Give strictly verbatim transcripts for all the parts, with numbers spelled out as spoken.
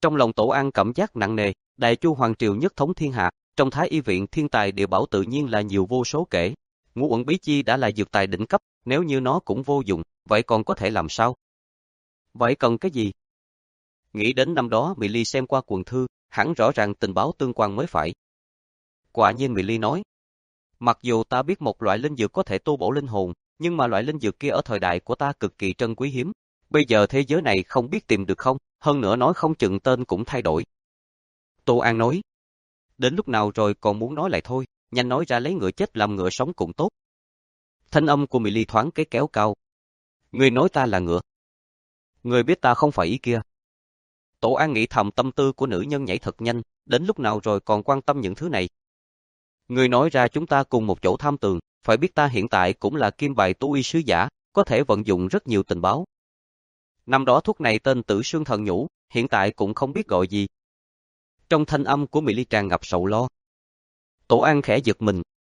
Trong lòng Tổ An cảm giác nặng nề, Đại Chu hoàng triều nhất thống thiên hạ, trong Thái Y viện thiên tài địa bảo tự nhiên là nhiều vô số kể. Ngũ uẩn bí chi đã là dược tài đỉnh cấp, nếu như nó cũng vô dụng, vậy còn có thể làm sao? Vậy cần cái gì? Nghĩ đến năm đó Mỹ Ly xem qua quần thư, hẳn rõ ràng tình báo tương quan mới phải. Quả nhiên Mỹ Ly nói, mặc dù ta biết một loại linh dược có thể tu bổ linh hồn, nhưng mà loại linh dược kia ở thời đại của ta cực kỳ trân quý hiếm. Bây giờ thế giới này không biết tìm được không, hơn nữa nói không chừng tên cũng thay đổi. Tô An nói, đến lúc nào rồi còn muốn nói lại thôi, nhanh nói ra lấy ngựa chết làm ngựa sống cũng tốt. Thanh âm của Mỹ Ly thoáng cái kéo cao. Người nói ta là ngựa. Người biết ta không phải ý kia. Tổ An nghĩ thầm tâm tư của nữ nhân nhảy thật nhanh, đến lúc nào rồi còn quan tâm những thứ này. Người nói ra chúng ta cùng một chỗ tham tường, phải biết ta hiện tại cũng là kim bài tu y sứ giả, có thể vận dụng rất nhiều tình báo. Năm đó thuốc này tên Tử Sương Thần Nhũ, hiện tại cũng không biết gọi gì. Trong thanh âm của Mỹ Ly tràn ngập sầu lo. Tổ An khẽ giật mình.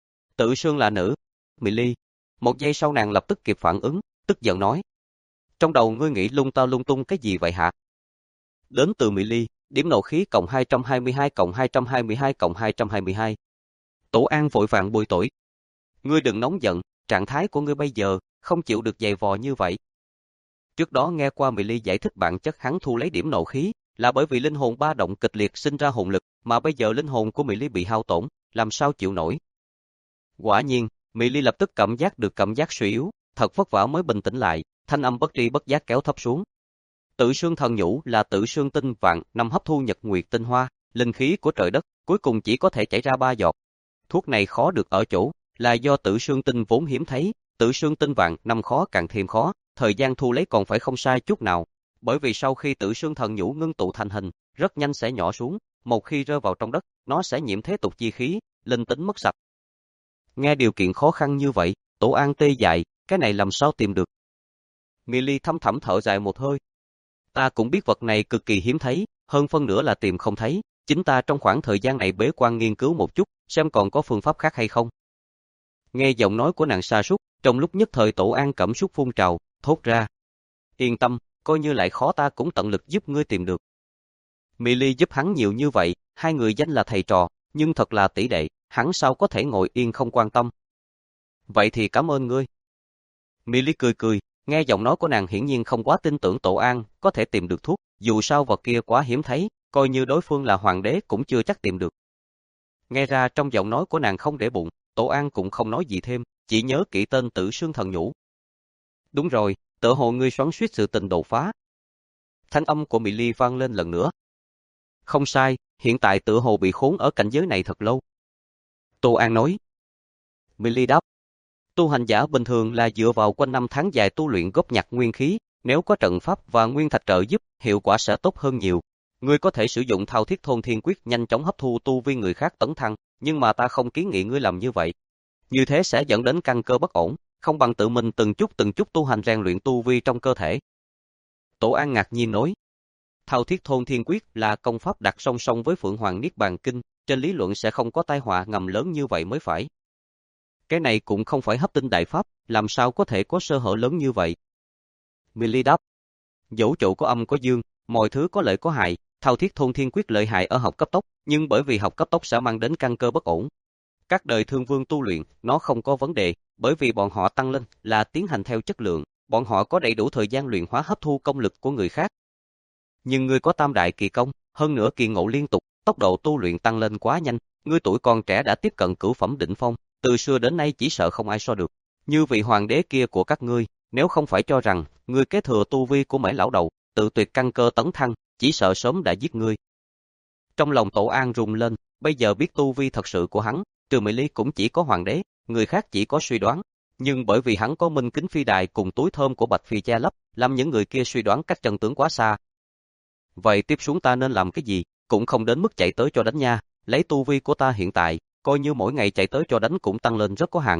Tử Sương là nữ. Mỹ Ly. Một giây sau nàng lập tức kịp phản ứng, tức giận nói. Trong đầu ngươi nghĩ lung ta lung tung cái gì vậy hả? Đến từ Mỹ Ly, điểm nộ khí cộng hai trăm hai mươi hai cộng hai trăm hai mươi hai cộng hai trăm hai mươi hai. Tổ An vội vàng bồi tội. Ngươi đừng nóng giận, trạng thái của ngươi bây giờ không chịu được dày vò như vậy. Trước đó nghe qua Mỹ Ly giải thích bản chất hắn thu lấy điểm nộ khí, là bởi vì linh hồn ba động kịch liệt sinh ra hồn lực, mà bây giờ linh hồn của Mỹ Ly bị hao tổn, làm sao chịu nổi. Quả nhiên, Mỹ Ly lập tức cảm giác được cảm giác suy yếu, thật vất vả mới bình tĩnh lại, thanh âm bất tri bất giác kéo thấp xuống. Tử Sương Thần Nhũ là Tử Sương tinh vạn năm hấp thu nhật nguyệt tinh hoa, linh khí của trời đất, cuối cùng chỉ có thể chảy ra ba giọt. Thuốc này khó được ở chỗ, là do Tử Sương tinh vốn hiếm thấy, Tử Sương tinh vạn năm khó càng thêm khó, thời gian thu lấy còn phải không sai chút nào, bởi vì sau khi Tử Sương Thần Nhũ ngưng tụ thành hình, rất nhanh sẽ nhỏ xuống, một khi rơi vào trong đất, nó sẽ nhiễm thế tục chi khí, linh tính mất sạch. Nghe điều kiện khó khăn như vậy, Tổ An tê dại, cái này làm sao tìm được? Mỹ Ly thâm thẳm thở dài một hơi. Ta cũng biết vật này cực kỳ hiếm thấy, hơn phân nửa là tìm không thấy, chính ta trong khoảng thời gian này bế quan nghiên cứu một chút, xem còn có phương pháp khác hay không. Nghe giọng nói của nàng sa sút, trong lúc nhất thời Tổ An cảm xúc phun trào, thốt ra. Yên tâm, coi như lại khó ta cũng tận lực giúp ngươi tìm được. Mỹ Ly giúp hắn nhiều như vậy, hai người danh là thầy trò, nhưng thật là tỷ đệ, hắn sao có thể ngồi yên không quan tâm. Vậy thì cảm ơn ngươi. Mỹ Ly cười cười, nghe giọng nói của nàng hiển nhiên không quá tin tưởng Tổ An có thể tìm được thuốc, dù sao vật kia quá hiếm thấy, coi như đối phương là hoàng đế cũng chưa chắc tìm được. Nghe ra trong giọng nói của nàng không để bụng, Tổ An cũng không nói gì thêm, chỉ nhớ kỹ tên Tử Sương Thần Nhũ. Đúng rồi, tựa hồ ngươi xoắn xuýt sự tình đột phá. Thanh âm của Mỹ Ly vang lên lần nữa. Không sai, hiện tại tựa hồ bị khốn ở cảnh giới này thật lâu. Tô An nói. Mỹ Ly đáp. Tu hành giả bình thường là dựa vào quanh năm tháng dài tu luyện góp nhặt nguyên khí, nếu có trận pháp và nguyên thạch trợ giúp, hiệu quả sẽ tốt hơn nhiều. Ngươi có thể sử dụng Thao Thiết Thôn Thiên Quyết nhanh chóng hấp thu tu vi người khác tấn thăng, nhưng mà ta không kiến nghị ngươi làm như vậy. Như thế sẽ dẫn đến căn cơ bất ổn, không bằng tự mình từng chút từng chút tu hành rèn luyện tu vi trong cơ thể. Tổ An ngạc nhiên nói. Thao Thiết Thôn Thiên Quyết là công pháp đặt song song với Phượng Hoàng Niết Bàn Kinh, trên lý luận sẽ không có tai họa ngầm lớn như vậy mới phải. Cái này cũng không phải hấp tinh đại pháp, làm sao có thể có sơ hở lớn như vậy? Mỹ Ly đáp. Dẫu chỗ có âm có dương, mọi thứ có lợi có hại, Thao Thiết Thôn Thiên Quyết lợi hại ở học cấp tốc, nhưng bởi vì học cấp tốc sẽ mang đến căn cơ bất ổn. Các đời thương vương tu luyện, nó không có vấn đề, bởi vì bọn họ tăng lên là tiến hành theo chất lượng, bọn họ có đầy đủ thời gian luyện hóa hấp thu công lực của người khác. Nhưng ngươi có tam đại kỳ công, hơn nữa kỳ ngộ liên tục, tốc độ tu luyện tăng lên quá nhanh, ngươi tuổi còn trẻ đã tiếp cận cửu phẩm đỉnh phong, từ xưa đến nay chỉ sợ không ai so được. Như vị hoàng đế kia của các ngươi, nếu không phải cho rằng ngươi kế thừa tu vi của mấy lão đầu, tự tuyệt căn cơ tấn thăng, chỉ sợ sớm đã giết ngươi. Trong lòng Tổ An rung lên, bây giờ biết tu vi thật sự của hắn, trừ Mỹ Ly cũng chỉ có hoàng đế, người khác chỉ có suy đoán, nhưng bởi vì hắn có Minh Kính Phi Đài cùng túi thơm của Bạch Phi che lấp, làm những người kia suy đoán cách chân tướng quá xa. Vậy tiếp xuống ta nên làm cái gì, cũng không đến mức chạy tới cho đánh nha, lấy tu vi của ta hiện tại, coi như mỗi ngày chạy tới cho đánh cũng tăng lên rất có hạn.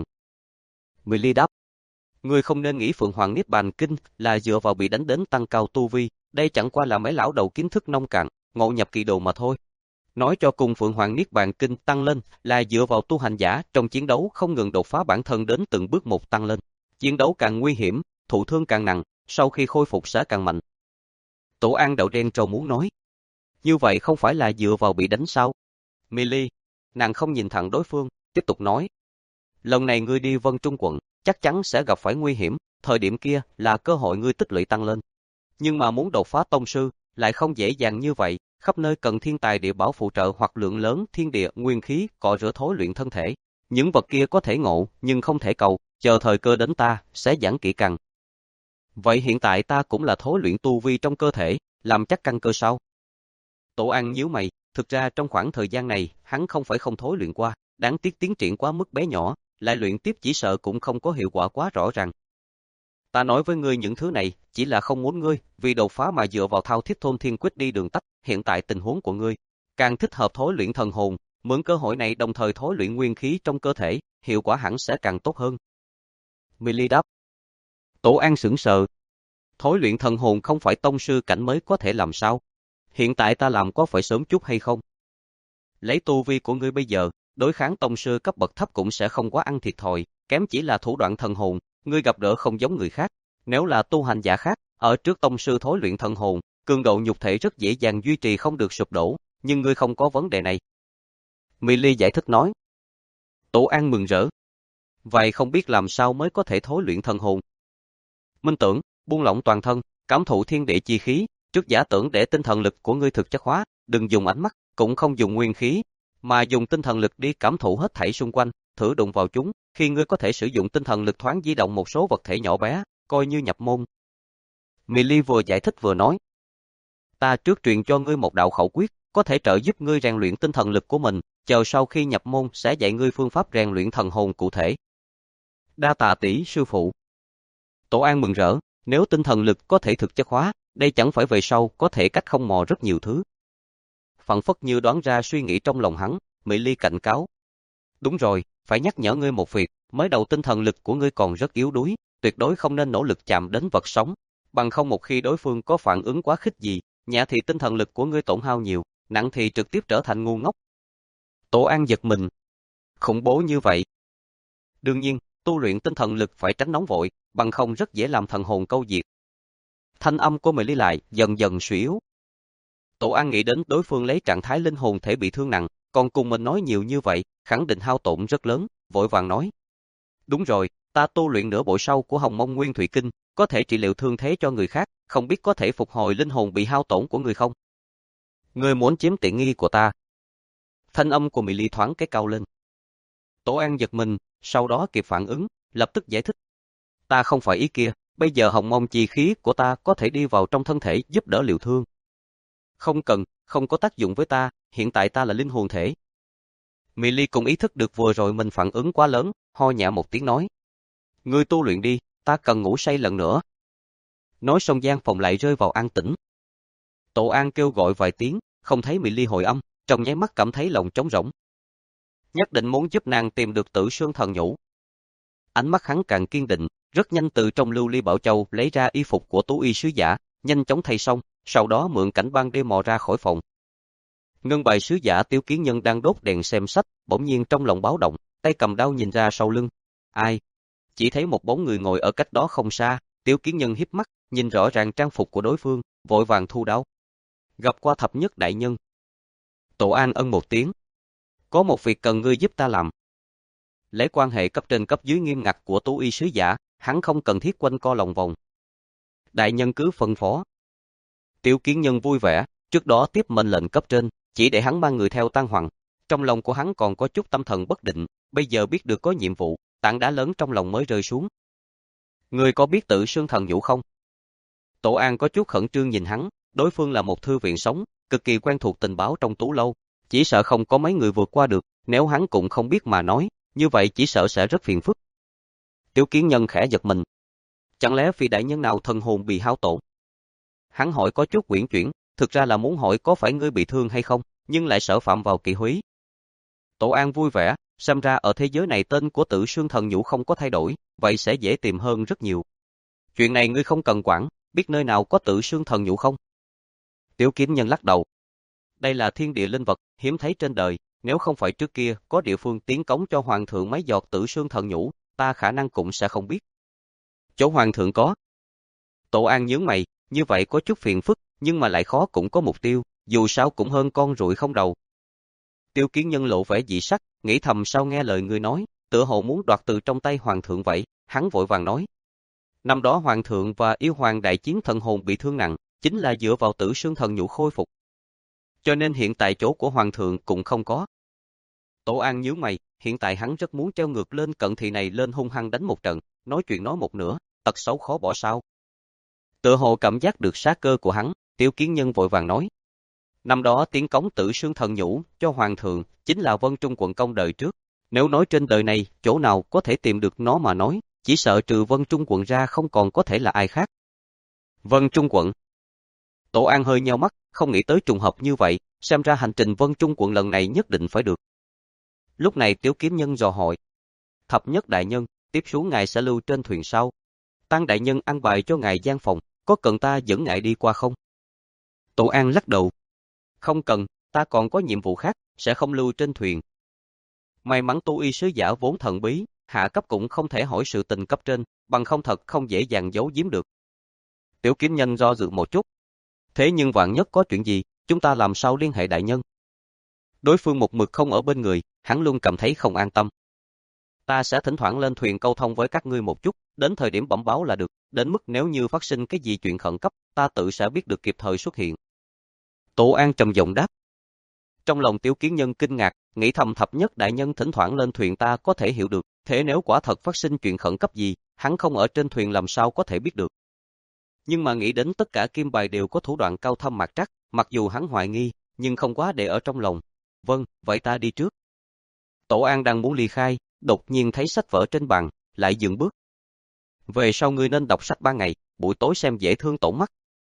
Mỹ Ly đáp. Ngươi không nên nghĩ Phượng Hoàng Niết Bàn Kinh là dựa vào bị đánh đến tăng cao tu vi, đây chẳng qua là mấy lão đầu kiến thức nông cạn, ngộ nhập kỳ đồ mà thôi. Nói cho cùng Phượng Hoàng Niết Bàn Kinh tăng lên là dựa vào tu hành giả trong chiến đấu không ngừng đột phá bản thân đến từng bước một tăng lên. Chiến đấu càng nguy hiểm, thụ thương càng nặng, sau khi khôi phục sẽ càng mạnh. Tổ An đậu đen trâu muốn nói. Như vậy không phải là dựa vào bị đánh sao? Millie, nàng không nhìn thẳng đối phương, tiếp tục nói. Lần này ngươi đi Vân Trung quận, chắc chắn sẽ gặp phải nguy hiểm, thời điểm kia là cơ hội ngươi tích lũy tăng lên. Nhưng mà muốn đột phá tông sư, lại không dễ dàng như vậy, khắp nơi cần thiên tài địa bảo phụ trợ hoặc lượng lớn thiên địa, nguyên khí, cọ rửa thối luyện thân thể. Những vật kia có thể ngộ, nhưng không thể cầu, chờ thời cơ đến ta, sẽ giảng kỹ càng. Vậy hiện tại ta cũng là thối luyện tu vi trong cơ thể, làm chắc căn cơ sao? Tổ An nhíu mày, thực ra trong khoảng thời gian này, hắn không phải không thối luyện qua, đáng tiếc tiến triển quá mức bé nhỏ, lại luyện tiếp chỉ sợ cũng không có hiệu quả quá rõ ràng. Ta nói với ngươi những thứ này, chỉ là không muốn ngươi, vì đột phá mà dựa vào thao thiết thôn thiên quyết đi đường tắt, hiện tại tình huống của ngươi, càng thích hợp thối luyện thần hồn, mượn cơ hội này đồng thời thối luyện nguyên khí trong cơ thể, hiệu quả hẳn sẽ càng tốt hơn. Millie đáp. Tổ An sững sờ. Thối luyện thần hồn không phải tông sư cảnh mới có thể làm sao? Hiện tại ta làm có phải sớm chút hay không? Lấy tu vi của ngươi bây giờ, đối kháng tông sư cấp bậc thấp cũng sẽ không quá ăn thiệt thòi, kém chỉ là thủ đoạn thần hồn, ngươi gặp đỡ không giống người khác. Nếu là tu hành giả khác, ở trước tông sư thối luyện thần hồn, cường độ nhục thể rất dễ dàng duy trì không được sụp đổ, nhưng ngươi không có vấn đề này. Millie giải thích nói. Tổ An mừng rỡ. Vậy không biết làm sao mới có thể thối luyện thần hồn? Minh tưởng, buông lỏng toàn thân, cảm thụ thiên địa chi khí, trước giả tưởng để tinh thần lực của ngươi thực chất hóa, đừng dùng ánh mắt, cũng không dùng nguyên khí, mà dùng tinh thần lực đi cảm thụ hết thảy xung quanh, thử đụng vào chúng, khi ngươi có thể sử dụng tinh thần lực thoáng di động một số vật thể nhỏ bé, coi như nhập môn. Millie vừa giải thích vừa nói. Ta trước truyền cho ngươi một đạo khẩu quyết, có thể trợ giúp ngươi rèn luyện tinh thần lực của mình, chờ sau khi nhập môn sẽ dạy ngươi phương pháp rèn luyện thần hồn cụ thể. Đa tạ tỷ sư phụ. Tổ An mừng rỡ, nếu tinh thần lực có thể thực chất hóa, đây chẳng phải về sau có thể cách không mò rất nhiều thứ. Phảng phất như đoán ra suy nghĩ trong lòng hắn, Millie cảnh cáo. Đúng rồi, phải nhắc nhở ngươi một việc, mới đầu tinh thần lực của ngươi còn rất yếu đuối, tuyệt đối không nên nỗ lực chạm đến vật sống, bằng không một khi đối phương có phản ứng quá khích gì, nhẹ thì tinh thần lực của ngươi tổn hao nhiều, nặng thì trực tiếp trở thành ngu ngốc. Tổ An giật mình. Khủng bố như vậy. Đương nhiên, tu luyện tinh thần lực phải tránh nóng vội, bằng không rất dễ làm thần hồn câu diệt. Thanh âm của Millie lại dần dần suy yếu. Tổ An nghĩ đến đối phương lấy trạng thái linh hồn thể bị thương nặng, còn cùng mình nói nhiều như vậy, khẳng định hao tổn rất lớn, vội vàng nói. Đúng rồi, ta tu luyện nửa bộ sau của Hồng Mông Nguyên Thủy Kinh, có thể trị liệu thương thế cho người khác, không biết có thể phục hồi linh hồn bị hao tổn của người không? Người muốn chiếm tiện nghi của ta. Thanh âm của Millie thoáng cái cao lên. Tổ An giật mình, sau đó kịp phản ứng, lập tức giải thích. Ta không phải ý kia, bây giờ hồng mông chi khí của ta có thể đi vào trong thân thể giúp đỡ liệu thương. Không cần, không có tác dụng với ta, hiện tại ta là linh hồn thể. Millie cũng ý thức được vừa rồi mình phản ứng quá lớn, ho nhẹ một tiếng nói. Ngươi tu luyện đi, ta cần ngủ say lần nữa. Nói xong gian phòng lại rơi vào an tĩnh. Tổ An kêu gọi vài tiếng, không thấy Millie hồi âm, trong nháy mắt cảm thấy lòng trống rỗng. Nhất định muốn giúp nàng tìm được Tử Sương Thần Nhũ. Ánh mắt hắn càng kiên định, rất nhanh từ trong lưu ly bảo châu lấy ra y phục của tú y sứ giả, nhanh chóng thay xong, sau đó mượn cảnh ban đêm mò ra khỏi phòng. Ngân bài sứ giả Tiêu Kiến Nhân đang đốt đèn xem sách, bỗng nhiên trong lòng báo động, tay cầm đao nhìn ra sau lưng. Ai? Chỉ thấy một bóng người ngồi ở cách đó không xa, Tiêu Kiến Nhân híp mắt, nhìn rõ ràng trang phục của đối phương, vội vàng thu đao. Gặp qua thập nhất đại nhân. Tổ An ân một tiếng. Có một việc cần ngươi giúp ta làm. Lấy quan hệ cấp trên cấp dưới nghiêm ngặt của tú y sứ giả, hắn không cần thiết quanh co lòng vòng. Đại nhân cứ phân phó. Tiêu Kiến Nhân vui vẻ, trước đó tiếp mệnh lệnh cấp trên, chỉ để hắn mang người theo Tang Hoàng. Trong lòng của hắn còn có chút tâm thần bất định, bây giờ biết được có nhiệm vụ, tảng đá lớn trong lòng mới rơi xuống. Ngươi có biết Tử Sương Thần Nhũ không? Tổ An có chút khẩn trương nhìn hắn, đối phương là một thư viện sống, cực kỳ quen thuộc tình báo trong tú lâu, chỉ sợ không có mấy người vượt qua được, nếu hắn cũng không biết mà nói, như vậy chỉ sợ sẽ rất phiền phức. Tiêu Kiến Nhân khẽ giật mình. Chẳng lẽ vì đại nhân nào thần hồn bị hao tổn? Hắn hỏi có chút quyển chuyển, thực ra là muốn hỏi có phải ngươi bị thương hay không, nhưng lại sợ phạm vào kỵ húy. Tổ An vui vẻ, xem ra ở thế giới này tên của Tử Sương Thần Nhũ không có thay đổi, vậy sẽ dễ tìm hơn rất nhiều. Chuyện này ngươi không cần quản, biết nơi nào có Tử Sương Thần Nhũ không? Tiêu Kiến Nhân lắc đầu. Đây là thiên địa linh vật, hiếm thấy trên đời, nếu không phải trước kia có địa phương tiến cống cho hoàng thượng mấy giọt Tử Sương Thần Nhũ, ta khả năng cũng sẽ không biết. Chỗ hoàng thượng có. Tổ An nhướng mày, như vậy có chút phiền phức, nhưng mà lại khó cũng có mục tiêu, dù sao cũng hơn con ruồi không đầu. Tiêu Kiến Nhân lộ vẻ dị sắc, nghĩ thầm sao nghe lời người nói, tựa hồ muốn đoạt từ trong tay hoàng thượng vậy, hắn vội vàng nói. Năm đó hoàng thượng và yêu hoàng đại chiến thần hồn bị thương nặng, chính là dựa vào Tử Xương Thần Nhũ khôi phục. Cho nên hiện tại chỗ của hoàng thượng cũng không có. Tổ An nhíu mày, hiện tại hắn rất muốn treo ngược lên Cận Thị này lên hung hăng đánh một trận, nói chuyện nói một nửa, tật xấu khó bỏ sao. Tựa hồ cảm giác được sát cơ của hắn, Tiêu Kiến Nhân vội vàng nói. Năm đó tiến cống Tử Xương Thần Nhũ cho hoàng thượng, chính là Vân Trung quận công đời trước. Nếu nói trên đời này, chỗ nào có thể tìm được nó mà nói, chỉ sợ trừ Vân Trung quận ra không còn có thể là ai khác. Vân Trung quận. Tổ An hơi nheo mắt, không nghĩ tới trùng hợp như vậy, xem ra hành trình Vân Trung quận lần này nhất định phải được. Lúc này Tiểu Kiếm Nhân dò hỏi. Thập nhất đại nhân, tiếp xuống ngài sẽ lưu trên thuyền sau. Tăng đại nhân ăn bài cho ngài gian phòng, có cần ta dẫn ngài đi qua không? Tổ An lắc đầu. Không cần, ta còn có nhiệm vụ khác, sẽ không lưu trên thuyền. May mắn tu y sứ giả vốn thần bí, hạ cấp cũng không thể hỏi sự tình cấp trên, bằng không thật không dễ dàng giấu giếm được. Tiểu Kiếm Nhân do dự một chút. Thế nhưng vạn nhất có chuyện gì, chúng ta làm sao liên hệ đại nhân? Đối phương một mực không ở bên người, hắn luôn cảm thấy không an tâm. Ta sẽ thỉnh thoảng lên thuyền câu thông với các ngươi một chút, đến thời điểm bẩm báo là được, đến mức nếu như phát sinh cái gì chuyện khẩn cấp, ta tự sẽ biết được kịp thời xuất hiện. Tổ An trầm giọng đáp. Trong lòng Tiểu Kiến Nhân kinh ngạc, nghĩ thầm thập nhất đại nhân thỉnh thoảng lên thuyền ta có thể hiểu được, thế nếu quả thật phát sinh chuyện khẩn cấp gì, hắn không ở trên thuyền làm sao có thể biết được. Nhưng mà nghĩ đến tất cả kim bài đều có thủ đoạn cao thâm mạc trắc, mặc dù hắn hoài nghi, nhưng không quá để ở trong lòng. Vâng, vậy ta đi trước. Tổ An đang muốn ly khai, đột nhiên thấy sách vở trên bàn, lại dừng bước. Về sau ngươi nên đọc sách ban ngày, buổi tối xem dễ thương tổn mắt.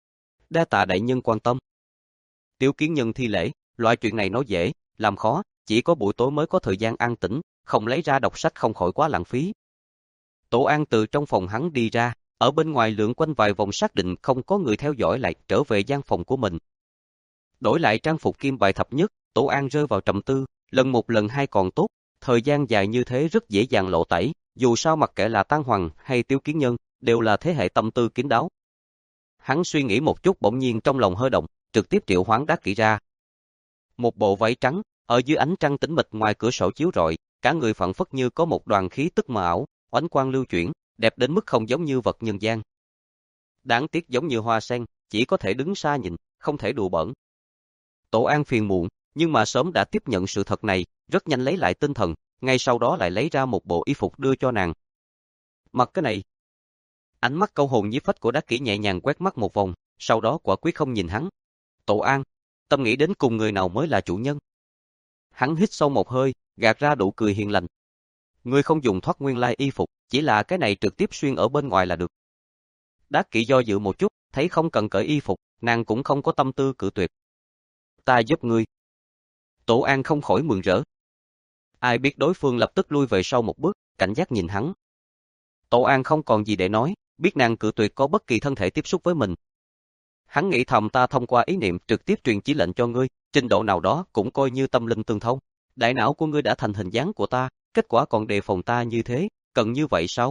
Đa tạ đại nhân quan tâm. Tiểu Kiến Nhân thi lễ, loại chuyện này nói dễ, làm khó, chỉ có buổi tối mới có thời gian an tĩnh, không lấy ra đọc sách không khỏi quá lãng phí. Tổ An từ trong phòng hắn đi ra, ở bên ngoài lượn quanh vài vòng xác định không có người theo dõi lại trở về gian phòng của mình. Đổi lại trang phục kim bài thập nhất, Tổ An rơi vào trầm tư, lần một lần hai còn tốt, thời gian dài như thế rất dễ dàng lộ tẩy, dù sao mặc kệ là Tăng Hoàng hay Tiêu Kiến Nhân, đều là thế hệ tâm tư kín đáo. Hắn suy nghĩ một chút bỗng nhiên trong lòng hơi động, trực tiếp triệu hoán Đắc Kỷ ra. Một bộ váy trắng, ở dưới ánh trăng tĩnh mịch ngoài cửa sổ chiếu rọi, cả người phảng phất như có một đoàn khí tức mờ ảo, oánh quang lưu chuyển, đẹp đến mức không giống như vật nhân gian. Đáng tiếc giống như hoa sen, chỉ có thể đứng xa nhìn, không thể đùa bỡn. Tổ An phiền muộn, nhưng mà sớm đã tiếp nhận sự thật này, rất nhanh lấy lại tinh thần, ngay sau đó lại lấy ra một bộ y phục đưa cho nàng. Mặc cái này. Ánh mắt câu hồn nhiếp phách của Đắc Kỷ nhẹ nhàng quét mắt một vòng, sau đó quả quyết không nhìn hắn. Tổ An, tâm nghĩ đến cùng người nào mới là chủ nhân. Hắn hít sâu một hơi, gạt ra nụ cười hiền lành. Ngươi không dùng thoát nguyên lai y phục, chỉ là cái này trực tiếp xuyên ở bên ngoài là được. Đắc Kỷ do dự một chút, thấy không cần cởi y phục, nàng cũng không có tâm tư cự tuyệt. Ta giúp ngươi. Tổ An không khỏi mừng rỡ. Ai biết đối phương lập tức lui về sau một bước, cảnh giác nhìn hắn. Tổ An không còn gì để nói, biết nàng cự tuyệt có bất kỳ thân thể tiếp xúc với mình. Hắn nghĩ thầm ta thông qua ý niệm trực tiếp truyền chỉ lệnh cho ngươi, trình độ nào đó cũng coi như tâm linh tương thông. Đại não của ngươi đã thành hình dáng của ta, kết quả còn đề phòng ta như thế, cần như vậy sao?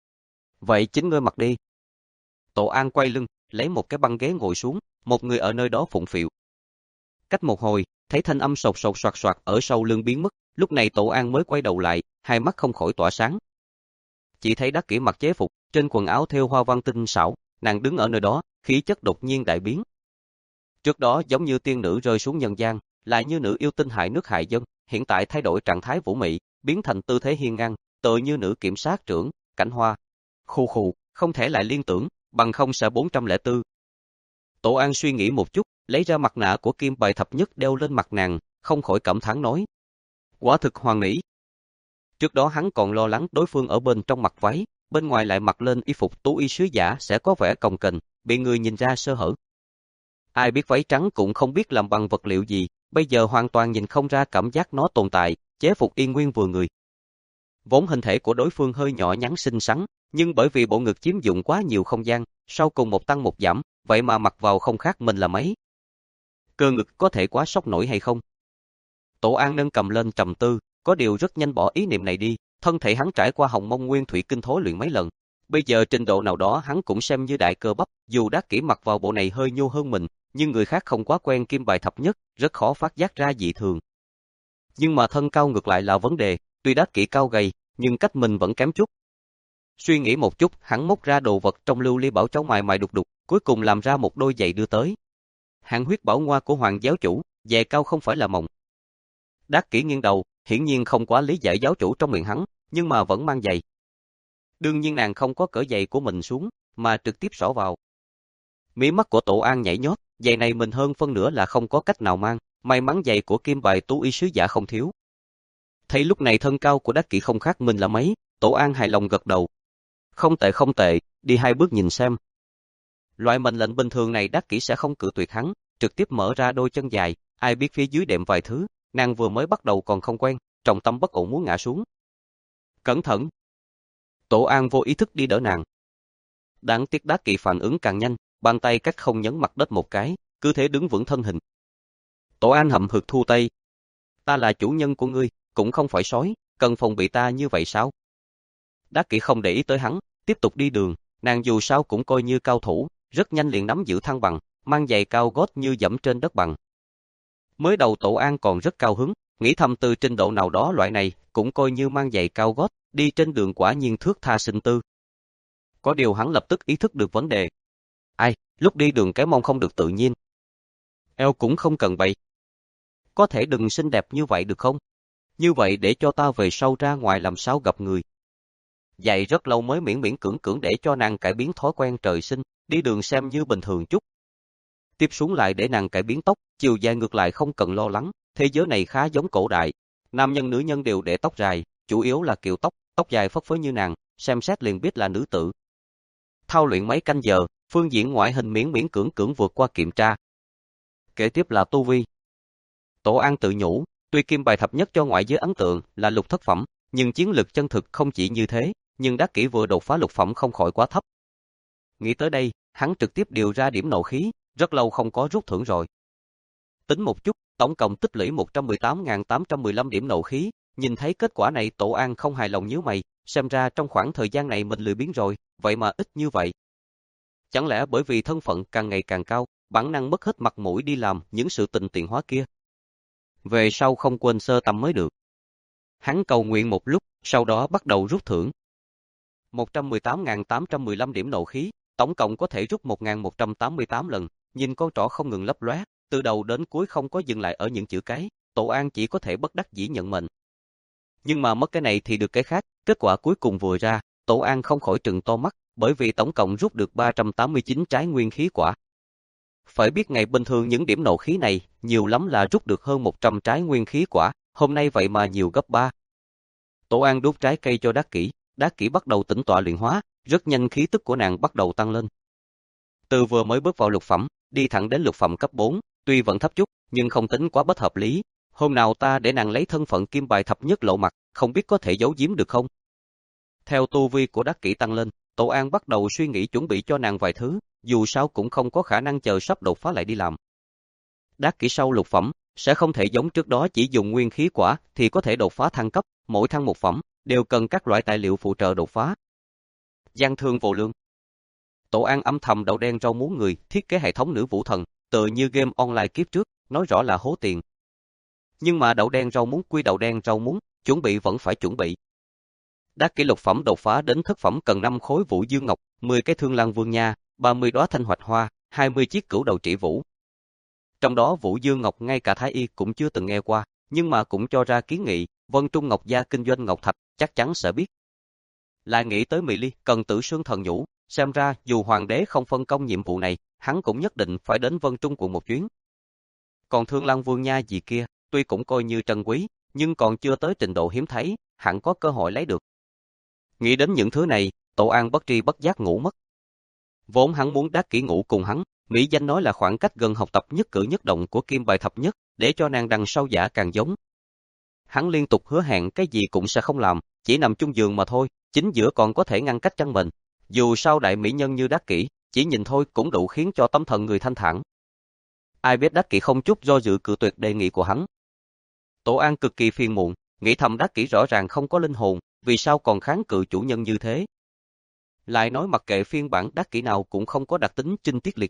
Vậy chính ngươi mặc đi. Tổ An quay lưng, lấy một cái băng ghế ngồi xuống, một người ở nơi đó phụng phịu. Cách một hồi, thấy thanh âm sột sột soạt soạt ở sau lưng biến mất, lúc này Tổ An mới quay đầu lại, hai mắt không khỏi tỏa sáng. Chỉ thấy Đắc Kỷ mặc chế phục, trên quần áo thêu hoa văn tinh xảo, nàng đứng ở nơi đó, khí chất đột nhiên đại biến. Trước đó giống như tiên nữ rơi xuống nhân gian, lại như nữ yêu tinh hại nước hại dân, hiện tại thay đổi trạng thái vũ mị, biến thành tư thế hiên ngang, tựa như nữ kiểm sát trưởng, Cảnh Hoa. Khù khù, không thể lại liên tưởng, bằng không sẽ bốn trăm lẻ bốn. Tổ An suy nghĩ một chút, lấy ra mặt nạ của kim bài thập nhất đeo lên mặt nàng, không khỏi cảm thán nói. Quả thực hoàn mỹ. Trước đó hắn còn lo lắng đối phương ở bên trong mặc váy, bên ngoài lại mặc lên y phục tú y sứ giả sẽ có vẻ cồng kềnh, bị người nhìn ra sơ hở. Ai biết váy trắng cũng không biết làm bằng vật liệu gì, bây giờ hoàn toàn nhìn không ra cảm giác nó tồn tại, chế phục y nguyên vừa người. Vốn hình thể của đối phương hơi nhỏ nhắn xinh xắn, nhưng bởi vì bộ ngực chiếm dụng quá nhiều không gian, sau cùng một tăng một giảm, vậy mà mặc vào không khác mình là mấy. Cơ ngực có thể quá sốc nổi hay không? Tổ An nâng cầm lên trầm tư, có điều rất nhanh bỏ ý niệm này đi, thân thể hắn trải qua Hồng Mông Nguyên Thủy Kinh thối luyện mấy lần. Bây giờ trình độ nào đó hắn cũng xem như đại cơ bắp, dù Đắc Kỷ mặc vào bộ này hơi nhô hơn mình, nhưng người khác không quá quen kim bài thập nhất, rất khó phát giác ra dị thường. Nhưng mà thân cao ngược lại là vấn đề, tuy Đắc Kỷ cao gầy, nhưng cách mình vẫn kém chút. Suy nghĩ một chút, hắn móc ra đồ vật trong lưu ly bảo cháu mài mài đục đục, cuối cùng làm ra một đôi giày đưa tới. Hạng huyết bảo ngoa của hoàng giáo chủ, giày cao không phải là mộng. Đắc Kỷ nghiêng đầu, hiển nhiên không quá lý giải giáo chủ trong miệng hắn, nhưng mà vẫn mang giày. Đương nhiên nàng không có cởi giày của mình xuống, mà trực tiếp xỏ vào. Mí mắt của Tổ An nhảy nhót, giày này mình hơn phân nửa là không có cách nào mang, may mắn giày của kim bài tú y sứ giả không thiếu. Thấy lúc này thân cao của Đắc Kỷ không khác mình là mấy, Tổ An hài lòng gật đầu. Không tệ không tệ, đi hai bước nhìn xem. Loại mệnh lệnh bình thường này Đắc Kỷ sẽ không cự tuyệt hắn, trực tiếp mở ra đôi chân dài, ai biết phía dưới đệm vài thứ, nàng vừa mới bắt đầu còn không quen, trọng tâm bất ổn muốn ngã xuống. Cẩn thận! Tổ An vô ý thức đi đỡ nàng. Đáng tiếc Đắc Kỷ phản ứng càng nhanh, bàn tay cách không nhấn mặt đất một cái, cứ thế đứng vững thân hình. Tổ An hậm hực thu tay. Ta là chủ nhân của ngươi, cũng không phải sói, cần phòng bị ta như vậy sao? Đắc Kỷ không để ý tới hắn, tiếp tục đi đường, nàng dù sao cũng coi như cao thủ, rất nhanh liền nắm giữ thăng bằng, mang giày cao gót như dẫm trên đất bằng. Mới đầu Tổ An còn rất cao hứng, nghĩ thầm từ trình độ nào đó loại này, cũng coi như mang giày cao gót, đi trên đường quả nhiên thước tha sinh tư. Có điều hắn lập tức ý thức được vấn đề. Ai, lúc đi đường cái mông không được tự nhiên. Eo cũng không cần bậy. Có thể đừng xinh đẹp như vậy được không? Như vậy để cho ta về sau ra ngoài làm sao gặp người. Dạy rất lâu mới miễn miễn cưỡng cưỡng để cho nàng cải biến thói quen trời sinh, đi đường xem như bình thường chút. Tiếp xuống lại để nàng cải biến tóc, chiều dài ngược lại không cần lo lắng, thế giới này khá giống cổ đại. Nam nhân nữ nhân đều để tóc dài, chủ yếu là kiểu tóc, tóc dài phất phới như nàng, xem xét liền biết là nữ tử. Thao luyện mấy canh giờ, phương diện ngoại hình miễn miễn cưỡng cưỡng vượt qua kiểm tra. Kế tiếp là tu vi. Tổ An tự nhủ, tuy kim bài thập nhất cho ngoại giới ấn tượng là lục thất phẩm, nhưng chiến lực chân thực không chỉ như thế, nhưng Đắc Kỷ vừa đột phá lục phẩm không khỏi quá thấp. Nghĩ tới đây, hắn trực tiếp điều ra điểm nộ khí, rất lâu không có rút thưởng rồi. Tính một chút, tổng cộng tích lũy một trăm mười tám nghìn tám trăm mười lăm điểm nộ khí, nhìn thấy kết quả này Tổ An không hài lòng nhíu mày, xem ra trong khoảng thời gian này mình lười biếng rồi, vậy mà ít như vậy. Chẳng lẽ bởi vì thân phận càng ngày càng cao, bản năng mất hết mặt mũi đi làm những sự tình tiện hóa kia. Về sau không quên sơ tâm mới được. Hắn cầu nguyện một lúc, sau đó bắt đầu rút thưởng. một trăm mười tám nghìn tám trăm mười lăm điểm nộ khí, tổng cộng có thể rút một nghìn một trăm tám mươi tám lần, nhìn con trỏ không ngừng lấp lóe, từ đầu đến cuối không có dừng lại ở những chữ cái, Tổ An chỉ có thể bất đắc dĩ nhận mệnh. Nhưng mà mất cái này thì được cái khác, kết quả cuối cùng vừa ra, Tổ An không khỏi trừng to mắt, bởi vì tổng cộng rút được ba trăm tám mươi chín trái nguyên khí quả. Phải biết ngày bình thường những điểm nộ khí này, nhiều lắm là rút được hơn một trăm trái nguyên khí quả, hôm nay vậy mà nhiều gấp ba. Tổ An đốt trái cây cho Đắc Kỷ, Đắc Kỷ bắt đầu tĩnh tọa luyện hóa, rất nhanh khí tức của nàng bắt đầu tăng lên. Từ vừa mới bước vào lục phẩm, đi thẳng đến lục phẩm cấp bốn, tuy vẫn thấp chút, nhưng không tính quá bất hợp lý. Hôm nào ta để nàng lấy thân phận kim bài thập nhất lộ mặt, không biết có thể giấu giếm được không? Theo tu vi của Đắc Kỷ tăng lên, Tổ An bắt đầu suy nghĩ chuẩn bị cho nàng vài thứ, dù sao cũng không có khả năng chờ sắp đột phá lại đi làm. Đắc Kỷ sau lục phẩm, sẽ không thể giống trước đó chỉ dùng nguyên khí quả thì có thể đột phá thăng cấp, mỗi thăng một phẩm, đều cần các loại tài liệu phụ trợ đột phá. Gian thương vô lương. Tổ An âm thầm đậu đen rau muống người, thiết kế hệ thống nữ vũ thần, tựa như game online kiếp trước, nói rõ là hố tiền. Nhưng mà đậu đen rau muống quy đậu đen rau muống, chuẩn bị vẫn phải chuẩn bị. Đắc Kỷ lục phẩm đột phá đến thất phẩm cần năm khối vũ dương ngọc, mười cái thương lan vương nha, ba mươi đóa thanh hoạch hoa, hai mươi chiếc cửu đầu trĩ vũ. Trong đó vũ dương ngọc ngay cả Thái Y cũng chưa từng nghe qua, nhưng mà cũng cho ra kiến nghị, Vân Trung Ngọc gia kinh doanh ngọc thạch, chắc chắn sẽ biết. Lại nghĩ tới Mị Ly, cần Tử Sương thần nhũ, xem ra dù hoàng đế không phân công nhiệm vụ này, hắn cũng nhất định phải đến Vân Trung quận một chuyến. Còn Thương Lan Vương nha gì kia, tuy cũng coi như trân quý, nhưng còn chưa tới trình độ hiếm thấy, hẳn có cơ hội lấy được. Nghĩ đến những thứ này, Tổ An bất tri bất giác ngủ mất. Vốn hắn muốn Đắc Kỷ ngủ cùng hắn, mỹ danh nói là khoảng cách gần học tập nhất cử nhất động của kim bài thập nhất, để cho nàng đằng sau giả càng giống. Hắn liên tục hứa hẹn cái gì cũng sẽ không làm, chỉ nằm chung giường mà thôi, chính giữa còn có thể ngăn cách chăn mền. Dù sao đại mỹ nhân như Đắc Kỷ, chỉ nhìn thôi cũng đủ khiến cho tâm thần người thanh thản. Ai biết Đắc Kỷ không chút do dự cự tuyệt đề nghị của hắn. Tổ An cực kỳ phiền muộn, nghĩ thầm Đắc Kỷ rõ ràng không có linh hồn, vì sao còn kháng cự chủ nhân như thế. Lại nói mặc kệ phiên bản Đắc Kỷ nào cũng không có đặc tính chinh tiết liệt nữ,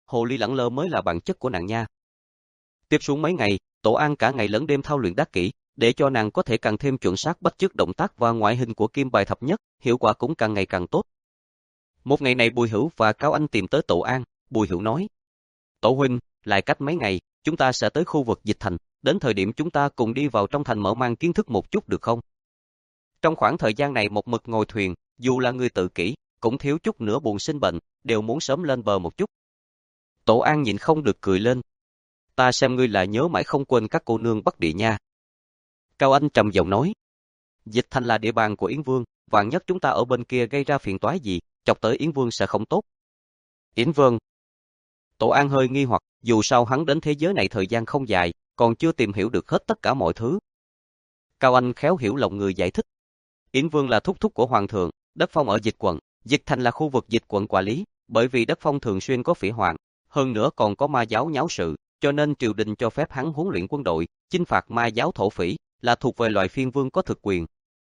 hồ ly lẳng lơ mới là bản chất của nàng nha. Tiếp xuống mấy ngày, Tổ An cả ngày lẫn đêm thao luyện đắc kỹ, để cho nàng có thể càng thêm chuẩn xác bắt chước động tác và ngoại hình của kim bài thập nhất, hiệu quả cũng càng ngày càng tốt. Một ngày này Bùi Hữu và Cao Anh tìm tới Tổ An, Bùi Hữu nói: Tổ huynh, lại cách mấy ngày, chúng ta sẽ tới khu vực Dịch Thành, đến thời điểm chúng ta cùng đi vào trong thành mở mang kiến thức một chút được không? Trong khoảng thời gian này một mực ngồi thuyền, dù là người tự kỷ, cũng thiếu chút nữa buồn sinh bệnh, đều muốn sớm lên bờ một chút. Tổ An nhịn không được cười lên. Ta xem ngươi là nhớ mãi không quên các cô nương Bắc Địa nha. Cao Anh trầm giọng nói. Dịch Thành là địa bàn của Yến Vương, vạn nhất chúng ta ở bên kia gây ra phiền toái gì, chọc tới Yến Vương sẽ không tốt. Yến Vương. Tổ An hơi nghi hoặc, dù sao hắn đến thế giới này thời gian không dài, còn chưa tìm hiểu được hết tất cả mọi thứ. Cao Anh khéo hiểu lòng người giải thích. Yến Vương là thúc thúc của Hoàng thượng, đất phong ở Dịch quận, Dịch Thành là khu vực Dịch quận quản lý, bởi vì đất phong thường xuyên có phỉ hoạn, hơn nữa còn có ma giáo nháo sự, cho nên triều đình cho phép hắn huấn luyện quân đội, chinh phạt ma giáo thổ phỉ, là thuộc về loại phiên vương có thực quyền.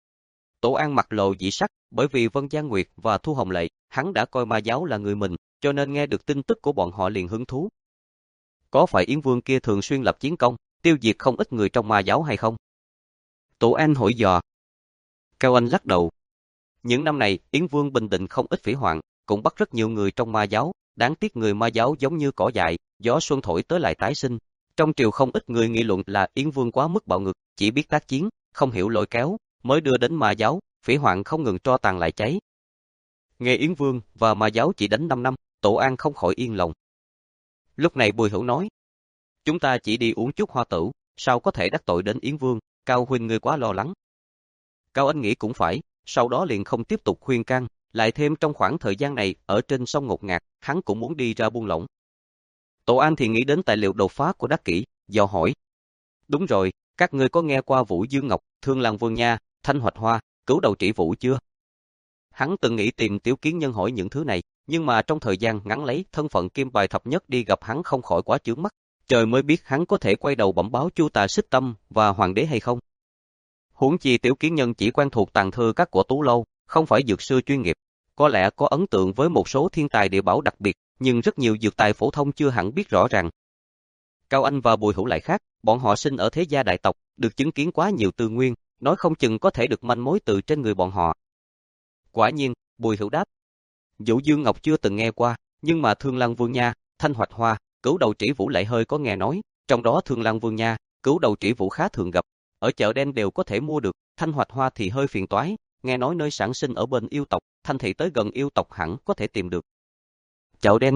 Tổ An mặt lộ dị sắc, bởi vì Vân Giang Nguyệt và Thu Hồng Lệ, hắn đã coi ma giáo là người mình, cho nên nghe được tin tức của bọn họ liền hứng thú. Có phải Yến Vương kia thường xuyên lập chiến công, tiêu diệt không ít người trong ma giáo hay không? Tổ An hỏi dò. Cao Anh lắc đầu. Những năm này, Yến Vương bình định không ít phỉ hoạn, cũng bắt rất nhiều người trong ma giáo, đáng tiếc người ma giáo giống như cỏ dại, gió xuân thổi tới lại tái sinh. Trong triều không ít người nghị luận là Yến Vương quá mức bạo ngược, chỉ biết tác chiến, không hiểu lôi kéo, mới đưa đến ma giáo, phỉ hoạn không ngừng tro tàn lại cháy. Nghe Yến Vương và ma giáo chỉ đánh năm năm, Tổ An không khỏi yên lòng. Lúc này Bùi Hữu nói, chúng ta chỉ đi uống chút hoa tửu, sao có thể đắc tội đến Yến Vương, Cao huynh ngươi quá lo lắng. Cao Anh nghĩ cũng phải, sau đó liền không tiếp tục khuyên can, lại thêm trong khoảng thời gian này ở trên sông ngột ngạt, hắn cũng muốn đi ra buông lỏng. Tổ An thì nghĩ đến tài liệu đột phá của Đắc Kỷ, dò hỏi. Đúng rồi, các ngươi có nghe qua Vũ Dương Ngọc, Thương Lang Vương Nha, Thanh Hoạch Hoa, Cửu Đầu Trĩ Vũ chưa? Hắn từng nghĩ tìm Tiểu Kiến Nhân hỏi những thứ này, nhưng mà trong thời gian ngắn lấy thân phận kim bài thập nhất đi gặp hắn không khỏi quá chướng mắt, trời mới biết hắn có thể quay đầu bẩm báo Chu Tà Xích Tâm và Hoàng đế hay không. Huống chi Tiểu Kiến Nhân chỉ quen thuộc tàng thư các của Tú Lâu, không phải dược sư chuyên nghiệp, có lẽ có ấn tượng với một số thiên tài địa bảo đặc biệt, nhưng rất nhiều dược tài phổ thông chưa hẳn biết rõ ràng. Cao Anh và Bùi Hữu lại khác, bọn họ sinh ở thế gia đại tộc, được chứng kiến quá nhiều tư nguyên, nói không chừng có thể được manh mối từ trên người bọn họ. Quả nhiên, Bùi Hữu đáp. Vũ Dương Ngọc chưa từng nghe qua, nhưng mà Thương Lang Vương Nha, Thanh Hoạch Hoa, Cửu Đầu Trĩ Vũ lại hơi có nghe nói, trong đó Thương Lang Vương Nha, Cửu Đầu Trĩ Vũ khá thường gặp, ở chợ đen đều có thể mua được, Thanh Hoạch Hoa thì hơi phiền toái, nghe nói nơi sản sinh ở bên yêu tộc, Thanh thị tới gần yêu tộc hẳn có thể tìm được. Chợ đen.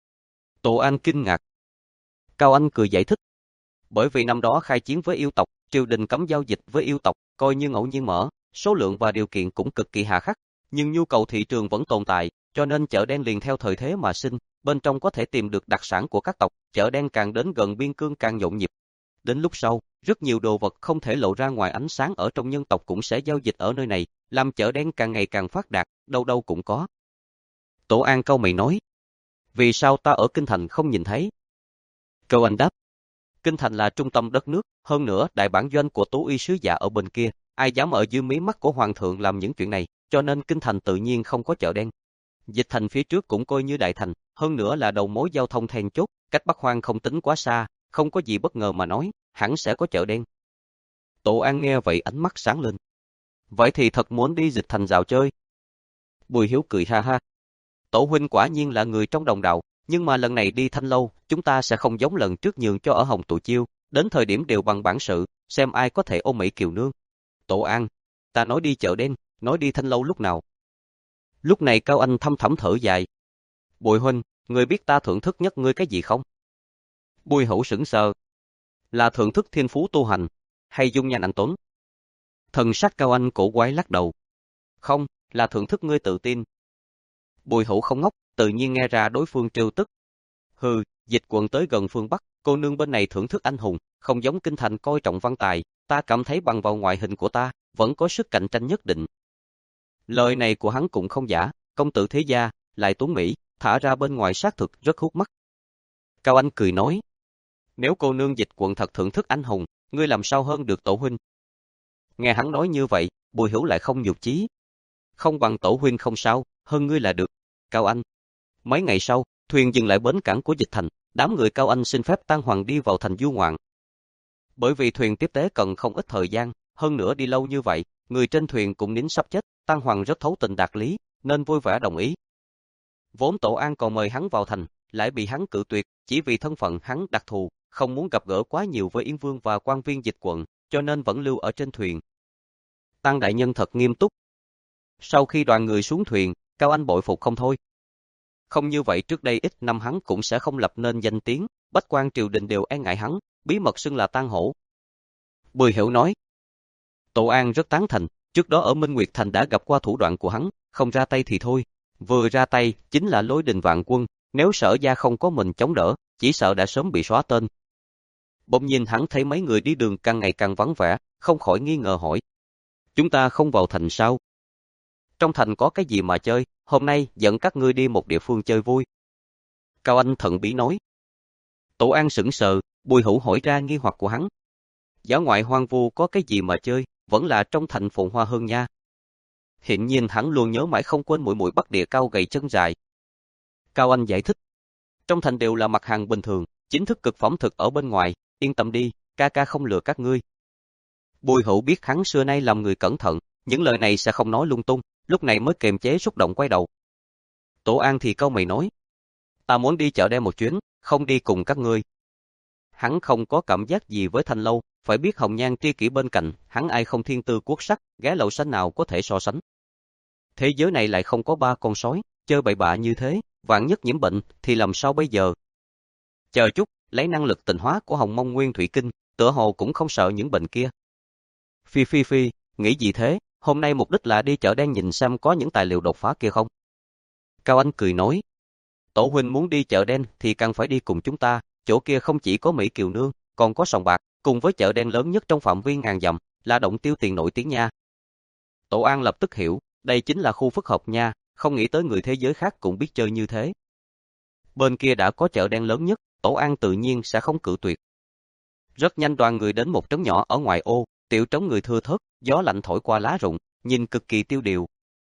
Tổ An kinh ngạc. Cao Anh cười giải thích. Bởi vì năm đó khai chiến với yêu tộc, triều đình cấm giao dịch với yêu tộc, coi như ngẫu nhiên mở, số lượng và điều kiện cũng cực kỳ hà khắc, nhưng nhu cầu thị trường vẫn tồn tại, cho nên chợ đen liền theo thời thế mà sinh, bên trong có thể tìm được đặc sản của các tộc, chợ đen càng đến gần biên cương càng nhộn nhịp. Đến lúc sau, rất nhiều đồ vật không thể lộ ra ngoài ánh sáng ở trong nhân tộc cũng sẽ giao dịch ở nơi này, làm chợ đen càng ngày càng phát đạt, đâu đâu cũng có. Tổ An cau mày nói, vì sao ta ở Kinh Thành không nhìn thấy? Cao Anh đáp, Kinh Thành là trung tâm đất nước, hơn nữa đại bản doanh của Tú Y sứ giả ở bên kia, ai dám ở dưới mí mắt của Hoàng thượng làm những chuyện này, cho nên Kinh Thành tự nhiên không có chợ đen. Dịch Thành phía trước cũng coi như đại thành, hơn nữa là đầu mối giao thông then chốt, cách Bắc Hoang không tính quá xa, không có gì bất ngờ mà nói, hẳn sẽ có chợ đen. Tổ An nghe vậy ánh mắt sáng lên. Vậy thì thật muốn đi Dịch Thành dạo chơi. Bùi Hiếu cười ha ha. Tổ huynh quả nhiên là người trong đồng đạo, nhưng mà lần này đi Thanh Lâu, chúng ta sẽ không giống lần trước nhường cho ở Hồng Tụ Chiêu, đến thời điểm đều bằng bản sự, xem ai có thể ôm Mỹ Kiều Nương. Tổ An, ta nói đi chợ đen, nói đi Thanh Lâu lúc nào? Lúc này Cao Anh thâm thẳm thở dài. Bùi huynh, người biết ta thưởng thức nhất ngươi cái gì không? Bùi Hữu sững sờ. Là thưởng thức thiên phú tu hành, hay dung nhan anh tuấn? Thần sắc Cao Anh cổ quái lắc đầu. Không, là thưởng thức ngươi tự tin. Bùi Hữu không ngốc, tự nhiên nghe ra đối phương trêu tức. Hừ, Dịch quận tới gần phương Bắc, cô nương bên này thưởng thức anh hùng, không giống Kinh Thành coi trọng văn tài, ta cảm thấy bằng vào ngoại hình của ta, vẫn có sức cạnh tranh nhất định. Lời này của hắn cũng không giả, công tử thế gia, lại tuấn Mỹ, thả ra bên ngoài xác thực rất hút mắt. Cao Anh cười nói, nếu cô nương Dịch quận thật thưởng thức anh hùng, ngươi làm sao hơn được Tổ huynh? Nghe hắn nói như vậy, Bùi Hữu lại không nhục chí. Không bằng Tổ huynh không sao, hơn ngươi là được. Cao Anh. Mấy ngày sau, Thuyền dừng lại bến cảng của Dịch Thành, đám người Cao Anh xin phép Tang Hoàng đi vào thành du ngoạn. Bởi vì thuyền tiếp tế cần không ít thời gian, hơn nữa đi lâu như vậy, người trên thuyền cũng nín sắp chết, Tang Hoàng rất thấu tình đạt lý, nên vui vẻ đồng ý. Vốn Tổ An còn mời hắn vào thành, lại bị hắn cự tuyệt, chỉ vì thân phận hắn đặc thù, không muốn gặp gỡ quá nhiều với Yên Vương và quan viên Dịch quận, cho nên vẫn lưu ở trên thuyền. Tang đại nhân thật nghiêm túc. Sau khi đoàn người xuống thuyền, Cao Anh bội phục không thôi. Không như vậy trước đây ít năm hắn cũng sẽ không lập nên danh tiếng, bách quan triều đình đều e ngại hắn, bí mật xưng là Tang hổ. Bùi Hiểu nói. Tổ An rất tán thành, trước đó ở Minh Nguyệt Thành đã gặp qua thủ đoạn của hắn, không ra tay thì thôi, vừa ra tay chính là lôi đình vạn quân, nếu Sở gia không có mình chống đỡ, chỉ sợ đã sớm bị xóa tên. Bỗng nhiên hắn thấy mấy người đi đường càng ngày càng vắng vẻ, không khỏi nghi ngờ hỏi. Chúng ta không vào thành sao? Trong thành có cái gì mà chơi, hôm nay dẫn các ngươi đi một địa phương chơi vui. Cao Anh thận bí nói. Tổ An sững sờ, Bùi Hữu hỏi ra nghi hoặc của hắn. Dã ngoại hoang vu có cái gì mà chơi, vẫn là trong thành phồn hoa hơn nha. Hiện nhiên hắn luôn nhớ mãi không quên muội muội Bắc Địa cao gầy chân dài. Cao Anh giải thích. Trong thành đều là mặt hàng bình thường, chính thức cực phẩm thực ở bên ngoài, yên tâm đi, ca ca không lừa các ngươi. Bùi Hữu biết hắn xưa nay làm người cẩn thận, những lời này sẽ không nói lung tung, lúc này mới kiềm chế xúc động quay đầu. Tổ An thì câu mày nói. Ta muốn đi chợ đen một chuyến, không đi cùng các ngươi. Hắn không có cảm giác gì với Thanh Lâu, phải biết hồng nhan tri kỷ bên cạnh, hắn ai không thiên tư quốc sắc, gái lậu xanh nào có thể so sánh. Thế giới này lại không có ba con sói, chơi bậy bạ như thế, vạn nhất nhiễm bệnh, thì làm sao bây giờ? Chờ chút, lấy năng lực tịnh hóa của Hồng Mông Nguyên Thủy Kinh, tựa hồ cũng không sợ những bệnh kia. Phi phi phi, nghĩ gì thế, hôm nay mục đích là đi chợ đen nhìn xem có những tài liệu đột phá kia không? Cao Anh cười nói. Tổ huynh muốn đi chợ đen thì càng phải đi cùng chúng ta, chỗ kia không chỉ có Mỹ Kiều Nương, còn có sòng bạc, cùng với chợ đen lớn nhất trong phạm vi ngàn dặm, là động tiêu tiền nổi tiếng nha. Tổ An lập tức hiểu, đây chính là khu phức hợp nha, không nghĩ tới người thế giới khác cũng biết chơi như thế. Bên kia đã có chợ đen lớn nhất, Tổ An tự nhiên sẽ không cự tuyệt. Rất nhanh đoàn người đến một trấn nhỏ ở ngoại ô, tiểu trấn người thưa thớt, gió lạnh thổi qua lá rụng, nhìn cực kỳ tiêu điều.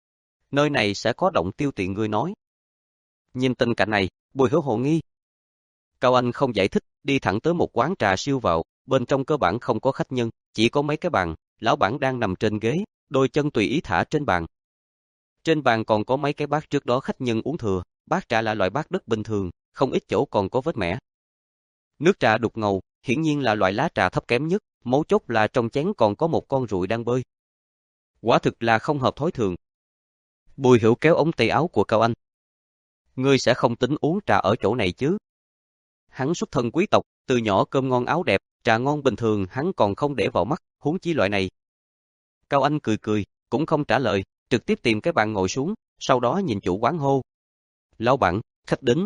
Nơi này sẽ có động tiêu tiền ngươi nói. Nhìn tình cảnh này, Bùi Hữu hồ nghi. Cao Anh không giải thích, đi thẳng tới một quán trà siêu vào, bên trong cơ bản không có khách nhân, chỉ có mấy cái bàn, lão bản đang nằm trên ghế, đôi chân tùy ý thả trên bàn. Trên bàn còn có mấy cái bát trước đó khách nhân uống thừa, bát trà là loại bát đất bình thường, không ít chỗ còn có vết mẻ. Nước trà đục ngầu, hiển nhiên là loại lá trà thấp kém nhất, mấu chốt là trong chén còn có một con ruồi đang bơi. Quả thực là không hợp thói thường. Bùi Hữu kéo ống tay áo của Cao Anh. Ngươi sẽ không tính uống trà ở chỗ này chứ? Hắn xuất thân quý tộc, từ nhỏ cơm ngon áo đẹp, trà ngon bình thường hắn còn không để vào mắt, huống chi loại này. Cao Anh cười cười, cũng không trả lời, trực tiếp tìm cái bàn ngồi xuống, sau đó nhìn chủ quán hô. Lão bản, khách đến.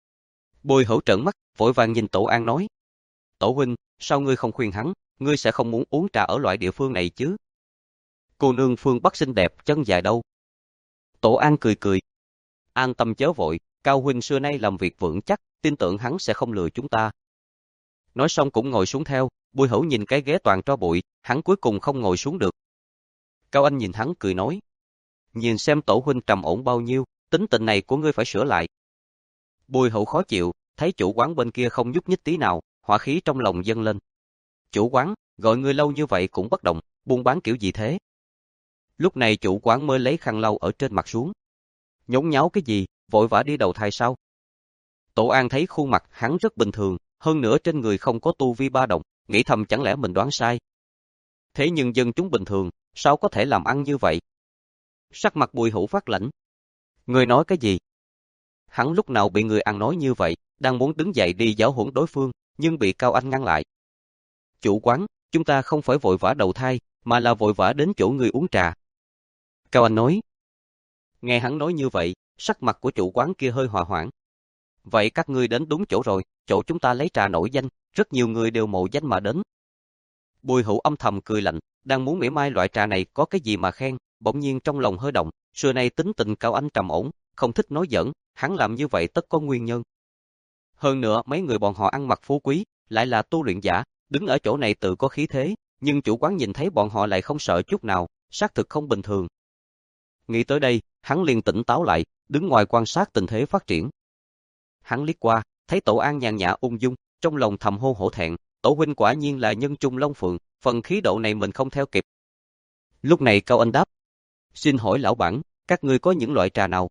Bùi Hữu trợn mắt, vội vàng nhìn Tổ An nói. Tổ huynh, sao ngươi không khuyên hắn, ngươi sẽ không muốn uống trà ở loại địa phương này chứ? Cô nương phương Bắc xinh đẹp, chân dài đâu? Tổ An cười cười. An tâm chớ vội, Cao huynh xưa nay làm việc vững chắc, tin tưởng hắn sẽ không lừa chúng ta. Nói xong cũng ngồi xuống theo, Bùi Hữu nhìn cái ghế toàn tro bụi, hắn cuối cùng không ngồi xuống được. Cao Anh nhìn hắn cười nói. Nhìn xem Tổ huynh trầm ổn bao nhiêu, tính tình này của ngươi phải sửa lại. Bùi Hữu khó chịu, thấy chủ quán bên kia không nhúc nhích tí nào, hỏa khí trong lòng dâng lên. Chủ quán, gọi ngươi lâu như vậy cũng bất động, buôn bán kiểu gì thế? Lúc này chủ quán mới lấy khăn lau ở trên mặt xuống. Nhốn nháo cái gì, vội vã đi đầu thai sao? Tổ An thấy khuôn mặt hắn rất bình thường, hơn nữa trên người không có tu vi ba động, nghĩ thầm chẳng lẽ mình đoán sai. Thế nhưng dân chúng bình thường, sao có thể làm ăn như vậy? Sắc mặt Bùi Hữu phát lạnh. Người nói cái gì? Hắn lúc nào bị người ăn nói như vậy, đang muốn đứng dậy đi giáo huấn đối phương, nhưng bị Cao Anh ngăn lại. Chủ quán, chúng ta không phải vội vã đầu thai, mà là vội vã đến chỗ người uống trà. Cao Anh nói. Nghe hắn nói như vậy, sắc mặt của chủ quán kia hơi hòa hoãn. Vậy các ngươi đến đúng chỗ rồi, chỗ chúng ta lấy trà nổi danh, rất nhiều người đều mộ danh mà đến. Bùi Hữu âm thầm cười lạnh, đang muốn mỉa mai loại trà này có cái gì mà khen, bỗng nhiên trong lòng hơi động, xưa nay tính tình Cao Anh trầm ổn, không thích nói giỡn, hắn làm như vậy tất có nguyên nhân. Hơn nữa mấy người bọn họ ăn mặc phú quý, lại là tu luyện giả, đứng ở chỗ này tự có khí thế, nhưng chủ quán nhìn thấy bọn họ lại không sợ chút nào, xác thực không bình thường. Nghĩ tới đây, hắn liền tỉnh táo lại, đứng ngoài quan sát tình thế phát triển. Hắn liếc qua, thấy Tổ An nhàn nhã ung dung, trong lòng thầm hô hổ thẹn, Tổ huynh quả nhiên là nhân trung long phượng, phần khí độ này mình không theo kịp. Lúc này Cao Anh đáp, xin hỏi lão bản, các ngươi có những loại trà nào?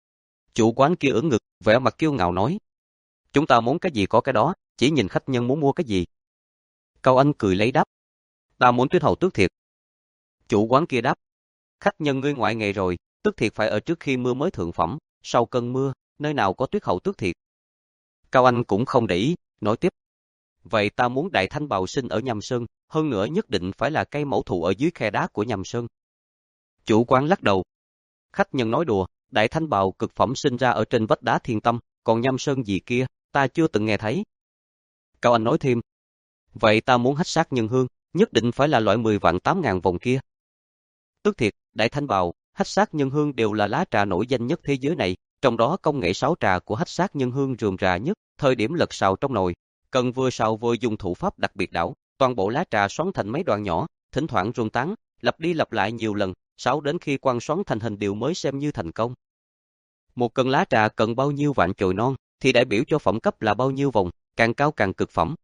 Chủ quán kia ưỡn ngực, vẻ mặt kiêu ngạo nói, chúng ta muốn cái gì có cái đó, chỉ nhìn khách nhân muốn mua cái gì. Cao Anh cười lấy đáp, ta muốn tuyết hầu tước thiệt. Chủ quán kia đáp, khách nhân ngươi ngoại nghề rồi, tước thiệt phải ở trước khi mưa mới thượng phẩm, sau cơn mưa, nơi nào có tuyết hầu tước thiệt. Cao Anh cũng không để ý, nói tiếp, vậy ta muốn Đại Thanh Bào sinh ở Nham Sơn, hơn nữa nhất định phải là cây mẫu thụ ở dưới khe đá của Nham Sơn. Chủ quán lắc đầu, khách nhân nói đùa, Đại Thanh Bào cực phẩm sinh ra ở trên vách đá Thiên Tâm, còn Nham Sơn gì kia, ta chưa từng nghe thấy. Cao Anh nói thêm, vậy ta muốn hách sát nhân hương, nhất định phải là loại mười vạn tám ngàn vòng kia. Tức thiệt, Đại Thanh Bào, hách sát nhân hương đều là lá trà nổi danh nhất thế giới này, trong đó công nghệ sáo trà của hách sát nhân hương rườm rà nhất, thời điểm lật xào trong nồi, cần vừa xào vừa dùng thủ pháp đặc biệt đảo, toàn bộ lá trà xoắn thành mấy đoạn nhỏ, thỉnh thoảng rung tán, lặp đi lặp lại nhiều lần, xáo đến khi quăng xoắn thành hình điều mới xem như thành công. Một cân lá trà cần bao nhiêu vạn chồi non, thì đại biểu cho phẩm cấp là bao nhiêu vòng, càng cao càng cực phẩm.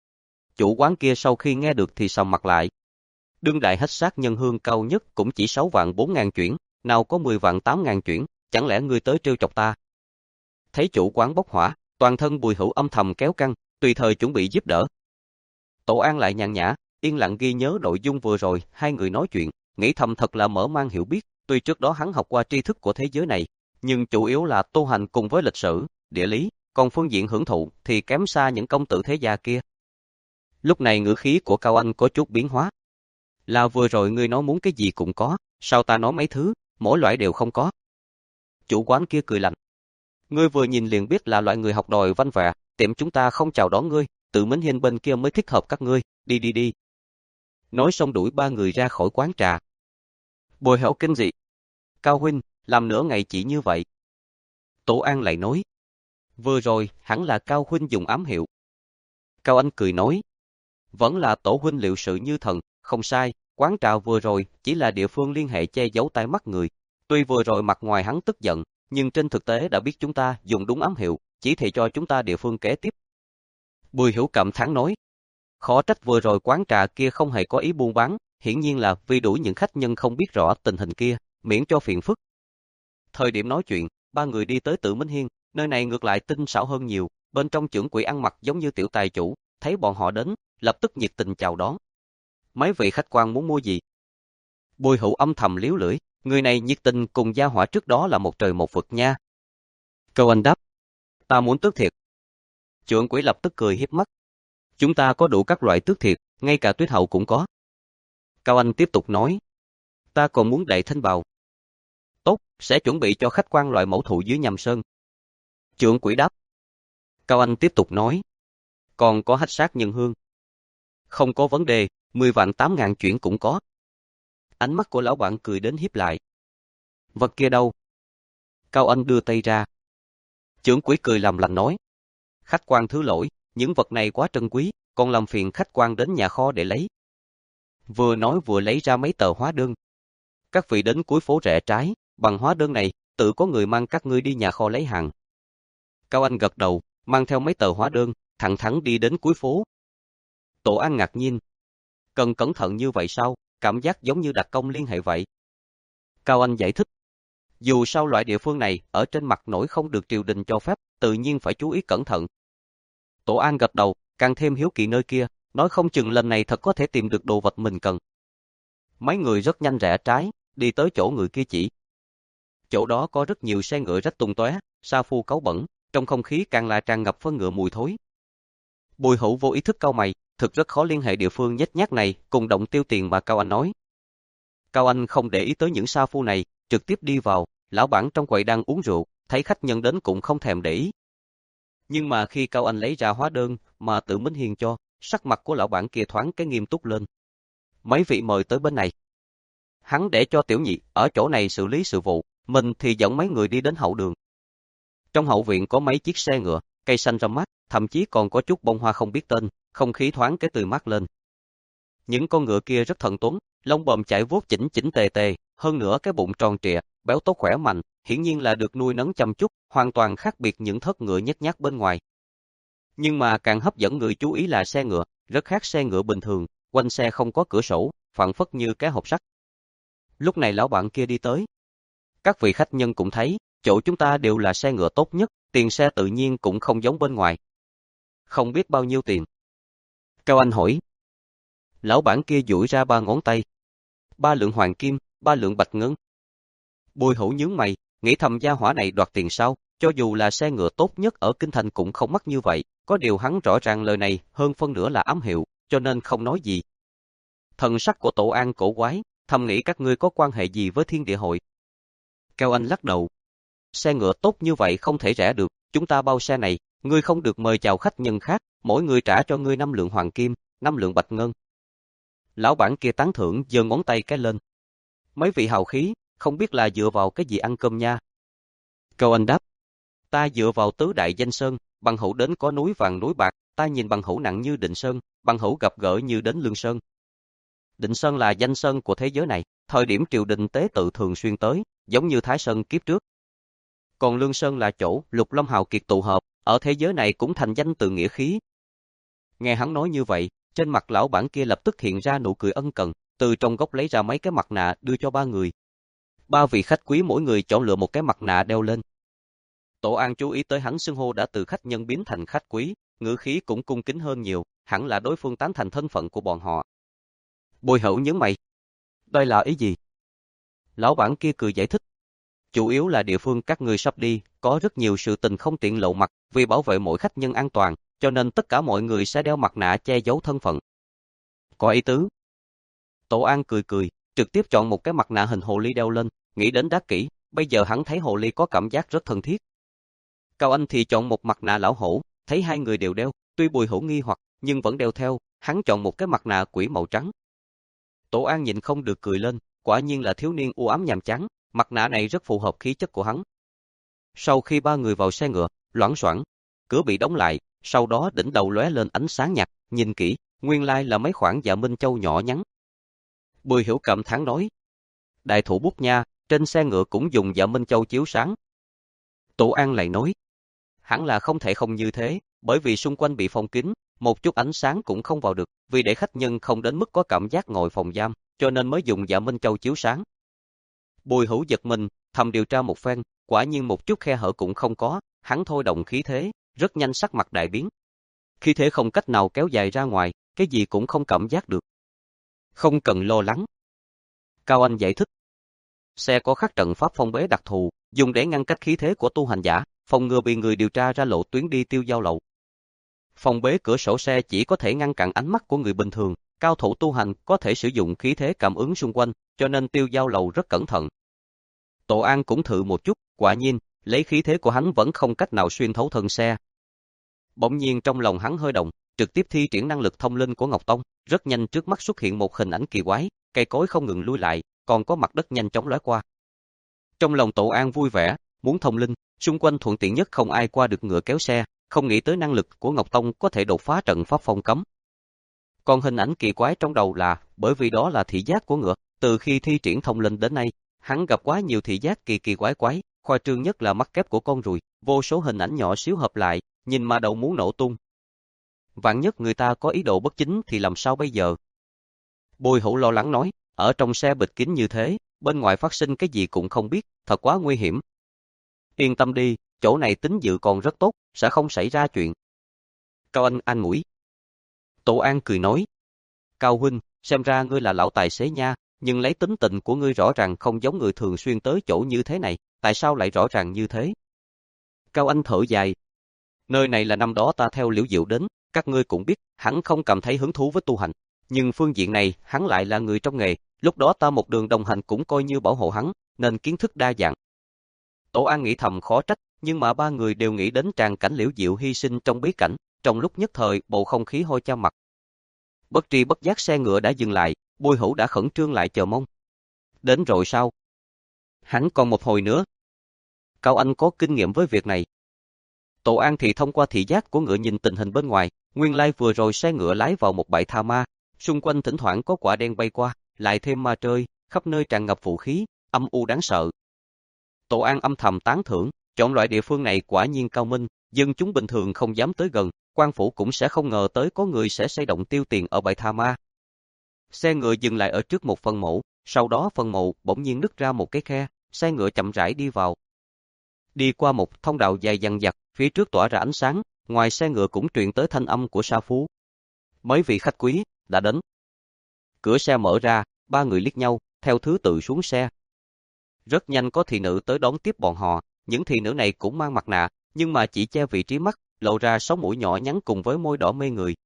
Chủ quán kia sau khi nghe được thì sầm mặt lại. Đương đại hách sát nhân hương cao nhất cũng chỉ sáu vạn bốn ngàn chuyển, nào có mười vạn tám ngàn chuyển, chẳng lẽ ngươi tới trêu chọc ta? Thấy chủ quán bốc hỏa, toàn thân Bùi Hữu âm thầm kéo căng, tùy thời chuẩn bị giúp đỡ. Tổ An lại nhàn nhã, yên lặng ghi nhớ nội dung vừa rồi, hai người nói chuyện, nghĩ thầm thật là mở mang hiểu biết, tuy trước đó hắn học qua tri thức của thế giới này, nhưng chủ yếu là tu hành cùng với lịch sử, địa lý, còn phương diện hưởng thụ thì kém xa những công tử thế gia kia. Lúc này ngữ khí của Cao Anh có chút biến hóa. Là vừa rồi ngươi nói muốn cái gì cũng có, sao ta nói mấy thứ, mỗi loại đều không có. Chủ quán kia cười lạnh. Ngươi vừa nhìn liền biết là loại người học đòi văn vẻ, tiệm chúng ta không chào đón ngươi, tự Mến Hiên bên kia mới thích hợp các ngươi, đi đi đi. Nói xong đuổi ba người ra khỏi quán trà. Bồi Hữu kinh dị. Cao huynh, làm nửa ngày chỉ như vậy. Tổ An lại nói. Vừa rồi, hẳn là Cao huynh dùng ám hiệu. Cao Anh cười nói. Vẫn là Tổ huynh liệu sự như thần, không sai, quán trà vừa rồi chỉ là địa phương liên hệ che giấu tai mắt người. Tuy vừa rồi mặt ngoài hắn tức giận, nhưng trên thực tế đã biết chúng ta dùng đúng ám hiệu, chỉ thị cho chúng ta địa phương kế tiếp. Bùi Hữu cảm thán nói. Khó trách vừa rồi quán trà kia không hề có ý buôn bán, hiển nhiên là vì đuổi những khách nhân không biết rõ tình hình kia, miễn cho phiền phức. Thời điểm nói chuyện, ba người đi tới Tự Mến Hiên, nơi này ngược lại tinh xảo hơn nhiều, bên trong trưởng quỹ ăn mặc giống như tiểu tài chủ, thấy bọn họ đến, lập tức nhiệt tình chào đón. Mấy vị khách quan muốn mua gì? Bùi Hữu âm thầm liếu lưỡi, người này nhiệt tình cùng gia hỏa trước đó là một trời một vực nha. Cao Anh đáp, ta muốn tước thiệt. Trưởng quỹ lập tức cười hiếp mắt. Chúng ta có đủ các loại tước thiệt, ngay cả tuyết hậu cũng có. Cao Anh tiếp tục nói, ta còn muốn Đại Thanh Bào. Tốt, sẽ chuẩn bị cho khách quan loại mẫu thụ dưới Nham Sơn. Trưởng quỹ đáp. Cao Anh tiếp tục nói, còn có hách sát nhân hương. Không có vấn đề, mười vạn tám ngàn chuyển cũng có. Ánh mắt của lão bạn cười đến hiếp lại. Vật kia đâu? Cao Anh đưa tay ra. Trưởng quỹ cười làm lành nói, khách quan thứ lỗi, những vật này quá trân quý, còn làm phiền khách quan đến nhà kho để lấy. Vừa nói vừa lấy ra mấy tờ hóa đơn. Các vị đến cuối phố rẽ trái, bằng hóa đơn này, tự có người mang các ngươi đi nhà kho lấy hàng. Cao Anh gật đầu, mang theo mấy tờ hóa đơn, thẳng thắn đi đến cuối phố. Tổ An ngạc nhiên. Cần cẩn thận như vậy sao? Cảm giác giống như đặc công liên hệ vậy. Cao Anh giải thích. Dù sao loại địa phương này, ở trên mặt nổi không được triều đình cho phép, tự nhiên phải chú ý cẩn thận. Tổ An gật đầu, càng thêm hiếu kỳ nơi kia, nói không chừng lần này thật có thể tìm được đồ vật mình cần. Mấy người rất nhanh rẽ trái, đi tới chỗ người kia chỉ. Chỗ đó có rất nhiều xe ngựa rách tung tóe, sa phu cáu bẩn, trong không khí càng là tràn ngập phân ngựa mùi thối. Bùi Hữu vô ý thức cau mày, thực rất khó liên hệ địa phương nhếch nhác này cùng động tiêu tiền mà Cao Anh nói. Cao Anh không để ý tới những sa phu này, trực tiếp đi vào, lão bản trong quầy đang uống rượu, thấy khách nhân đến cũng không thèm để ý. Nhưng mà khi Cao Anh lấy ra hóa đơn mà Tự Mến Hiên cho, sắc mặt của lão bản kia thoáng cái nghiêm túc lên. Mấy vị mời tới bên này. Hắn để cho tiểu nhị ở chỗ này xử lý sự vụ, mình thì dẫn mấy người đi đến hậu đường. Trong hậu viện có mấy chiếc xe ngựa, cây xanh râm mát, thậm chí còn có chút bông hoa không biết tên, không khí thoáng cái tươi mát lên. Những con ngựa kia rất thần tuấn, lông bờm chải vuốt chỉnh chỉnh tề tề, hơn nữa cái bụng tròn trịa, béo tốt khỏe mạnh, hiển nhiên là được nuôi nấng chăm chút, hoàn toàn khác biệt những thớt ngựa nhếch nhác bên ngoài. Nhưng mà càng hấp dẫn người chú ý là xe ngựa, rất khác xe ngựa bình thường, quanh xe không có cửa sổ, phảng phất như cái hộp sắt. Lúc này lão bạn kia đi tới. Các vị khách nhân cũng thấy, chỗ chúng ta đều là xe ngựa tốt nhất, tiền xe tự nhiên cũng không giống bên ngoài. Không biết bao nhiêu tiền? Cao Anh hỏi. Lão bản kia duỗi ra ba ngón tay. Ba lượng hoàng kim, ba lượng bạch ngân. Bùi Hữu nhướng mày, nghĩ thầm gia hỏa này đoạt tiền sao, cho dù là xe ngựa tốt nhất ở Kinh Thành cũng không mắc như vậy, có điều hắn rõ ràng lời này hơn phân nửa là ám hiệu, cho nên không nói gì. Thần sắc của Tổ An cổ quái, thầm nghĩ các ngươi có quan hệ gì với Thiên Địa Hội. Cao Anh lắc đầu. Xe ngựa tốt như vậy không thể rẻ được, chúng ta bao xe này, ngươi không được mời chào khách nhân khác, mỗi người trả cho ngươi năm lượng hoàng kim, năm lượng bạch ngân. Lão bản kia tán thưởng giơ ngón tay cái lên. Mấy vị hào khí, không biết là dựa vào cái gì ăn cơm nha. Cao Anh đáp. Ta dựa vào tứ đại danh sơn, bằng hữu đến có núi vàng núi bạc, ta nhìn bằng hữu nặng như Định Sơn, bằng hữu gặp gỡ như đến Lương Sơn. Định Sơn là danh sơn của thế giới này, thời điểm triều đình tế tự thường xuyên tới, giống như Thái Sơn kiếp trước. Còn Lương Sơn là chỗ Lục Lâm hào kiệt tụ hợp, ở thế giới này cũng thành danh từ nghĩa khí. Nghe hắn nói như vậy, trên mặt lão bản kia lập tức hiện ra nụ cười ân cần, từ trong góc lấy ra mấy cái mặt nạ đưa cho ba người. Ba vị khách quý mỗi người chọn lựa một cái mặt nạ đeo lên. Tổ An chú ý tới hắn xưng hô đã từ khách nhân biến thành khách quý, ngữ khí cũng cung kính hơn nhiều, hẳn là đối phương tán thành thân phận của bọn họ. Bùi Hữu nhướng mày. Đây là ý gì? Lão bản kia cười giải thích. Chủ yếu là địa phương các ngươi sắp đi, có rất nhiều sự tình không tiện lộ mặt, vì bảo vệ mỗi khách nhân an toàn, cho nên tất cả mọi người sẽ đeo mặt nạ che giấu thân phận. Có ý tứ. Tổ An cười cười, trực tiếp chọn một cái mặt nạ hình hồ ly đeo lên, nghĩ đến đắc kỹ, bây giờ hắn thấy hồ ly có cảm giác rất thân thiết. Cao Anh thì chọn một mặt nạ lão hổ, thấy hai người đều đeo, tuy Bùi Hữu nghi hoặc, nhưng vẫn đeo theo, hắn chọn một cái mặt nạ quỷ màu trắng. Tổ An nhìn không được cười lên, quả nhiên là thiếu niên u ám nhàm chán, mặt nạ này rất phù hợp khí chất của hắn. Sau khi ba người vào xe ngựa, loảng xoảng, cửa bị đóng lại, sau đó đỉnh đầu lóe lên ánh sáng nhạt, nhìn kỹ, nguyên lai là mấy khoản dạ Minh Châu nhỏ nhắn. Bùi Hiểu cảm thán nói, đại thủ bút nha, trên xe ngựa cũng dùng dạ Minh Châu chiếu sáng. Tổ An lại nói, hẳn là không thể không như thế, bởi vì xung quanh bị phong kín, một chút ánh sáng cũng không vào được, vì để khách nhân không đến mức có cảm giác ngồi phòng giam, cho nên mới dùng dạ Minh Châu chiếu sáng. Bùi Hữu giật mình, thầm điều tra một phen, quả nhiên một chút khe hở cũng không có, hắn thôi động khí thế, rất nhanh sắc mặt đại biến. Khí thế không cách nào kéo dài ra ngoài, cái gì cũng không cảm giác được. Không cần lo lắng. Cao Anh giải thích. Xe có khắc trận pháp phong bế đặc thù, dùng để ngăn cách khí thế của tu hành giả, phòng ngừa bị người điều tra ra lộ tuyến đi tiêu giao lậu. Phong bế cửa sổ xe chỉ có thể ngăn cản ánh mắt của người bình thường, cao thủ tu hành có thể sử dụng khí thế cảm ứng xung quanh, cho nên tiêu giao lậu rất cẩn thận. Tổ An cũng thử một chút, quả nhiên, lấy khí thế của hắn vẫn không cách nào xuyên thấu thân xe. Bỗng nhiên trong lòng hắn hơi động, trực tiếp thi triển năng lực thông linh của Ngọc Tông, rất nhanh trước mắt xuất hiện một hình ảnh kỳ quái, cây cối không ngừng lui lại, còn có mặt đất nhanh chóng lóe qua. Trong lòng Tổ An vui vẻ, muốn thông linh, xung quanh thuận tiện nhất không ai qua được ngựa kéo xe, không nghĩ tới năng lực của Ngọc Tông có thể đột phá trận pháp phong cấm. Còn hình ảnh kỳ quái trong đầu là, bởi vì đó là thị giác của ngựa, từ khi thi triển thông linh đến nay, hắn gặp quá nhiều thị giác kỳ kỳ quái quái, khoa trương nhất là mắt kép của con ruồi, vô số hình ảnh nhỏ xíu hợp lại, nhìn mà đầu muốn nổ tung. Vạn nhất người ta có ý đồ bất chính thì làm sao bây giờ? Bùi Hữu lo lắng nói, ở trong xe bịt kín như thế, bên ngoài phát sinh cái gì cũng không biết, thật quá nguy hiểm. Yên tâm đi, chỗ này tín dự còn rất tốt, sẽ không xảy ra chuyện. Cao Anh an ủi. Tổ An cười nói, Cao huynh, xem ra ngươi là lão tài xế nha, nhưng lấy tính tình của ngươi rõ ràng không giống người thường xuyên tới chỗ như thế này, tại sao lại rõ ràng như thế? Cao Anh thở dài. Nơi này là năm đó ta theo Liễu Diệu đến, các ngươi cũng biết, hắn không cảm thấy hứng thú với tu hành, nhưng phương diện này, hắn lại là người trong nghề, lúc đó ta một đường đồng hành cũng coi như bảo hộ hắn, nên kiến thức đa dạng. Tổ An nghĩ thầm khó trách, nhưng mà ba người đều nghĩ đến tràng cảnh Liễu Diệu hy sinh trong bí cảnh, trong lúc nhất thời bầu không khí hôi cha mặt. Bất tri bất giác xe ngựa đã dừng lại, Bùi Hữu đã khẩn trương lại chờ mong. Đến rồi sao? Hắn còn một hồi nữa. Cao Anh có kinh nghiệm với việc này. Tổ An thì thông qua thị giác của ngựa nhìn tình hình bên ngoài, nguyên lai vừa rồi xe ngựa lái vào một bãi tha ma, xung quanh thỉnh thoảng có quả đen bay qua, lại thêm ma trơi, khắp nơi tràn ngập vũ khí, âm u đáng sợ. Tổ An âm thầm tán thưởng, chọn loại địa phương này quả nhiên cao minh, dân chúng bình thường không dám tới gần, quan phủ cũng sẽ không ngờ tới có người sẽ xây động tiêu tiền ở bãi tha ma. Xe ngựa dừng lại ở trước một phần mộ, sau đó phần mộ bỗng nhiên nứt ra một cái khe, xe ngựa chậm rãi đi vào. Đi qua một thông đạo dài dằng dặc, phía trước tỏa ra ánh sáng, ngoài xe ngựa cũng truyền tới thanh âm của sa phú. Mấy vị khách quý đã đến. Cửa xe mở ra, ba người liếc nhau, theo thứ tự xuống xe. Rất nhanh có thị nữ tới đón tiếp bọn họ, những thị nữ này cũng mang mặt nạ, nhưng mà chỉ che vị trí mắt, lộ ra sống mũi nhỏ nhắn cùng với môi đỏ mê người.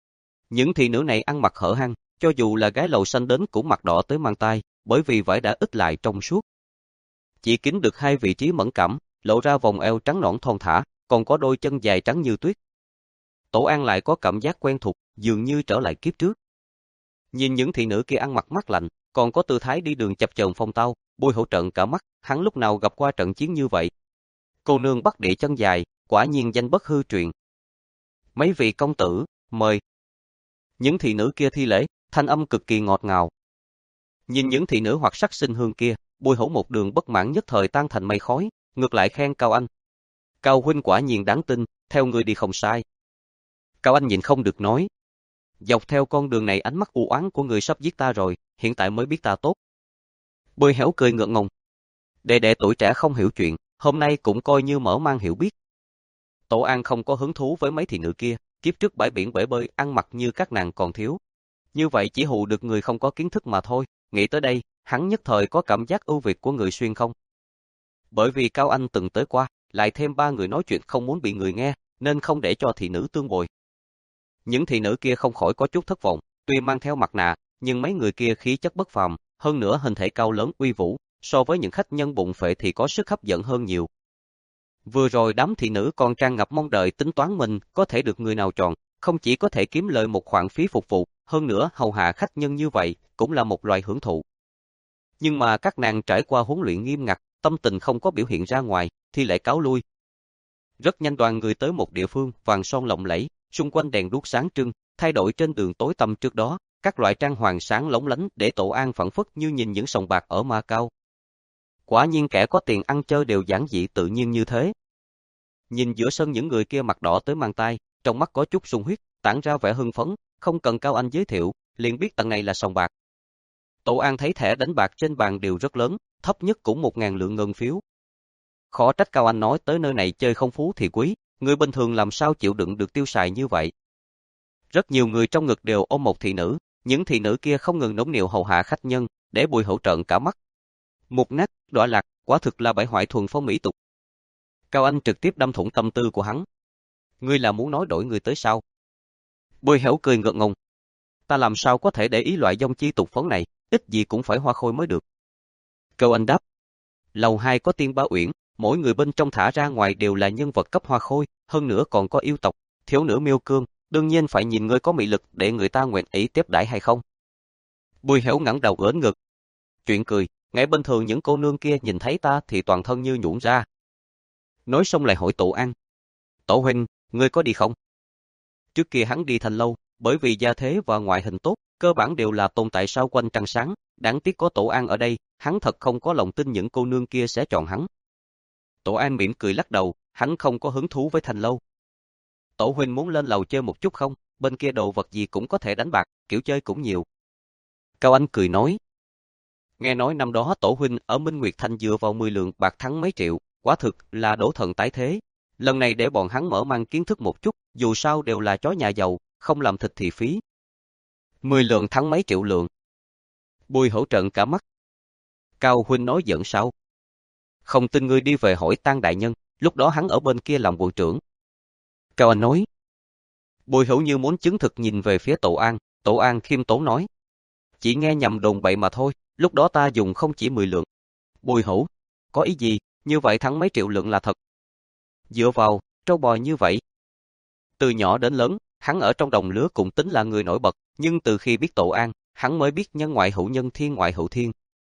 Những thị nữ này ăn mặc hở hang, cho dù là gái lầu xanh đến cũng mặt đỏ tới mang tai, bởi vì vải đã ít lại trong suốt. Chỉ kín được hai vị trí mẫn cảm, lộ ra vòng eo trắng nõn thon thả, còn có đôi chân dài trắng như tuyết. Tổ An lại có cảm giác quen thuộc, dường như trở lại kiếp trước. Nhìn những thị nữ kia ăn mặc mát lạnh, còn có tư thái đi đường chập chờn phong tao, Bùi Hậu trợn cả mắt, hắn lúc nào gặp qua trận chiến như vậy. Cô nương Bắc Địa chân dài, quả nhiên danh bất hư truyền. Mấy vị công tử, mời. Những thị nữ kia thi lễ, thanh âm cực kỳ ngọt ngào. Nhìn những thị nữ hoặc sắc xinh hương kia, Bùi Hậu một đường bất mãn nhất thời tan thành mây khói, ngược lại khen Cao Anh. Cao huynh quả nhiên đáng tin, theo người đi không sai. Cao Anh nhịn không được nói. Dọc theo con đường này ánh mắt u oán của người sắp giết ta rồi, hiện tại mới biết ta tốt. Bùi Hẻo cười ngượng ngùng. Đệ đệ tuổi trẻ không hiểu chuyện, hôm nay cũng coi như mở mang hiểu biết. Tổ An không có hứng thú với mấy thị nữ kia, kiếp trước bãi biển bể bơi ăn mặc như các nàng còn thiếu. Như vậy chỉ hù được người không có kiến thức mà thôi, nghĩ tới đây, hắn nhất thời có cảm giác ưu việt của người xuyên không. Bởi vì Cao Anh từng tới qua, lại thêm ba người nói chuyện không muốn bị người nghe, nên không để cho thị nữ tương bồi. Những thị nữ kia không khỏi có chút thất vọng, tuy mang theo mặt nạ, nhưng mấy người kia khí chất bất phàm, hơn nữa hình thể cao lớn uy vũ, so với những khách nhân bụng phệ thì có sức hấp dẫn hơn nhiều. Vừa rồi đám thị nữ còn tràn ngập mong đợi tính toán mình có thể được người nào chọn, không chỉ có thể kiếm lời một khoản phí phục vụ, hơn nữa hầu hạ khách nhân như vậy cũng là một loại hưởng thụ. Nhưng mà các nàng trải qua huấn luyện nghiêm ngặt, tâm tình không có biểu hiện ra ngoài, thì lại cáo lui. Rất nhanh đoàn người tới một địa phương vàng son lộng lẫy, xung quanh đèn đuốc sáng trưng, thay đổi trên đường tối tăm trước đó, các loại trang hoàng sáng lóng lánh để Tổ An phảng phất như nhìn những sòng bạc ở Ma Cao. Quả nhiên kẻ có tiền ăn chơi đều giản dị tự nhiên như thế. Nhìn giữa sân những người kia mặt đỏ tới mang tai, trong mắt có chút sung huyết, tản ra vẻ hưng phấn, không cần Cao Anh giới thiệu, liền biết tận này là sòng bạc. Tổ An thấy thẻ đánh bạc trên bàn đều rất lớn, thấp nhất cũng một ngàn lượng ngân phiếu. Khó trách Cao Anh nói tới nơi này chơi không phú thì quý, người bình thường làm sao chịu đựng được tiêu xài như vậy. Rất nhiều người trong ngực đều ôm một thị nữ, những thị nữ kia không ngừng nũng nịu hầu hạ khách nhân, để Bùi Hậu trợn cả mắt. Mục nát, đọa lạc, quả thực là bại hoại thuần phong mỹ tục. Cao Anh trực tiếp đâm thủng tâm tư của hắn. Ngươi là muốn nói đổi người tới sao? Bùi Hẻo cười ngượng ngùng. Ta làm sao có thể để ý loại dông chi tục phấn này, ít gì cũng phải hoa khôi mới được. Cao Anh đáp. Lầu hai có Tiên Ba Uyển, mỗi người bên trong thả ra ngoài đều là nhân vật cấp hoa khôi, hơn nữa còn có yêu tộc, thiếu nữ miêu cương, đương nhiên phải nhìn ngươi có mị lực để người ta nguyện ý tiếp đãi hay không. Bùi Hẻo ngẩng đầu ưỡn ngực. Chuyện cười, ngay bình thường những cô nương kia nhìn thấy ta thì toàn thân như nhũn ra. Nói xong lại hỏi Tổ An. Tổ huynh, ngươi có đi không? Trước kia hắn đi Thành Lâu, bởi vì gia thế và ngoại hình tốt, cơ bản đều là tồn tại sau quanh trăng sáng, đáng tiếc có Tổ An ở đây, hắn thật không có lòng tin những cô nương kia sẽ chọn hắn. Tổ An mỉm cười lắc đầu, hắn không có hứng thú với Thành Lâu. Tổ huynh muốn lên lầu chơi một chút không? Bên kia đồ vật gì cũng có thể đánh bạc, kiểu chơi cũng nhiều. Cao Anh cười nói. Nghe nói năm đó Tổ huynh ở Minh Nguyệt Thành dựa vào mười lượng bạc thắng mấy triệu, quả thực là đổ thần tái thế. Lần này để bọn hắn mở mang kiến thức một chút, dù sao đều là chó nhà giàu, không làm thịt thì phí. Mười lượng thắng mấy triệu lượng. Bùi Hậu trợn cả mắt. Cao huynh nói giỡn sao? Không tin ngươi đi về hỏi Tang đại nhân, lúc đó hắn ở bên kia làm quận trưởng. Cao Anh nói. Bùi Hậu như muốn chứng thực nhìn về phía Tổ An, Tổ An khiêm tốn nói. Chỉ nghe nhầm đồn bậy mà thôi, lúc đó ta dùng không chỉ mười lượng. Bùi Hậu, có ý gì, như vậy thắng mấy triệu lượng là thật. Dựa vào, trâu bò như vậy. Từ nhỏ đến lớn, hắn ở trong đồng lứa cũng tính là người nổi bật, nhưng từ khi biết Tổ An, hắn mới biết nhân ngoại hữu nhân thiên ngoại hữu thiên.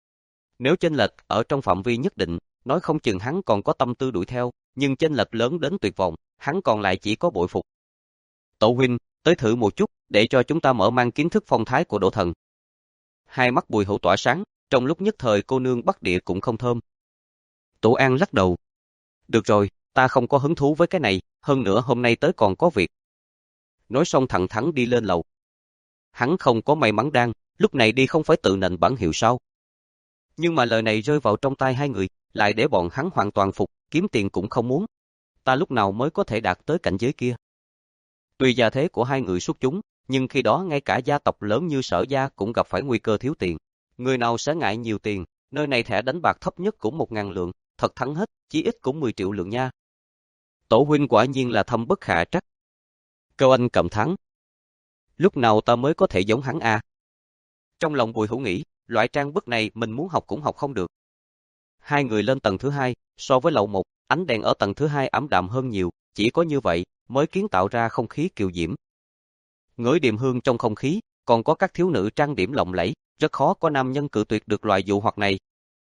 Nếu chênh lệch ở trong phạm vi nhất định, nói không chừng hắn còn có tâm tư đuổi theo, nhưng chênh lệch lớn đến tuyệt vọng, hắn còn lại chỉ có bội phục. Tổ huynh, tới thử một chút, để cho chúng ta mở mang kiến thức phong thái của Đỗ thần. Hai mắt Bùi Hậu tỏa sáng, trong lúc nhất thời cô nương Bắc Địa cũng không thơm. Tổ An lắc đầu. Được rồi, ta không có hứng thú với cái này, hơn nữa hôm nay tới còn có việc. Nói xong thẳng thắn đi lên lầu. Hắn không có may mắn đang, lúc này đi không phải tự nện bản hiệu sao. Nhưng mà lời này rơi vào trong tai hai người, lại để bọn hắn hoàn toàn phục, kiếm tiền cũng không muốn. Ta lúc nào mới có thể đạt tới cảnh giới kia. Tuy gia thế của hai người xuất chúng, nhưng khi đó ngay cả gia tộc lớn như Sở gia cũng gặp phải nguy cơ thiếu tiền. Người nào sẽ ngại nhiều tiền, nơi này thẻ đánh bạc thấp nhất cũng một ngàn lượng, thật thắng hết, chí ít cũng mười triệu lượng nha. Tổ huynh quả nhiên là thâm bất khả trắc. Câu Anh cầm thắng. Lúc nào ta mới có thể giống hắn a? Trong lòng Bùi Hữu nghĩ, loại trang bức này mình muốn học cũng học không được. Hai người lên tầng thứ hai, so với lầu một, ánh đèn ở tầng thứ hai ảm đạm hơn nhiều, chỉ có như vậy mới kiến tạo ra không khí kiều diễm. Ngửi điềm hương trong không khí, còn có các thiếu nữ trang điểm lộng lẫy, rất khó có nam nhân cự tuyệt được loại dụ hoặc này.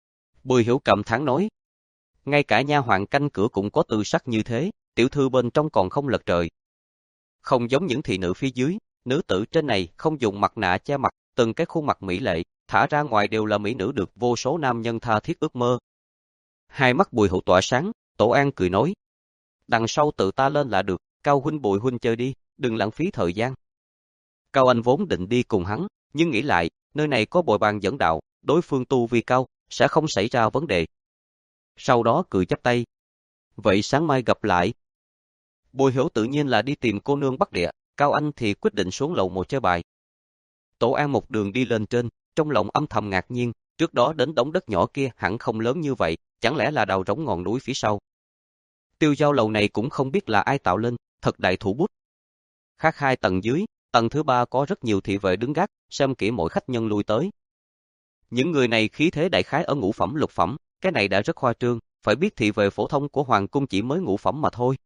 Bùi Hiểu cầm thán nói, ngay cả nha hoàn canh cửa cũng có tư sắc như thế, tiểu thư bên trong còn không lật trời. Không giống những thị nữ phía dưới, nữ tử trên này không dùng mặt nạ che mặt, từng cái khuôn mặt mỹ lệ, thả ra ngoài đều là mỹ nữ được vô số nam nhân tha thiết ước mơ. Hai mắt Bùi Hữu tỏa sáng, Tổ An cười nói, đằng sau tự ta lên là được, Cao huynh Bùi huynh chơi đi, đừng lãng phí thời gian. Cao Anh vốn định đi cùng hắn, nhưng nghĩ lại, nơi này có bồi bàn dẫn đạo, đối phương tu vi cao, sẽ không xảy ra vấn đề. Sau đó cười chắp tay. Vậy sáng mai gặp lại. Bùi Hiểu tự nhiên là đi tìm cô nương Bắc Địa, Cao Anh thì quyết định xuống lầu một chơi bài. Tổ An một đường đi lên trên, trong lòng âm thầm ngạc nhiên, trước đó đến đống đất nhỏ kia hẳn không lớn như vậy, chẳng lẽ là đào rỗng ngọn núi phía sau. Tiêu giao lầu này cũng không biết là ai tạo lên, thật đại thủ bút. Khác hai tầng dưới, tầng thứ ba có rất nhiều thị vệ đứng gác, xem kỹ mỗi khách nhân lui tới. Những người này khí thế đại khái ở ngũ phẩm lục phẩm, cái này đã rất khoa trương, phải biết thị vệ phổ thông của hoàng cung chỉ mới ngũ phẩm mà thôi.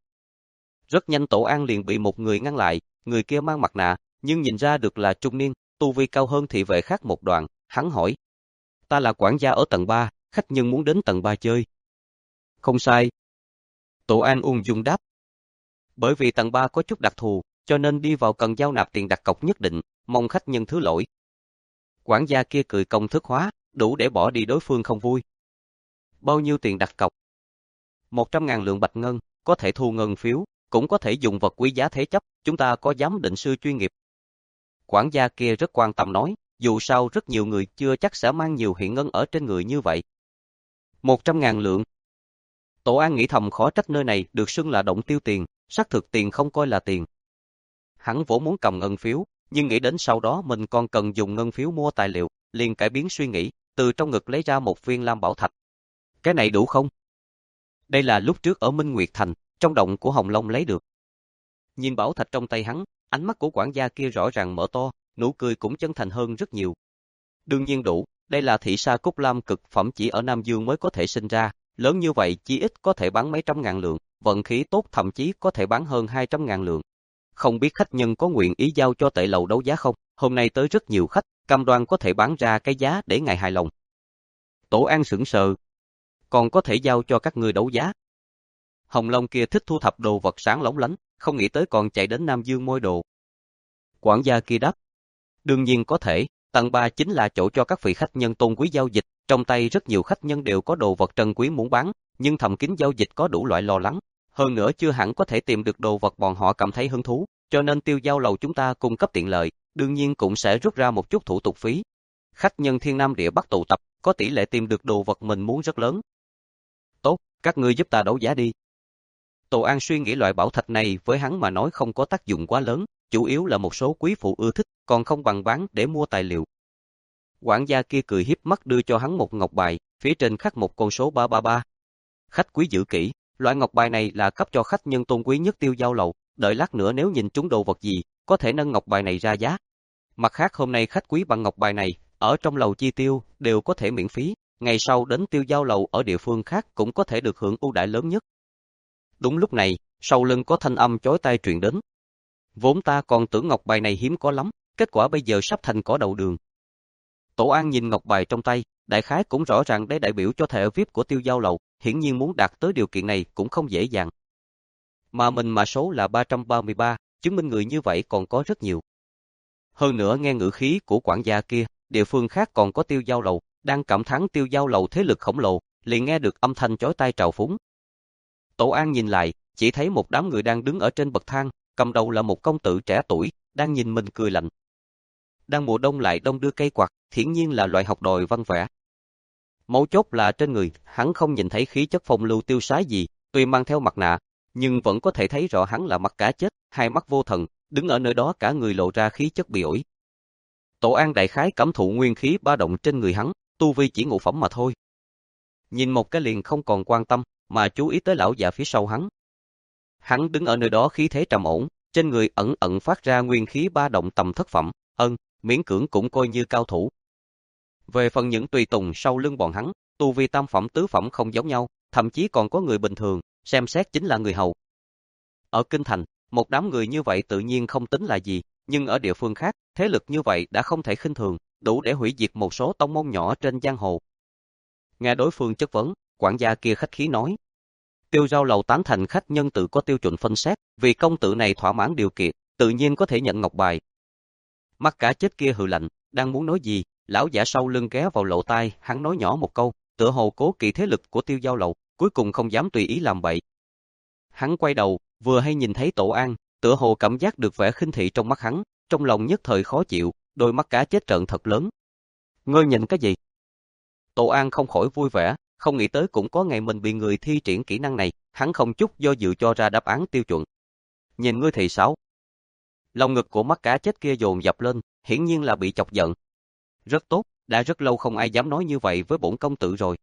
Rất nhanh Tổ An liền bị một người ngăn lại, người kia mang mặt nạ, nhưng nhìn ra được là trung niên, tu vi cao hơn thị vệ khác một đoạn, hắn hỏi. Ta là quản gia ở tầng ba, khách nhân muốn đến tầng ba chơi. Không sai. Tổ An ung dung đáp. Bởi vì tầng ba có chút đặc thù, cho nên đi vào cần giao nạp tiền đặt cọc nhất định, mong khách nhân thứ lỗi. Quản gia kia cười công thức hóa, đủ để bỏ đi đối phương không vui. Bao nhiêu tiền đặt cọc? Một trăm ngàn lượng bạch ngân, có thể thu ngân phiếu, cũng có thể dùng vật quý giá thế chấp, chúng ta có giám định sư chuyên nghiệp. Quản gia kia rất quan tâm nói, dù sao rất nhiều người chưa chắc sẽ mang nhiều hiện ngân ở trên người như vậy. Một trăm ngàn lượng. Tổ An nghĩ thầm khó trách nơi này được xưng là động tiêu tiền, xác thực tiền không coi là tiền. Hắn vốn muốn cầm ngân phiếu, nhưng nghĩ đến sau đó mình còn cần dùng ngân phiếu mua tài liệu, liền cải biến suy nghĩ, từ trong ngực lấy ra một viên lam bảo thạch. Cái này đủ không? Đây là lúc trước ở Minh Nguyệt Thành, trong động của Hồng Long lấy được. Nhìn bảo thạch trong tay hắn, ánh mắt của quản gia kia rõ ràng mở to, nụ cười cũng chân thành hơn rất nhiều. Đương nhiên đủ, đây là thị sa cúc lam cực phẩm chỉ ở Nam Dương mới có thể sinh ra, lớn như vậy chí ít có thể bán mấy trăm ngàn lượng, vận khí tốt thậm chí có thể bán hơn hai trăm ngàn lượng. Không biết khách nhân có nguyện ý giao cho tệ lầu đấu giá không? Hôm nay tới rất nhiều khách, cam đoan có thể bán ra cái giá để ngài hài lòng. Tổ An sững sờ. Còn có thể giao cho các ngươi đấu giá. Hồng Long kia thích thu thập đồ vật sáng lóng lánh, không nghĩ tới còn chạy đến Nam Dương môi đồ. Quản gia kia đáp. Đương nhiên có thể, tầng ba chính là chỗ cho các vị khách nhân tôn quý giao dịch, trong tay rất nhiều khách nhân đều có đồ vật trân quý muốn bán, nhưng thầm kín giao dịch có đủ loại lo lắng. Hơn nữa chưa hẳn có thể tìm được đồ vật bọn họ cảm thấy hứng thú, cho nên tiêu giao lầu chúng ta cung cấp tiện lợi, đương nhiên cũng sẽ rút ra một chút thủ tục phí. Khách nhân Thiên Nam Địa Bắc tụ tập, có tỷ lệ tìm được đồ vật mình muốn rất lớn. Tốt, các ngươi giúp ta đấu giá đi. Tổ An suy nghĩ loại bảo thạch này với hắn mà nói không có tác dụng quá lớn, chủ yếu là một số quý phụ ưa thích, còn không bằng bán để mua tài liệu. Quản gia kia cười hiếp mắt đưa cho hắn một ngọc bài, phía trên khắc một con số ba ba ba. Khách quý giữ kỹ, loại ngọc bài này là cấp cho khách nhân tôn quý nhất tiêu giao lầu, đợi lát nữa nếu nhìn trúng đồ vật gì, có thể nâng ngọc bài này ra giá. Mặt khác hôm nay khách quý bằng ngọc bài này, ở trong lầu chi tiêu, đều có thể miễn phí, ngày sau đến tiêu giao lầu ở địa phương khác cũng có thể được hưởng ưu đãi lớn nhất. Đúng lúc này, sau lưng có thanh âm chói tai truyền đến. Vốn ta còn tưởng ngọc bài này hiếm có lắm, kết quả bây giờ sắp thành cỏ đầu đường. Tổ An nhìn ngọc bài trong tay, đại khái cũng rõ ràng đây đại biểu cho thẻ vi ai pi của tiêu giao lầu, hiển nhiên muốn đạt tới điều kiện này cũng không dễ dàng. Mà mình mã số là ba trăm ba mươi ba, chứng minh người như vậy còn có rất nhiều. Hơn nữa nghe ngữ khí của quản gia kia, địa phương khác còn có tiêu giao lầu, đang cảm thán tiêu giao lầu thế lực khổng lồ, liền nghe được âm thanh chói tai trào phúng. Tổ An nhìn lại, chỉ thấy một đám người đang đứng ở trên bậc thang, cầm đầu là một công tử trẻ tuổi, đang nhìn mình cười lạnh. Đang mùa đông lại đông đưa cây quạt, hiển nhiên là loại học đòi văn vẽ. Mấu chốt là trên người, hắn không nhìn thấy khí chất phong lưu tiêu sái gì, tuy mang theo mặt nạ, nhưng vẫn có thể thấy rõ hắn là mắt cá chết, hai mắt vô thần, đứng ở nơi đó cả người lộ ra khí chất bị ổi. Tổ An đại khái cảm thụ nguyên khí ba động trên người hắn, tu vi chỉ ngũ phẩm mà thôi. Nhìn một cái liền không còn quan tâm, mà chú ý tới lão già phía sau hắn. Hắn đứng ở nơi đó khí thế trầm ổn, trên người ẩn ẩn phát ra nguyên khí ba động tầm thất phẩm, ân, miễn cưỡng cũng coi như cao thủ. Về phần những tùy tùng sau lưng bọn hắn, tu vi tam phẩm tứ phẩm không giống nhau, thậm chí còn có người bình thường, xem xét chính là người hầu. Ở Kinh Thành, một đám người như vậy tự nhiên không tính là gì, nhưng ở địa phương khác, thế lực như vậy đã không thể khinh thường, đủ để hủy diệt một số tông môn nhỏ trên giang hồ. Nghe đối phương chất vấn, quản gia kia khách khí nói. Tiêu Giao Lầu tán thành khách nhân tự có tiêu chuẩn phân xét, vì công tử này thỏa mãn điều kiện, tự nhiên có thể nhận ngọc bài. Mắt cả chết kia hừ lạnh, đang muốn nói gì, lão giả sau lưng ghé vào lỗ tai, hắn nói nhỏ một câu, tựa hồ cố kỵ thế lực của Tiêu Giao Lầu, cuối cùng không dám tùy ý làm bậy. Hắn quay đầu, vừa hay nhìn thấy Tổ An, tựa hồ cảm giác được vẻ khinh thị trong mắt hắn, trong lòng nhất thời khó chịu, đôi mắt cá chết trợn thật lớn. Ngươi nhìn cái gì? Tổ An không khỏi vui vẻ, không nghĩ tới cũng có ngày mình bị người thi triển kỹ năng này, hắn không chút do dự cho ra đáp án tiêu chuẩn. Nhìn ngươi thì sao? Lòng ngực của mắt cá chết kia dồn dập lên, hiển nhiên là bị chọc giận. Rất tốt, đã rất lâu không ai dám nói như vậy với bổn công tử rồi.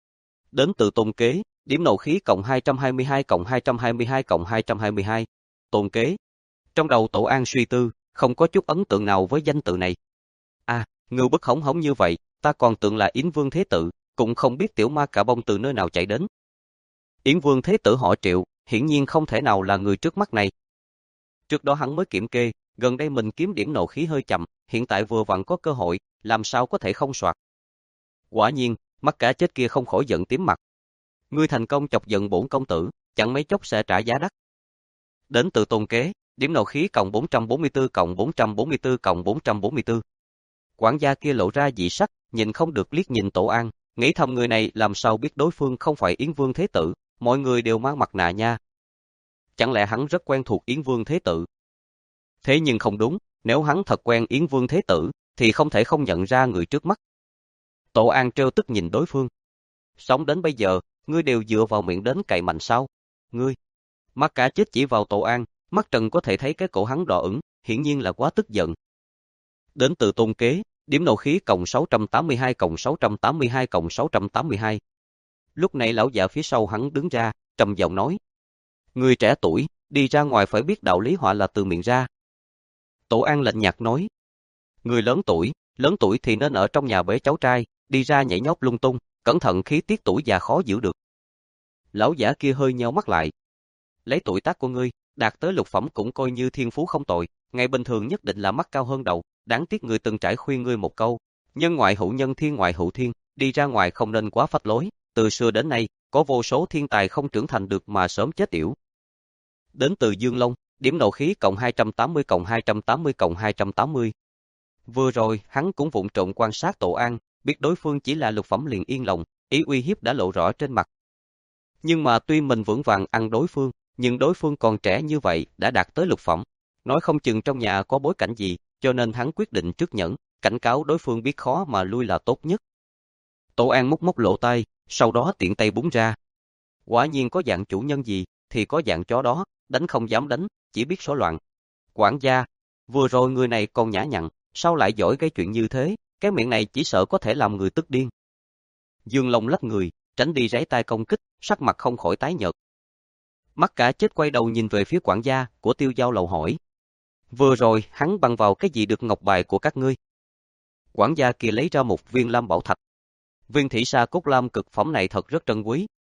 Đến từ Tôn Kế, điểm nộ khí cộng hai trăm hai mươi hai cộng hai trăm hai mươi hai cộng hai trăm hai mươi hai. Tôn Kế. Trong đầu Tổ An suy tư, không có chút ấn tượng nào với danh tự này. À, ngưu bất hống hống như vậy, ta còn tưởng là Yến Vương Thế Tử, cũng không biết tiểu ma cà bông từ nơi nào chạy đến. Yến Vương Thế Tử họ Triệu, hiển nhiên không thể nào là người trước mắt này. Trước đó hắn mới kiểm kê, gần đây mình kiếm điểm nộ khí hơi chậm, hiện tại vừa vặn có cơ hội, làm sao có thể không soạt. Quả nhiên, mắt cả chết kia không khỏi giận tím mặt. Ngươi thành công chọc giận bổn công tử, chẳng mấy chốc sẽ trả giá đắt. Đến từ Tôn Kế, điểm nộ khí cộng bốn trăm bốn mươi tư cộng bốn trăm bốn mươi tư cộng bốn trăm bốn mươi tư. Quản gia kia lộ ra dị sắc, nhìn không được liếc nhìn Tổ An, nghĩ thầm người này làm sao biết đối phương không phải Yến Vương Thế Tử, mọi người đều mang mặt nạ nha. Chẳng lẽ hắn rất quen thuộc Yến Vương Thế Tử? Thế nhưng không đúng, nếu hắn thật quen Yến Vương Thế Tử, thì không thể không nhận ra người trước mắt. Tổ An trêu tức nhìn đối phương. Sống đến bây giờ, ngươi đều dựa vào miệng đến cậy mạnh sao? Ngươi! Mắt cả chết chỉ vào Tổ An, mắt Trần có thể thấy cái cổ hắn đỏ ửng, hiển nhiên là quá tức giận. Đến từ Tôn Kế, điểm nộ khí cộng sáu trăm tám mươi hai cộng sáu trăm tám mươi hai cộng sáu trăm tám mươi hai. Lúc này lão già phía sau hắn đứng ra, trầm giọng nói. Người trẻ tuổi, đi ra ngoài phải biết đạo lý họa là từ miệng ra. Tổ An lạnh nhạt nói. Người lớn tuổi, lớn tuổi thì nên ở trong nhà bế cháu trai, đi ra nhảy nhót lung tung, cẩn thận khí tiết tuổi già khó giữ được. Lão giả kia hơi nheo mắt lại. Lấy tuổi tác của ngươi, đạt tới lục phẩm cũng coi như thiên phú không tồi, ngày bình thường nhất định là mắt cao hơn đầu, đáng tiếc người từng trải khuyên ngươi một câu, nhân ngoại hữu nhân thiên ngoại hữu thiên, đi ra ngoài không nên quá phách lối, từ xưa đến nay, có vô số thiên tài không trưởng thành được mà sớm chết yểu. Đến từ Dương Long, điểm nộ khí cộng hai trăm tám mươi cộng hai trăm tám mươi cộng hai trăm tám mươi. Vừa rồi, hắn cũng vụng trộn quan sát Tổ An, biết đối phương chỉ là lục phẩm liền yên lòng, ý uy hiếp đã lộ rõ trên mặt. Nhưng mà tuy mình vững vàng ăn đối phương, nhưng đối phương còn trẻ như vậy đã đạt tới lục phẩm, nói không chừng trong nhà có bối cảnh gì, cho nên hắn quyết định trước nhẫn, cảnh cáo đối phương biết khó mà lui là tốt nhất. Tổ An múc mốc lỗ tai, sau đó tiện tay búng ra. Quả nhiên có dạng chủ nhân gì, thì có dạng chó đó, đánh không dám đánh, chỉ biết xỏ loạn. Quản gia, vừa rồi người này còn nhã nhặn, sao lại giỏi gây chuyện như thế, cái miệng này chỉ sợ có thể làm người tức điên. Dương Long lách người, tránh đi ráy tai công kích, sắc mặt không khỏi tái nhợt. Mắt cả chết quay đầu nhìn về phía quản gia của Tiêu Giao Lầu hỏi. Vừa rồi, hắn bằng vào cái gì được ngọc bài của các ngươi? Quản gia kia lấy ra một viên lam bảo thạch. Viên thủy sa cốt lam cực phẩm này thật rất trân quý.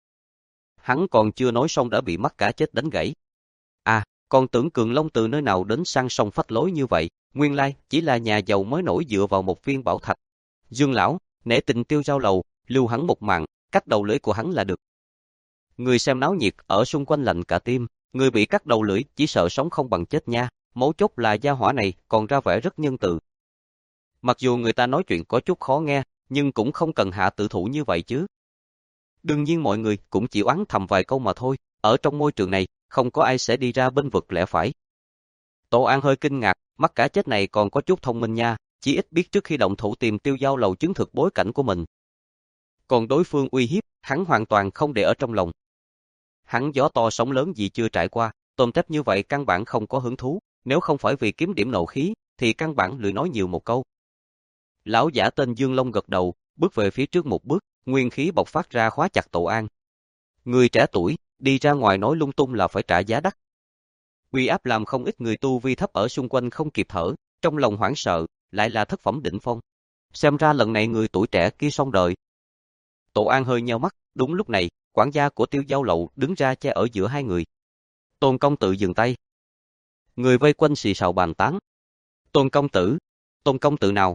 Hắn còn chưa nói xong đã bị mắt cả chết đánh gãy. À, còn tưởng Cường Long từ nơi nào đến sang sông phách lối như vậy, nguyên lai chỉ là nhà giàu mới nổi dựa vào một viên bảo thạch. Dương lão, nể tình Tiêu Giao Lầu, lưu hắn một mạng, cắt đầu lưỡi của hắn là được. Người xem náo nhiệt ở xung quanh lạnh cả tim, người bị cắt đầu lưỡi chỉ sợ sống không bằng chết nha, mấu chốt là gia hỏa này còn ra vẻ rất nhân từ. Mặc dù người ta nói chuyện có chút khó nghe, nhưng cũng không cần hạ tử thủ như vậy chứ. Đương nhiên mọi người cũng chỉ oán thầm vài câu mà thôi, ở trong môi trường này, không có ai sẽ đi ra bênh vực lẽ phải. Tổ An hơi kinh ngạc, mắt cá chết này còn có chút thông minh nha, chỉ ít biết trước khi động thủ tìm Tiêu Giao Lầu chứng thực bối cảnh của mình. Còn đối phương uy hiếp, hắn hoàn toàn không để ở trong lòng. Hắn gió to sóng lớn gì chưa trải qua, tôm tép như vậy căn bản không có hứng thú, nếu không phải vì kiếm điểm nộ khí, thì căn bản lười nói nhiều một câu. Lão giả tên Dương Long gật đầu, bước về phía trước một bước, nguyên khí bộc phát ra khóa chặt Tổ An. Người trẻ tuổi, đi ra ngoài nói lung tung là phải trả giá đắt. Uy áp làm không ít người tu vi thấp ở xung quanh không kịp thở, trong lòng hoảng sợ, lại là thất phẩm đỉnh phong. Xem ra lần này người tuổi trẻ kia xong đời. Tổ An hơi nheo mắt, đúng lúc này, quản gia của Tiêu Giao Lậu đứng ra che ở giữa hai người. Tôn công tử dừng tay. Người vây quanh xì xào bàn tán. Tôn công tử? Tôn công tử nào?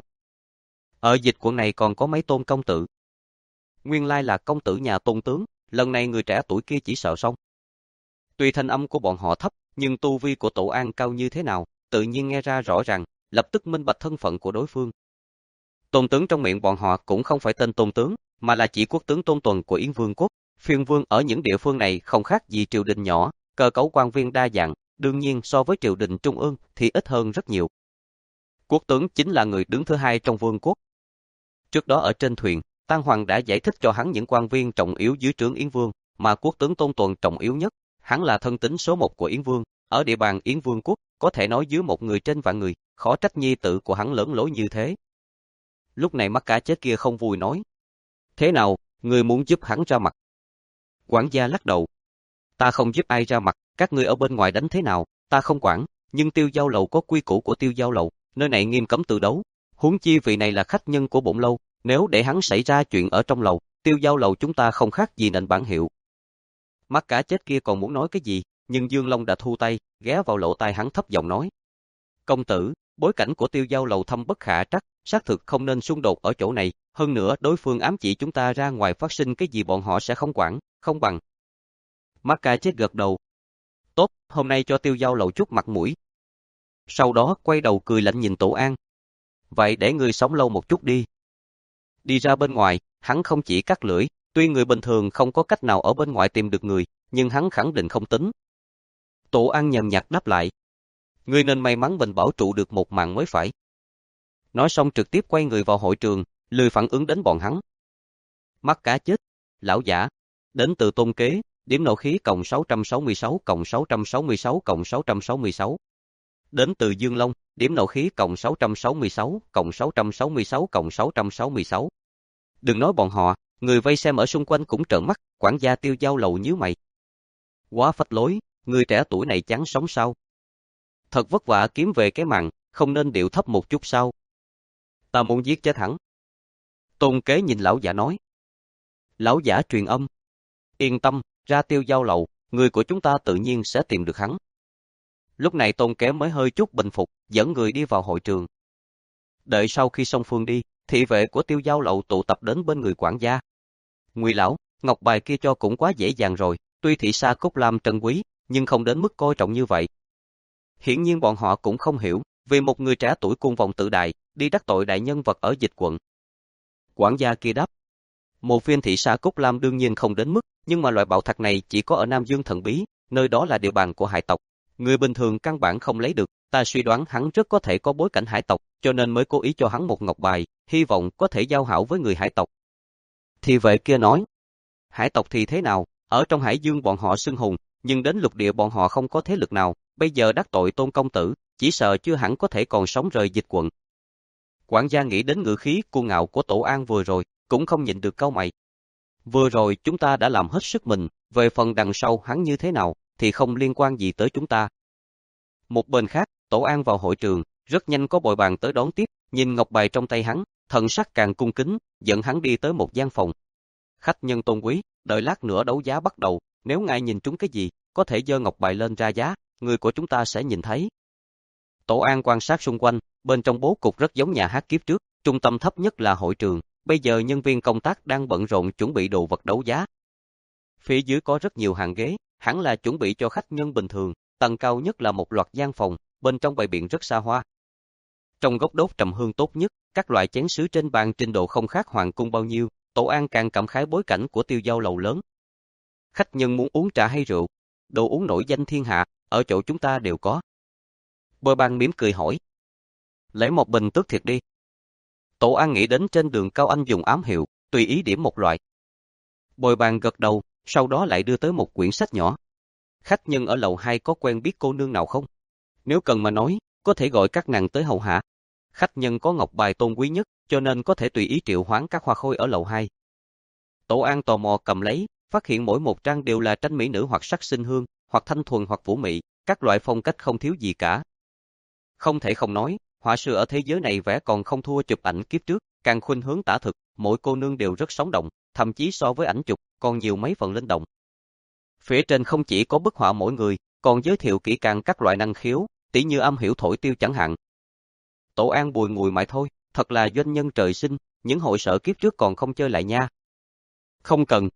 Ở dịch quận này còn có mấy tôn công tử. Nguyên lai là công tử nhà Tôn tướng, lần này người trẻ tuổi kia chỉ sợ xong. Tuy thanh âm của bọn họ thấp, nhưng tu vi của Tổ An cao như thế nào, tự nhiên nghe ra rõ ràng, lập tức minh bạch thân phận của đối phương. Tôn tướng trong miệng bọn họ cũng không phải tên Tôn tướng, mà là chỉ quốc tướng Tôn Tuần của Yến Vương quốc. Phiên vương ở những địa phương này không khác gì triều đình nhỏ, cơ cấu quan viên đa dạng, đương nhiên so với triều đình trung ương thì ít hơn rất nhiều. Quốc tướng chính là người đứng thứ hai trong vương quốc. Trước đó ở trên thuyền, Tang Hoàng đã giải thích cho hắn những quan viên trọng yếu dưới trướng Yến Vương, mà quốc tướng Tôn Tuần trọng yếu nhất, hắn là thân tín số một của Yến Vương, ở địa bàn Yến Vương quốc, có thể nói dưới một người trên vạn người, khó trách nhi tử của hắn lớn lối như thế. Lúc này mắt cá chết kia không vui nói. Thế nào, người muốn giúp hắn ra mặt? Quản gia lắc đầu. Ta không giúp ai ra mặt, các ngươi ở bên ngoài đánh thế nào, ta không quản, nhưng Tiêu Giao Lầu có quy củ của Tiêu Giao Lầu, nơi này nghiêm cấm tự đấu. Huống chi vị này là khách nhân của bổn lâu, nếu để hắn xảy ra chuyện ở trong lầu, Tiêu Giao Lầu chúng ta không khác gì nền bản hiệu. Mắt cá chết kia còn muốn nói cái gì, nhưng Dương Long đã thu tay, ghé vào lỗ tai hắn thấp giọng nói. Công tử, bối cảnh của Tiêu Giao Lầu thâm bất khả trắc, xác thực không nên xung đột ở chỗ này, hơn nữa đối phương ám chỉ chúng ta ra ngoài phát sinh cái gì bọn họ sẽ không quản, không bằng. Mắt cá chết gật đầu. Tốt, hôm nay cho Tiêu Giao Lầu chút mặt mũi. Sau đó quay đầu cười lạnh nhìn Tổ An. Vậy để người sống lâu một chút đi. Đi ra bên ngoài, hắn không chỉ cắt lưỡi, tuy người bình thường không có cách nào ở bên ngoài tìm được người, nhưng hắn khẳng định không tính. Tổ An nhàn nhạt đáp lại. Ngươi nên may mắn mình bảo trụ được một mạng mới phải. Nói xong trực tiếp quay người vào hội trường, lười phản ứng đến bọn hắn. Mắt cá chết, lão giả, đến từ Tôn Kế, điểm nộ khí cộng sáu trăm sáu mươi sáu cộng sáu trăm sáu mươi sáu cộng sáu trăm sáu mươi sáu. Đến từ Dương Long, điểm nộ khí cộng sáu trăm sáu mươi sáu cộng sáu trăm sáu mươi sáu cộng sáu trăm sáu mươi sáu. Đừng nói bọn họ, người vây xem ở xung quanh cũng trợn mắt, quản gia Tiêu Giao Lầu nhíu mày. Quá phách lối, người trẻ tuổi này chán sống sao? Thật vất vả kiếm về cái mạng, không nên điệu thấp một chút sao? Ta muốn giết chết hắn. Tôn Kế nhìn lão giả nói. Lão giả truyền âm. Yên tâm, ra Tiêu Giao Lầu, người của chúng ta tự nhiên sẽ tìm được hắn. Lúc này Tôn Kế mới hơi chút bình phục, dẫn người đi vào hội trường. Đợi sau khi song phương đi, thị vệ của Tiêu Giao Lầu tụ tập đến bên người quản gia. Ngụy lão, ngọc bài kia cho cũng quá dễ dàng rồi, tuy thị sa cốt lam trân quý, nhưng không đến mức coi trọng như vậy. Hiển nhiên bọn họ cũng không hiểu, vì một người trẻ tuổi cuồng vọng tự đại, đi đắc tội đại nhân vật ở dịch quận. Quản gia kia đáp. Một viên thị sa cốt lam đương nhiên không đến mức, nhưng mà loại bảo thạch này chỉ có ở Nam Dương Thần Bí, nơi đó là địa bàn của hải tộc. Người bình thường căn bản không lấy được, ta suy đoán hắn rất có thể có bối cảnh hải tộc, cho nên mới cố ý cho hắn một ngọc bài, hy vọng có thể giao hảo với người hải tộc. Thì vệ kia nói, hải tộc thì thế nào, ở trong Hải Dương bọn họ xưng hùng, nhưng đến lục địa bọn họ không có thế lực nào, bây giờ đắc tội Tôn công tử, chỉ sợ chưa hẳn có thể còn sống rời dịch quận. Quản gia nghĩ đến ngữ khí cuồng ngạo của Tổ An vừa rồi, cũng không nhịn được cau mày. Vừa rồi chúng ta đã làm hết sức mình, về phần đằng sau hắn như thế nào, thì không liên quan gì tới chúng ta. Một bên khác, Tổ An vào hội trường, rất nhanh có bồi bàn tới đón tiếp, nhìn ngọc bài trong tay hắn, thần sắc càng cung kính, dẫn hắn đi tới một gian phòng. Khách nhân tôn quý, đợi lát nữa đấu giá bắt đầu, nếu ngài nhìn trúng cái gì, có thể giơ ngọc bài lên ra giá, người của chúng ta sẽ nhìn thấy. Tổ An quan sát xung quanh, bên trong bố cục rất giống nhà hát kiếp trước, trung tâm thấp nhất là hội trường, bây giờ nhân viên công tác đang bận rộn chuẩn bị đồ vật đấu giá. Phía dưới có rất nhiều hàng ghế, hẳn là chuẩn bị cho khách nhân bình thường, tầng cao nhất là một loạt gian phòng, bên trong bày biện rất xa hoa. Trong góc đốt trầm hương tốt nhất, các loại chén sứ trên bàn trình độ không khác hoàng cung bao nhiêu, Tổ An càng cảm khái bối cảnh của Tiêu Dao lầu lớn. Khách nhân muốn uống trà hay rượu, đồ uống nổi danh thiên hạ, ở chỗ chúng ta đều có. Bồi bàn mỉm cười hỏi. Lấy một bình tước thiệt đi. Tổ An nghĩ đến trên đường Cao Anh dùng ám hiệu, tùy ý điểm một loại. Bồi bàn gật đầu, sau đó lại đưa tới một quyển sách nhỏ. Khách nhân ở lầu hai có quen biết cô nương nào không? Nếu cần mà nói, có thể gọi các nàng tới hầu hạ. Khách nhân có ngọc bài tôn quý nhất, cho nên có thể tùy ý triệu hoán các hoa khôi ở lầu hai. Tổ An tò mò cầm lấy, phát hiện mỗi một trang đều là tranh mỹ nữ hoặc sắc sinh hương, hoặc thanh thuần hoặc vũ mị, các loại phong cách không thiếu gì cả. Không thể không nói, họa sư ở thế giới này vẽ còn không thua chụp ảnh kiếp trước, càng khuynh hướng tả thực, mỗi cô nương đều rất sống động, thậm chí so với ảnh chụp còn nhiều mấy phần linh động. Phía trên không chỉ có bức họa mỗi người, còn giới thiệu kỹ càng các loại năng khiếu, tỉ như âm hiểu thổi tiêu chẳng hạn. Tổ An bùi ngùi mãi thôi, thật là doanh nhân trời sinh, những hội sở kiếp trước còn không chơi lại nha. Không cần.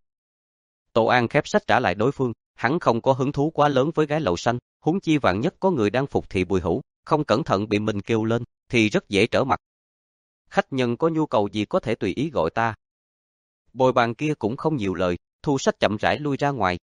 Tổ An khép sách trả lại đối phương, hắn không có hứng thú quá lớn với gái lầu xanh, huống chi vạn nhất có người đang phục thị Bùi Hữu, không cẩn thận bị mình kêu lên, thì rất dễ trở mặt. Khách nhân có nhu cầu gì có thể tùy ý gọi ta. Bồi bàn kia cũng không nhiều lời, thu sách chậm rãi lui ra ngoài.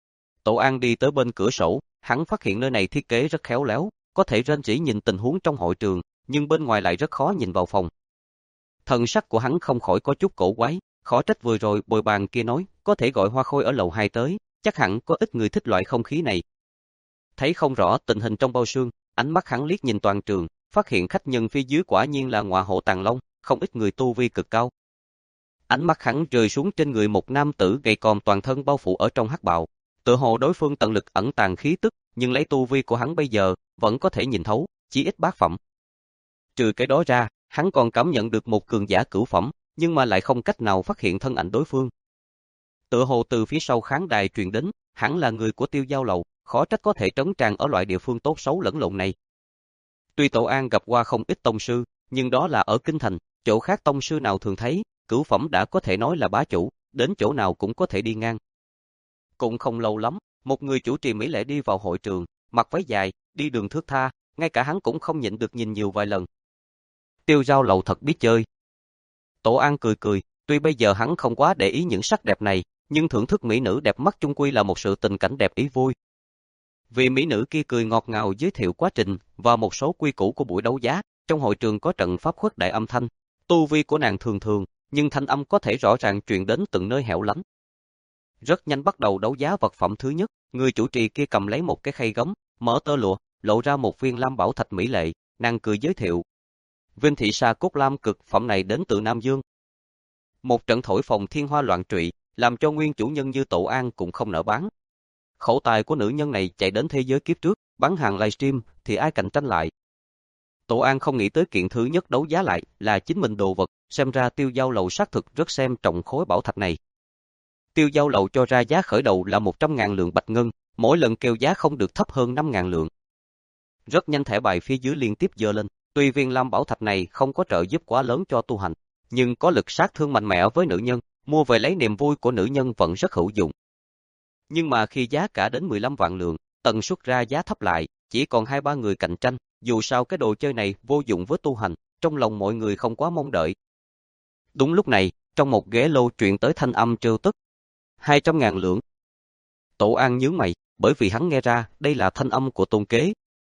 Tổ An đi tới bên cửa sổ, hắn phát hiện nơi này thiết kế rất khéo léo, có thể rên rỉ nhìn tình huống trong hội trường, nhưng bên ngoài lại rất khó nhìn vào phòng. Thần sắc của hắn không khỏi có chút cổ quái, khó trách vừa rồi bồi bàn kia nói, có thể gọi hoa khôi ở lầu hai tới, chắc hẳn có ít người thích loại không khí này. Thấy không rõ tình hình trong bao xương, ánh mắt hắn liếc nhìn toàn trường, phát hiện khách nhân phía dưới quả nhiên là ngọa hổ tàng long, không ít người tu vi cực cao. Ánh mắt hắn rơi xuống trên người một nam tử gầy còm toàn thân bao phủ ở trong hắc bào, tựa hồ đối phương tận lực ẩn tàng khí tức, nhưng lấy tu vi của hắn bây giờ, vẫn có thể nhìn thấu, chỉ ít bát phẩm. Trừ cái đó ra, hắn còn cảm nhận được một cường giả cửu phẩm, nhưng mà lại không cách nào phát hiện thân ảnh đối phương. Tựa hồ từ phía sau khán đài truyền đến, hẳn là người của Tiêu Dao lầu, khó trách có thể trấn tràng ở loại địa phương tốt xấu lẫn lộn này. Tuy Tổ An gặp qua không ít tông sư, nhưng đó là ở kinh thành, chỗ khác tông sư nào thường thấy, cửu phẩm đã có thể nói là bá chủ, đến chỗ nào cũng có thể đi ngang. Cũng không lâu lắm, một người chủ trì mỹ lệ đi vào hội trường, mặc váy dài, đi đường thướt tha, ngay cả hắn cũng không nhịn được nhìn nhiều vài lần. Tiêu Dao lầu thật biết chơi. Tổ An cười cười, tuy bây giờ hắn không quá để ý những sắc đẹp này, nhưng thưởng thức mỹ nữ đẹp mắt chung quy là một sự tình cảnh đẹp ý vui. Vì mỹ nữ kia cười ngọt ngào giới thiệu quá trình và một số quy củ của buổi đấu giá, trong hội trường có trận pháp khuếch đại âm thanh, tu vi của nàng thường thường, nhưng thanh âm có thể rõ ràng truyền đến từng nơi hẻo lánh. Rất nhanh bắt đầu đấu giá vật phẩm thứ nhất, người chủ trì kia cầm lấy một cái khay gấm, mở tơ lụa, lộ ra một viên lam bảo thạch mỹ lệ, nàng cười giới thiệu. Vinh thị sa cốt lam cực phẩm này đến từ Nam Dương. Một trận thổi phồng thiên hoa loạn trụy, làm cho nguyên chủ nhân như Tổ An cũng không nỡ bán. Khẩu tài của nữ nhân này chạy đến thế giới kiếp trước, bán hàng livestream thì ai cạnh tranh lại. Tổ An không nghĩ tới kiện thứ nhất đấu giá lại là chính mình đồ vật, xem ra Tiêu Dao lầu xác thực rất xem trọng khối bảo thạch này. Tiêu Dao lầu cho ra giá khởi đầu là một trăm ngàn lượng bạch ngân, mỗi lần kêu giá không được thấp hơn năm ngàn lượng. Rất nhanh thẻ bài phía dưới liên tiếp giơ lên, tuy viên lam bảo thạch này không có trợ giúp quá lớn cho tu hành, nhưng có lực sát thương mạnh mẽ với nữ nhân, mua về lấy niềm vui của nữ nhân vẫn rất hữu dụng. Nhưng mà khi giá cả đến mười lăm vạn lượng, tần suất ra giá thấp lại, chỉ còn hai ba người cạnh tranh, dù sao cái đồ chơi này vô dụng với tu hành, trong lòng mọi người không quá mong đợi. Đúng lúc này, trong một ghế lô truyền tới thanh âm trêu tức. hai trăm ngàn lượng. Tổ An nhướng mày, bởi vì hắn nghe ra đây là thanh âm của Tôn Kế.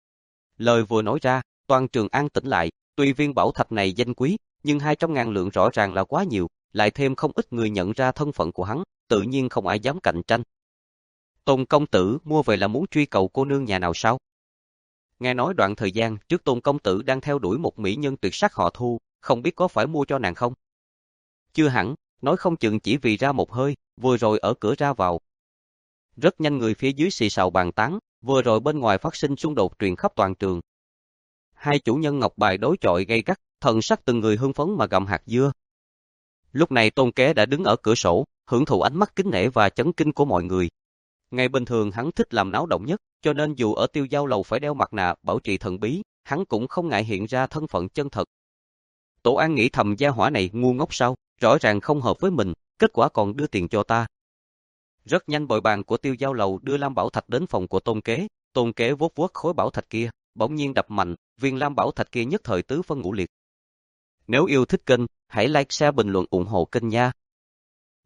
Lời vừa nói ra, toàn trường an tĩnh lại, tuy viên bảo thạch này danh quý, nhưng hai trăm ngàn lượng rõ ràng là quá nhiều, lại thêm không ít người nhận ra thân phận của hắn, tự nhiên không ai dám cạnh tranh. Tôn công tử mua về là muốn truy cầu cô nương nhà nào sao? Nghe nói đoạn thời gian trước Tôn công tử đang theo đuổi một mỹ nhân tuyệt sắc họ Thu, không biết có phải mua cho nàng không? Chưa hẳn, nói không chừng chỉ vì ra một hơi, vừa rồi ở cửa ra vào. Rất nhanh người phía dưới xì xào bàn tán, vừa rồi bên ngoài phát sinh xung đột truyền khắp toàn trường. Hai chủ nhân ngọc bài đối chọi gay gắt, thần sắc từng người hưng phấn mà gặm hạt dưa. Lúc này Tôn Kế đã đứng ở cửa sổ, hưởng thụ ánh mắt kính nể và chấn kinh của mọi người. Ngày bình thường hắn thích làm náo động nhất, cho nên dù ở Tiêu Dao lầu phải đeo mặt nạ bảo trì thần bí, hắn cũng không ngại hiện ra thân phận chân thật. Tổ An nghĩ thầm gia hỏa này ngu ngốc sao, rõ ràng không hợp với mình, kết quả còn đưa tiền cho ta. Rất nhanh bồi bàn của Tiêu Dao lầu đưa lam bảo thạch đến phòng của Tôn Kế, Tôn Kế vuốt vuốt khối bảo thạch kia, bỗng nhiên đập mạnh, viên lam bảo thạch kia nhất thời tứ phân ngũ liệt. Nếu yêu thích kênh, hãy like, share, bình luận ủng hộ kênh nha.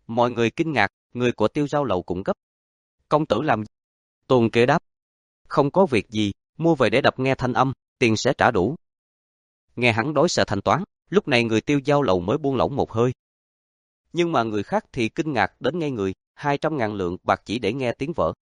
Mọi người kinh ngạc, người của Tiêu Giao lầu cũng gấp. Công tử làm gì? Tôn Kế đáp. Không có việc gì, mua về để đập nghe thanh âm, tiền sẽ trả đủ. Nghe hắn đối sẽ thanh toán, lúc này người Tiêu Giao lầu mới buông lỏng một hơi. Nhưng mà người khác thì kinh ngạc đến ngay người, hai trăm ngàn lượng bạc chỉ để nghe tiếng vợ.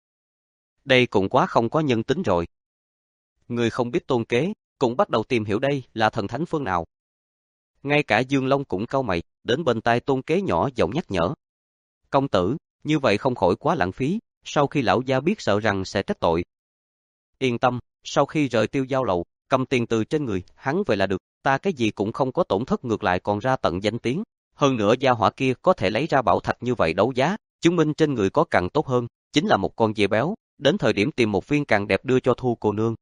Đây cũng quá không có nhân tính rồi. Người không biết Tôn Kế, cũng bắt đầu tìm hiểu đây là thần thánh phương nào. Ngay cả Dương Long cũng cau mày, đến bên tai Tôn Kế nhỏ giọng nhắc nhở. Công tử, như vậy không khỏi quá lãng phí, sau khi lão gia biết sợ rằng sẽ trách tội. Yên tâm, sau khi rời Tiêu Giao lầu, cầm tiền từ trên người, hắn về là được, ta cái gì cũng không có tổn thất ngược lại còn ra tận danh tiếng. Hơn nữa gia hỏa kia có thể lấy ra bảo thạch như vậy đấu giá, chứng minh trên người có càng tốt hơn, chính là một con dê béo, đến thời điểm tìm một viên càng đẹp đưa cho Thu cô nương.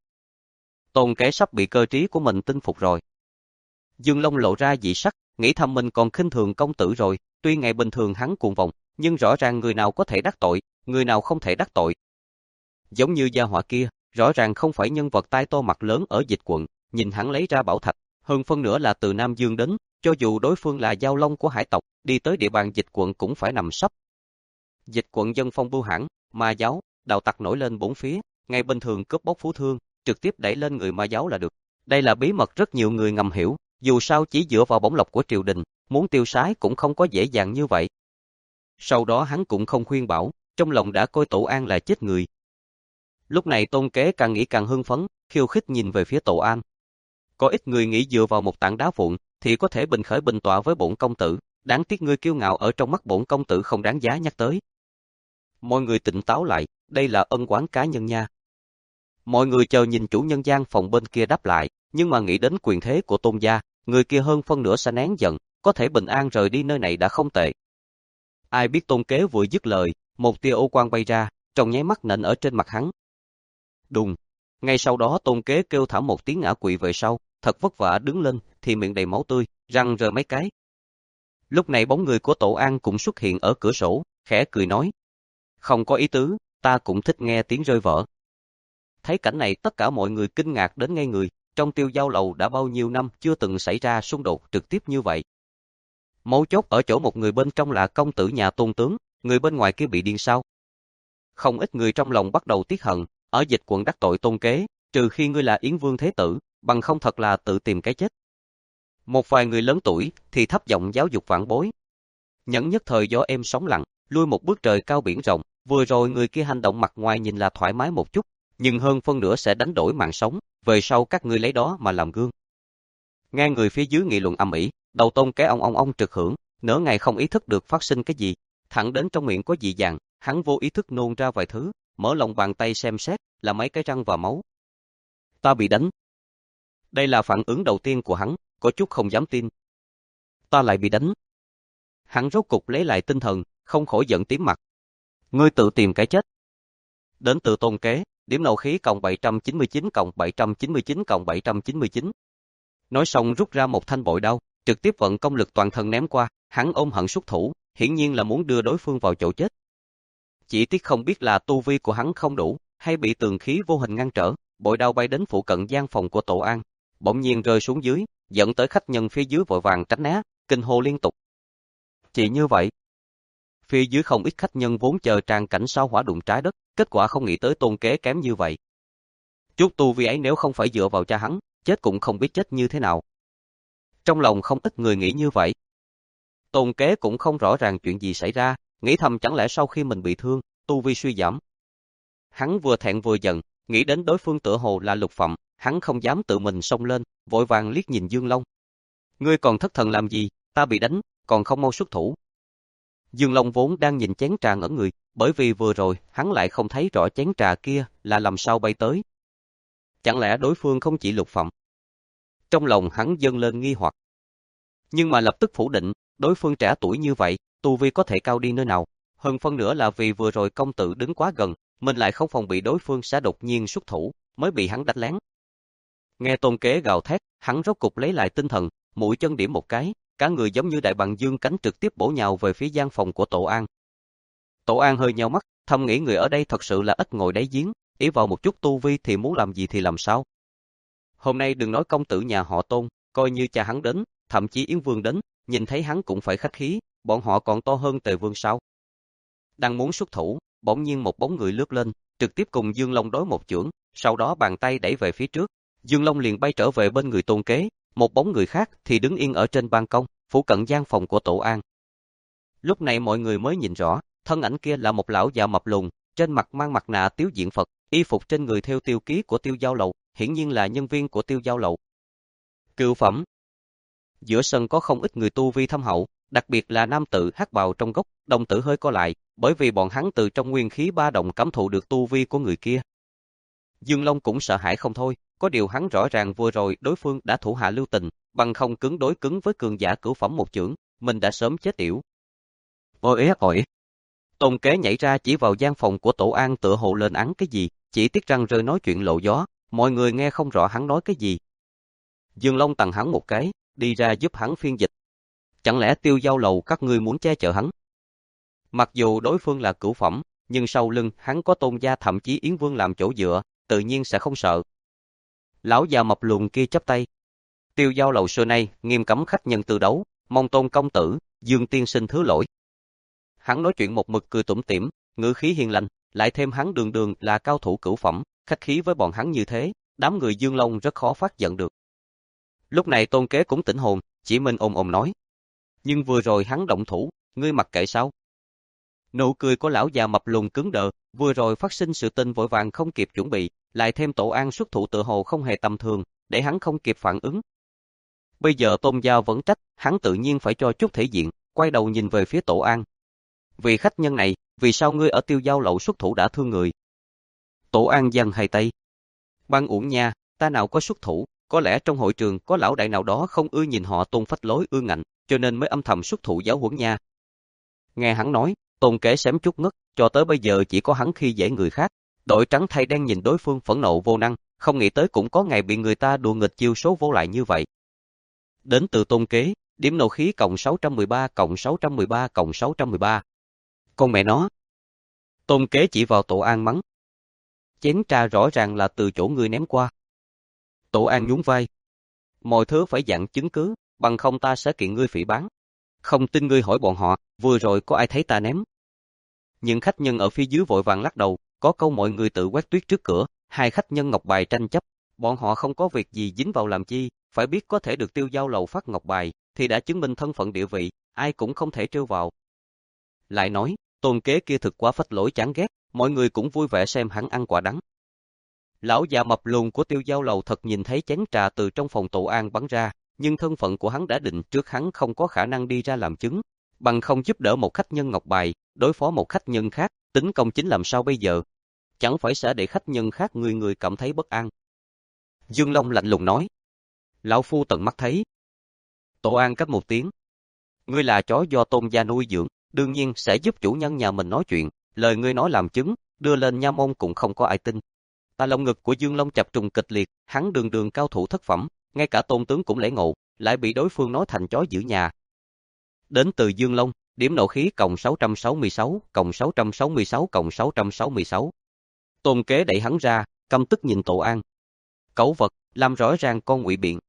Tôn Kế sắp bị cơ trí của mình tinh phục rồi. Dương Long lộ ra dị sắc, nghĩ thầm mình còn khinh thường công tử rồi, tuy ngày bình thường hắn cuồng vọng, nhưng rõ ràng người nào có thể đắc tội, người nào không thể đắc tội. Giống như gia hỏa kia, rõ ràng không phải nhân vật tai to mặt lớn ở Dịch quận, nhìn hắn lấy ra bảo thạch, hơn phân nửa là từ Nam Dương đến, cho dù đối phương là giao long của hải tộc, đi tới địa bàn Dịch quận cũng phải nằm sấp. Dịch quận dân phong bưu hãn, ma giáo, đạo tặc nổi lên bốn phía, ngày bình thường cướp bóc phú thương, trực tiếp đẩy lên người ma giáo là được. Đây là bí mật rất nhiều người ngầm hiểu, dù sao chỉ dựa vào bổng lộc của triều đình, muốn tiêu sái cũng không có dễ dàng như vậy. Sau đó hắn cũng không khuyên bảo, trong lòng đã coi Tổ An là chết người. Lúc này Tôn Kế càng nghĩ càng hưng phấn, khiêu khích nhìn về phía Tổ An. Có ít người nghĩ dựa vào một tảng đá vụn thì có thể bình khởi bình tọa với bổn công tử, đáng tiếc ngươi kiêu ngạo ở trong mắt bổn công tử không đáng giá nhắc tới. Mọi người tỉnh táo lại, đây là ân oán cá nhân nha. Mọi người chờ nhìn chủ nhân gian phòng bên kia đáp lại, nhưng mà nghĩ đến quyền thế của Tôn gia, người kia hơn phân nửa sẽ nén giận, có thể bình an rời đi nơi này đã không tệ. Ai biết Tôn Kế vừa dứt lời, một tia ô quang bay ra, trong nháy mắt nện ở trên mặt hắn. Đùng. Ngay sau đó Tôn Kế kêu thảm một tiếng ngã quỵ về sau, thật vất vả đứng lên, thì miệng đầy máu tươi, răng rơi mấy cái. Lúc này bóng người của Tổ An cũng xuất hiện ở cửa sổ, khẽ cười nói. Không có ý tứ, ta cũng thích nghe tiếng rơi vỡ. Thấy cảnh này tất cả mọi người kinh ngạc đến ngây người, trong Tiêu Giao lầu đã bao nhiêu năm chưa từng xảy ra xung đột trực tiếp như vậy. Mấu chốt ở chỗ một người bên trong là công tử nhà Tôn tướng, người bên ngoài kia bị điên sao? Không ít người trong lòng bắt đầu tiếc hận, ở Dịch quận đắc tội Tôn Kế, trừ khi ngươi là Yến Vương Thế Tử, bằng không thật là tự tìm cái chết. Một vài người lớn tuổi thì thấp giọng giáo dục vãn bối. Nhẫn nhất thời gió êm sóng lặng, lui một bước trời cao biển rộng, vừa rồi người kia hành động mặt ngoài nhìn là thoải mái một chút, nhưng hơn phân nửa sẽ đánh đổi mạng sống, về sau các ngươi lấy đó mà làm gương. Nghe người phía dưới nghị luận ầm ĩ, đầu Tôn Kế ong ong ong trực hưởng, nửa ngày không ý thức được phát sinh cái gì, thẳng đến trong miệng có dị dạng, hắn vô ý thức nôn ra vài thứ, mở lòng bàn tay xem xét, là mấy cái răng và máu. Ta bị đánh. Đây là phản ứng đầu tiên của hắn, có chút không dám tin. Ta lại bị đánh. Hắn rốt cục lấy lại tinh thần, không khỏi giận tím mặt. Ngươi tự tìm cái chết. Đến từ Tôn Kế, điểm nộ khí cộng bảy trăm chín mươi chín cộng bảy trăm chín mươi chín cộng bảy trăm chín mươi chín. Nói xong rút ra một thanh bội đao, trực tiếp vận công lực toàn thân ném qua, hắn ôm hận xuất thủ, hiển nhiên là muốn đưa đối phương vào chỗ chết. Chỉ tiếc không biết là tu vi của hắn không đủ, hay bị tường khí vô hình ngăn trở, bội đao bay đến phụ cận gian phòng của Tổ An, bỗng nhiên rơi xuống dưới, dẫn tới khách nhân phía dưới vội vàng tránh né, kinh hô liên tục. Chỉ như vậy, phía dưới không ít khách nhân vốn chờ tràn cảnh sao hỏa đụng trái đất, kết quả không nghĩ tới Tôn Kế kém như vậy. Chút tu vi ấy nếu không phải dựa vào cha hắn, chết cũng không biết chết như thế nào. Trong lòng không ít người nghĩ như vậy. Tôn Kế cũng không rõ ràng chuyện gì xảy ra, nghĩ thầm chẳng lẽ sau khi mình bị thương, tu vi suy giảm. Hắn vừa thẹn vừa giận, nghĩ đến đối phương tựa hồ là Lục Phẩm, hắn không dám tự mình xông lên, vội vàng liếc nhìn Dương Long. Ngươi còn thất thần làm gì, ta bị đánh, còn không mau xuất thủ. Dương Long vốn đang nhìn chén trà ngẩn người, bởi vì vừa rồi hắn lại không thấy rõ chén trà kia là làm sao bay tới. Chẳng lẽ đối phương không chỉ Lục Phẩm? Trong lòng hắn dâng lên nghi hoặc. Nhưng mà lập tức phủ định, đối phương trẻ tuổi như vậy, tu vi có thể cao đi nơi nào, hơn phân nửa là vì vừa rồi công tử đứng quá gần, mình lại không phòng bị đối phương sẽ đột nhiên xuất thủ, mới bị hắn đánh lén. Nghe Tôn Kế gào thét, hắn rốt cục lấy lại tinh thần, mũi chân điểm một cái, cả người giống như đại bàng dương cánh trực tiếp bổ nhào về phía gian phòng của Tổ An. Tổ An hơi nheo mắt, thầm nghĩ người ở đây thật sự là ít ngồi đáy giếng, ý vào một chút tu vi thì muốn làm gì thì làm sao. Hôm nay đừng nói công tử nhà họ Tôn, coi như cha hắn đến, thậm chí Yến Vương đến, nhìn thấy hắn cũng phải khách khí, bọn họ còn to hơn Tề Vương sao? Đang muốn xuất thủ, bỗng nhiên một bóng người lướt lên, trực tiếp cùng Dương Long đối một chưởng, sau đó bàn tay đẩy về phía trước. Dương Long liền bay trở về bên người Tôn Kế, một bóng người khác thì đứng yên ở trên ban công, phủ cận gian phòng của Tổ An. Lúc này mọi người mới nhìn rõ, thân ảnh kia là một lão già mập lùn, trên mặt mang mặt nạ Tiếu Diện Phật, y phục trên người theo tiêu ký của Tiêu Giao Lầu, hiển nhiên là nhân viên của Tiêu Giao Lầu. Cựu phẩm. Giữa sân có không ít người tu vi thâm hậu, đặc biệt là nam tử hắc bào trong góc, đồng tử hơi co lại, bởi vì bọn hắn từ trong nguyên khí ba động cảm thụ được tu vi của người kia. Dương Long cũng sợ hãi không thôi, có điều hắn rõ ràng vừa rồi đối phương đã thủ hạ lưu tình, bằng không cứng đối cứng với cường giả cửu phẩm một chưởng, mình đã sớm chết yểu. Ôi ế ỏi. Tôn Kế nhảy ra chỉ vào gian phòng của Tổ An tựa hồ lên án cái gì, chỉ tiếc răng rơi nói chuyện lộ gió, mọi người nghe không rõ hắn nói cái gì. Dương Long tặng hắn một cái, đi ra giúp hắn phiên dịch. Chẳng lẽ Tiêu Giao Lầu các ngươi muốn che chở hắn? Mặc dù đối phương là cửu phẩm, nhưng sau lưng hắn có Tôn gia thậm chí Yến Vương làm chỗ dựa, tự nhiên sẽ không sợ. Lão già mập lùn kia chắp tay. Tiêu Giao Lầu xưa nay nghiêm cấm khách nhân tư đấu, mong Tôn công tử, Dương tiên sinh thứ lỗi. Hắn nói chuyện một mực cười tủm tỉm, ngữ khí hiền lành, lại thêm hắn đường đường là cao thủ cửu phẩm, khách khí với bọn hắn như thế, đám người Dương Long rất khó phát giận được. Lúc này Tôn Kế cũng tỉnh hồn, chỉ mình ồm ồm nói. Nhưng vừa rồi hắn động thủ, ngươi mặc kệ sao? Nụ cười của lão già mập lùn cứng đờ, vừa rồi phát sinh sự tình vội vàng không kịp chuẩn bị, lại thêm Tổ An xuất thủ tự hồ không hề tầm thường, để hắn không kịp phản ứng. Bây giờ Tôn gia vẫn trách, hắn tự nhiên phải cho chút thể diện, quay đầu nhìn về phía Tổ An. Vì khách nhân này, vì sao ngươi ở Tiêu Giao Lầu xuất thủ đã thương người? Tổ An giằng hai tay. Ban uổng nha, ta nào có xuất thủ, có lẽ trong hội trường có lão đại nào đó không ưa nhìn họ Tôn phách lối ương ngạnh, cho nên mới âm thầm xuất thủ giáo huấn nha. Nghe hắn nói, Tôn Kế xém chút ngất, cho tới bây giờ chỉ có hắn khi dễ người khác, đội trắng thay đen nhìn đối phương phẫn nộ vô năng, không nghĩ tới cũng có ngày bị người ta đùa nghịch chiêu số vô lại như vậy. Đến từ Tôn Kế, điểm nộ khí cộng sáu trăm mười ba cộng sáu trăm mười ba cộng sáu trăm mười ba. Con mẹ nó. Tôn Kế chỉ vào Tổ An mắng. Chén trà rõ ràng là từ chỗ ngươi ném qua. Tổ An nhún vai. Mọi thứ phải dặn chứng cứ, bằng không ta sẽ kiện ngươi phỉ báng. Không tin ngươi hỏi bọn họ, vừa rồi có ai thấy ta ném? Những khách nhân ở phía dưới vội vàng lắc đầu, có câu mọi người tự quét tuyết trước cửa, hai khách nhân ngọc bài tranh chấp, bọn họ không có việc gì dính vào làm chi, phải biết có thể được Tiêu Giao Lầu phát ngọc bài, thì đã chứng minh thân phận địa vị, ai cũng không thể trêu vào. Lại nói, Tôn Kế kia thực quá phách lối chán ghét, mọi người cũng vui vẻ xem hắn ăn quả đắng. Lão già mập lùn của Tiêu Giao Lầu thật nhìn thấy chén trà từ trong phòng Tổ An bắn ra, nhưng thân phận của hắn đã định trước, hắn không có khả năng đi ra làm chứng, bằng không giúp đỡ một khách nhân ngọc bài, đối phó một khách nhân khác, tính công chính làm sao bây giờ? Chẳng phải sẽ để khách nhân khác người người cảm thấy bất an. Dương Long lạnh lùng nói. Lão phu tận mắt thấy. Tổ An cấp một tiếng. Ngươi là chó do Tôn gia nuôi dưỡng, đương nhiên sẽ giúp chủ nhân nhà mình nói chuyện, lời ngươi nói làm chứng, đưa lên nha môn cũng không có ai tin. Ta lồng ngực của Dương Long chập trùng kịch liệt, hắn đường đường cao thủ thất phẩm, ngay cả Tôn tướng cũng lễ ngộ, lại bị đối phương nói thành chó giữ nhà. Đến từ Dương Long, điểm nộ khí cộng sáu trăm sáu mươi sáu, cộng sáu trăm sáu mươi sáu cộng sáu trăm sáu mươi sáu. Tôn Kế đẩy hắn ra, căm tức nhìn Tổ An. Cẩu vật, làm rõ ràng con ngụy biện.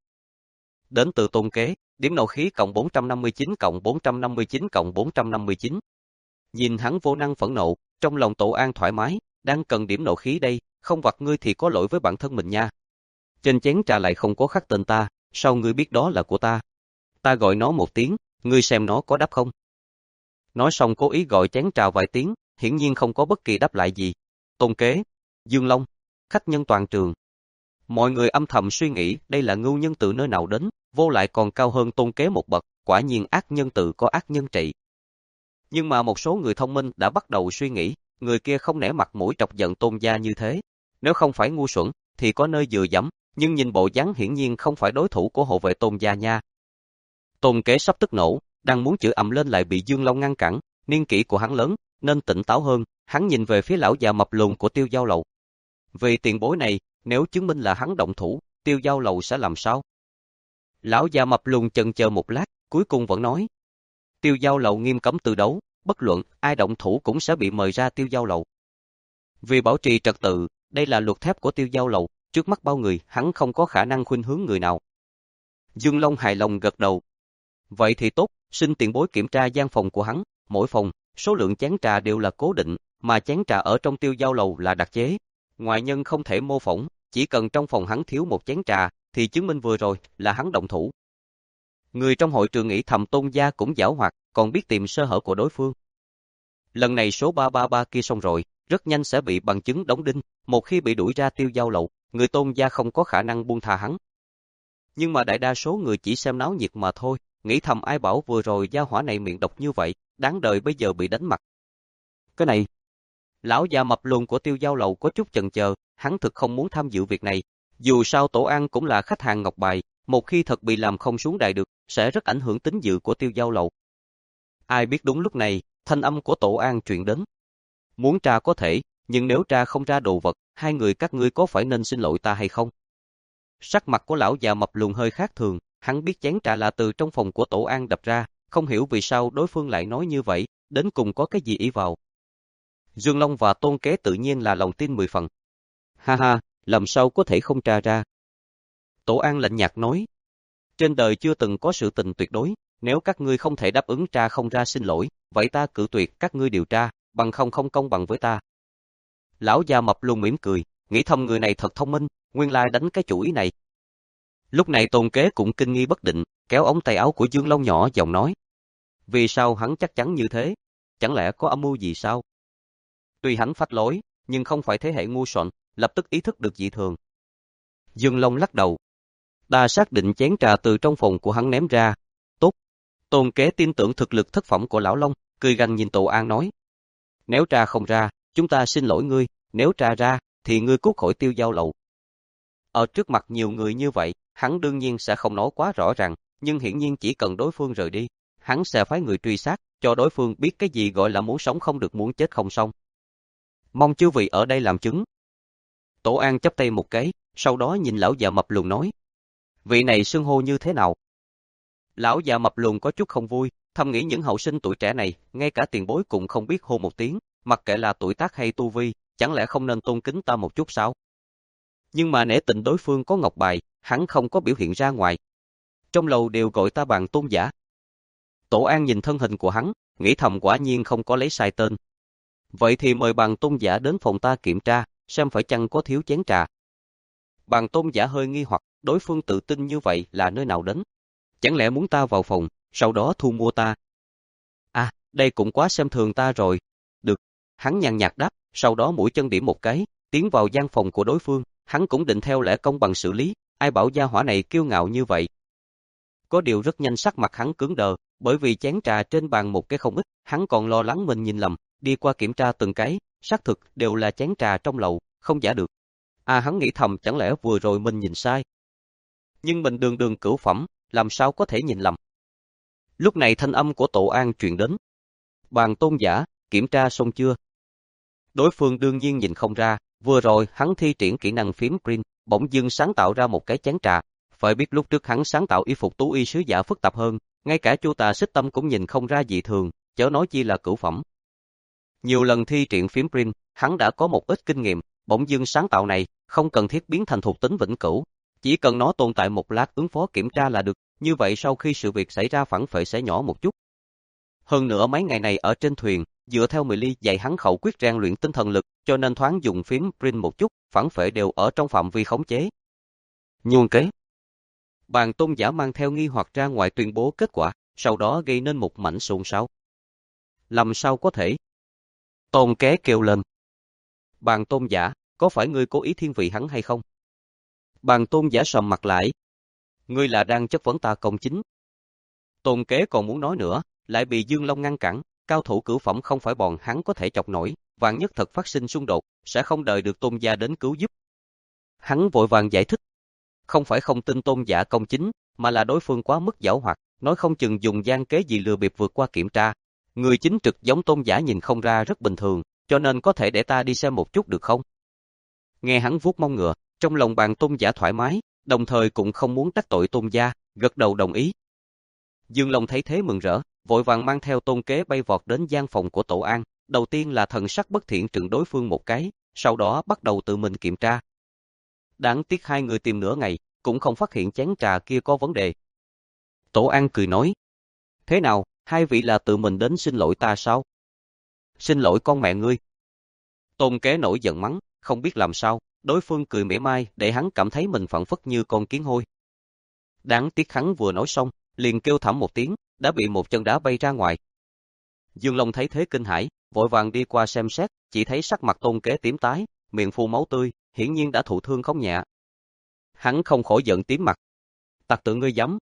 Đến từ Tôn Kế, điểm nộ khí cộng bốn trăm năm mươi chín cộng bốn trăm năm mươi chín cộng bốn trăm năm mươi chín. Nhìn hắn vô năng phẫn nộ, trong lòng Tổ An thoải mái, đang cần điểm nộ khí đây, không vặt ngươi thì có lỗi với bản thân mình nha. Trên chén trà lại không có khắc tên ta, sao ngươi biết đó là của ta? Ta gọi nó một tiếng, ngươi xem nó có đáp không? Nói xong cố ý gọi chén trà vài tiếng, hiển nhiên không có bất kỳ đáp lại gì. Tôn Kế, Dương Long, khách nhân toàn trường. Mọi người âm thầm suy nghĩ đây là ngưu nhân từ nơi nào đến, vô lại còn cao hơn Tôn Kế một bậc, quả nhiên ác nhân tự có ác nhân trị. Nhưng mà một số người thông minh đã bắt đầu suy nghĩ, người kia không nể mặt mũi trọc giận Tôn gia như thế. Nếu không phải ngu xuẩn, thì có nơi dựa dẫm, nhưng nhìn bộ dáng hiển nhiên không phải đối thủ của hộ vệ Tôn gia nha. Tôn Kế sắp tức nổ, đang muốn chửi ầm lên lại bị Dương Long ngăn cản, niên kỷ của hắn lớn, nên tỉnh táo hơn, hắn nhìn về phía lão già mập lùn của Tiêu Giao Lầu. Vì tiền bối này, nếu chứng minh là hắn động thủ, Tiêu Giao Lầu sẽ làm sao? Lão già mập lùn chần chờ một lát, cuối cùng vẫn nói. Tiêu Giao Lầu nghiêm cấm tư đấu, bất luận ai động thủ cũng sẽ bị mời ra Tiêu Giao Lầu. Vì bảo trì trật tự, đây là luật thép của Tiêu Giao Lầu, trước mắt bao người, hắn không có khả năng khuynh hướng người nào. Dương Long hài lòng gật đầu. Vậy thì tốt, xin tiền bối kiểm tra gian phòng của hắn, mỗi phòng, số lượng chén trà đều là cố định, mà chén trà ở trong Tiêu Giao lầu là đặc chế. Ngoại nhân không thể mô phỏng, chỉ cần trong phòng hắn thiếu một chén trà, thì chứng minh vừa rồi là hắn động thủ. Người trong hội trường nghĩ thầm Tôn gia cũng giảo hoạt, còn biết tìm sơ hở của đối phương. Lần này số ba ba ba kia xong rồi, rất nhanh sẽ bị bằng chứng đóng đinh, một khi bị đuổi ra Tiêu Giao lầu, người Tôn gia không có khả năng buông tha hắn. Nhưng mà đại đa số người chỉ xem náo nhiệt mà thôi, nghĩ thầm ai bảo vừa rồi gia hỏa này miệng độc như vậy, đáng đời bây giờ bị đánh mặt. Cái này, lão già mập lùn của Tiêu Giao lầu có chút chần chờ, hắn thực không muốn tham dự việc này. Dù sao Tổ An cũng là khách hàng ngọc bài, một khi thật bị làm không xuống đài được, sẽ rất ảnh hưởng tín dự của Tiêu Giao lầu. Ai biết đúng lúc này, thanh âm của Tổ An truyền đến. Muốn tra có thể, nhưng nếu tra không ra đồ vật, hai người các ngươi có phải nên xin lỗi ta hay không? Sắc mặt của lão già mập lùn hơi khác thường, hắn biết chén trà là từ trong phòng của Tổ An đập ra, không hiểu vì sao đối phương lại nói như vậy, đến cùng có cái gì ý vào. Dương Long và Tôn Kế tự nhiên là lòng tin mười phần. Ha ha, làm sao có thể không tra ra? Tổ An lạnh nhạt nói. Trên đời chưa từng có sự tình tuyệt đối, nếu các ngươi không thể đáp ứng tra không ra xin lỗi, vậy ta cự tuyệt các ngươi điều tra, bằng không không công bằng với ta. Lão già mập lùn mỉm cười, nghĩ thầm người này thật thông minh, nguyên lai đánh cái chủ ý này. Lúc này Tôn Kế cũng kinh nghi bất định, kéo ống tay áo của Dương Long nhỏ giọng nói. Vì sao hắn chắc chắn như thế? Chẳng lẽ có âm mưu gì sao? Tuy hắn phách lối, nhưng không phải thế hệ ngu xuẩn, lập tức ý thức được dị thường. Dương Long lắc đầu. Ta xác định chén trà từ trong phòng của hắn ném ra. Tốt. Tôn Kế tin tưởng thực lực thất phẩm của Lão Long, cười gằn nhìn Tổ An nói. Nếu tra không ra, chúng ta xin lỗi ngươi, nếu tra ra, thì ngươi cút khỏi Tiêu Giao lầu. Ở trước mặt nhiều người như vậy, hắn đương nhiên sẽ không nói quá rõ ràng, nhưng hiển nhiên chỉ cần đối phương rời đi, hắn sẽ phái người truy sát, cho đối phương biết cái gì gọi là muốn sống không được muốn chết không xong. Mong chư vị ở đây làm chứng. Tổ An chắp tay một cái, sau đó nhìn lão già mập lùn nói. Vị này xưng hô như thế nào? Lão già mập lùn có chút không vui, thầm nghĩ những hậu sinh tuổi trẻ này, ngay cả tiền bối cũng không biết hô một tiếng, mặc kệ là tuổi tác hay tu vi, chẳng lẽ không nên tôn kính ta một chút sao? Nhưng mà nể tình đối phương có ngọc bài, hắn không có biểu hiện ra ngoài. Trong lầu đều gọi ta bằng Tôn giả. Tổ An nhìn thân hình của hắn, nghĩ thầm quả nhiên không có lấy sai tên. Vậy thì mời bằng Tôn giả đến phòng ta kiểm tra, xem phải chăng có thiếu chén trà. Bằng Tôn giả hơi nghi hoặc, đối phương tự tin như vậy là nơi nào đến? Chẳng lẽ muốn ta vào phòng, sau đó thu mua ta? À, đây cũng quá xem thường ta rồi. Được, hắn nhàn nhạt đáp, sau đó mũi chân điểm một cái, tiến vào gian phòng của đối phương, hắn cũng định theo lẽ công bằng xử lý, ai bảo gia hỏa này kiêu ngạo như vậy. Có điều rất nhanh sắc mặt hắn cứng đờ, bởi vì chén trà trên bàn một cái không ít, hắn còn lo lắng mình nhìn lầm, đi qua kiểm tra từng cái, xác thực đều là chén trà trong lầu, không giả được. À hắn nghĩ thầm chẳng lẽ vừa rồi mình nhìn sai. Nhưng mình đường đường cửu phẩm, làm sao có thể nhìn lầm. Lúc này thanh âm của Tổ An truyền đến. Bàn Tôn giả, kiểm tra xong chưa? Đối phương đương nhiên nhìn không ra, vừa rồi hắn thi triển kỹ năng phím print, bỗng dưng sáng tạo ra một cái chén trà. Phải biết lúc trước hắn sáng tạo y phục tú y sứ giả phức tạp hơn, ngay cả Chu Tà Xích Tâm cũng nhìn không ra dị thường, chớ nói chi là cửu phẩm. Nhiều lần thi triển phím print, hắn đã có một ít kinh nghiệm, bỗng dưng sáng tạo này, không cần thiết biến thành thuộc tính vĩnh cửu, chỉ cần nó tồn tại một lát ứng phó kiểm tra là được, như vậy sau khi sự việc xảy ra phản phệ sẽ nhỏ một chút. Hơn nữa mấy ngày này ở trên thuyền, dựa theo mười ly dạy hắn khẩu quyết rèn luyện tinh thần lực, cho nên thoáng dùng phím print một chút, phản phệ đều ở trong phạm vi khống chế. Nhuần kế. Bàn Tôn giả mang theo nghi hoặc ra ngoài tuyên bố kết quả, sau đó gây nên một mảnh xôn xao. Làm sao có thể? Tôn Kế kêu lên. Bàn Tôn giả, có phải ngươi cố ý thiên vị hắn hay không? Bàn Tôn giả sầm mặt lại. Ngươi là đang chất vấn ta công chính. Tôn Kế còn muốn nói nữa, lại bị Dương Long ngăn cản, cao thủ cửu phẩm không phải bọn hắn có thể chọc nổi, vạn nhất thật phát sinh xung đột, sẽ không đợi được Tôn gia đến cứu giúp. Hắn vội vàng giải thích. Không phải không tin Tôn giả công chính, mà là đối phương quá mức giảo hoạt, nói không chừng dùng gian kế gì lừa bịp vượt qua kiểm tra. Người chính trực giống Tôn giả nhìn không ra rất bình thường, cho nên có thể để ta đi xem một chút được không? Nghe hắn vuốt mông ngựa, trong lòng Bàn Tôn giả thoải mái, đồng thời cũng không muốn đắc tội Tôn gia, gật đầu đồng ý. Dương Long thấy thế mừng rỡ, vội vàng mang theo Tôn Kế bay vọt đến gian phòng của Tổ An, đầu tiên là thần sắc bất thiện trừng đối phương một cái, sau đó bắt đầu tự mình kiểm tra. Đáng tiếc hai người tìm nửa ngày, cũng không phát hiện chén trà kia có vấn đề. Tổ An cười nói, Thế nào, hai vị là tự mình đến xin lỗi ta sao? Xin lỗi con mẹ ngươi. Tôn Kế nổi giận mắng, không biết làm sao, đối phương cười mỉa mai để hắn cảm thấy mình phảng phất như con kiến hôi. Đáng tiếc hắn vừa nói xong, liền kêu thảm một tiếng, đã bị một chân đá bay ra ngoài. Dương Long thấy thế kinh hãi, vội vàng đi qua xem xét, chỉ thấy sắc mặt Tôn Kế tím tái, miệng phun máu tươi, hiển nhiên đã thụ thương không nhẹ. Hắn không khỏi giận tím mặt. Tặc tử ngươi dám.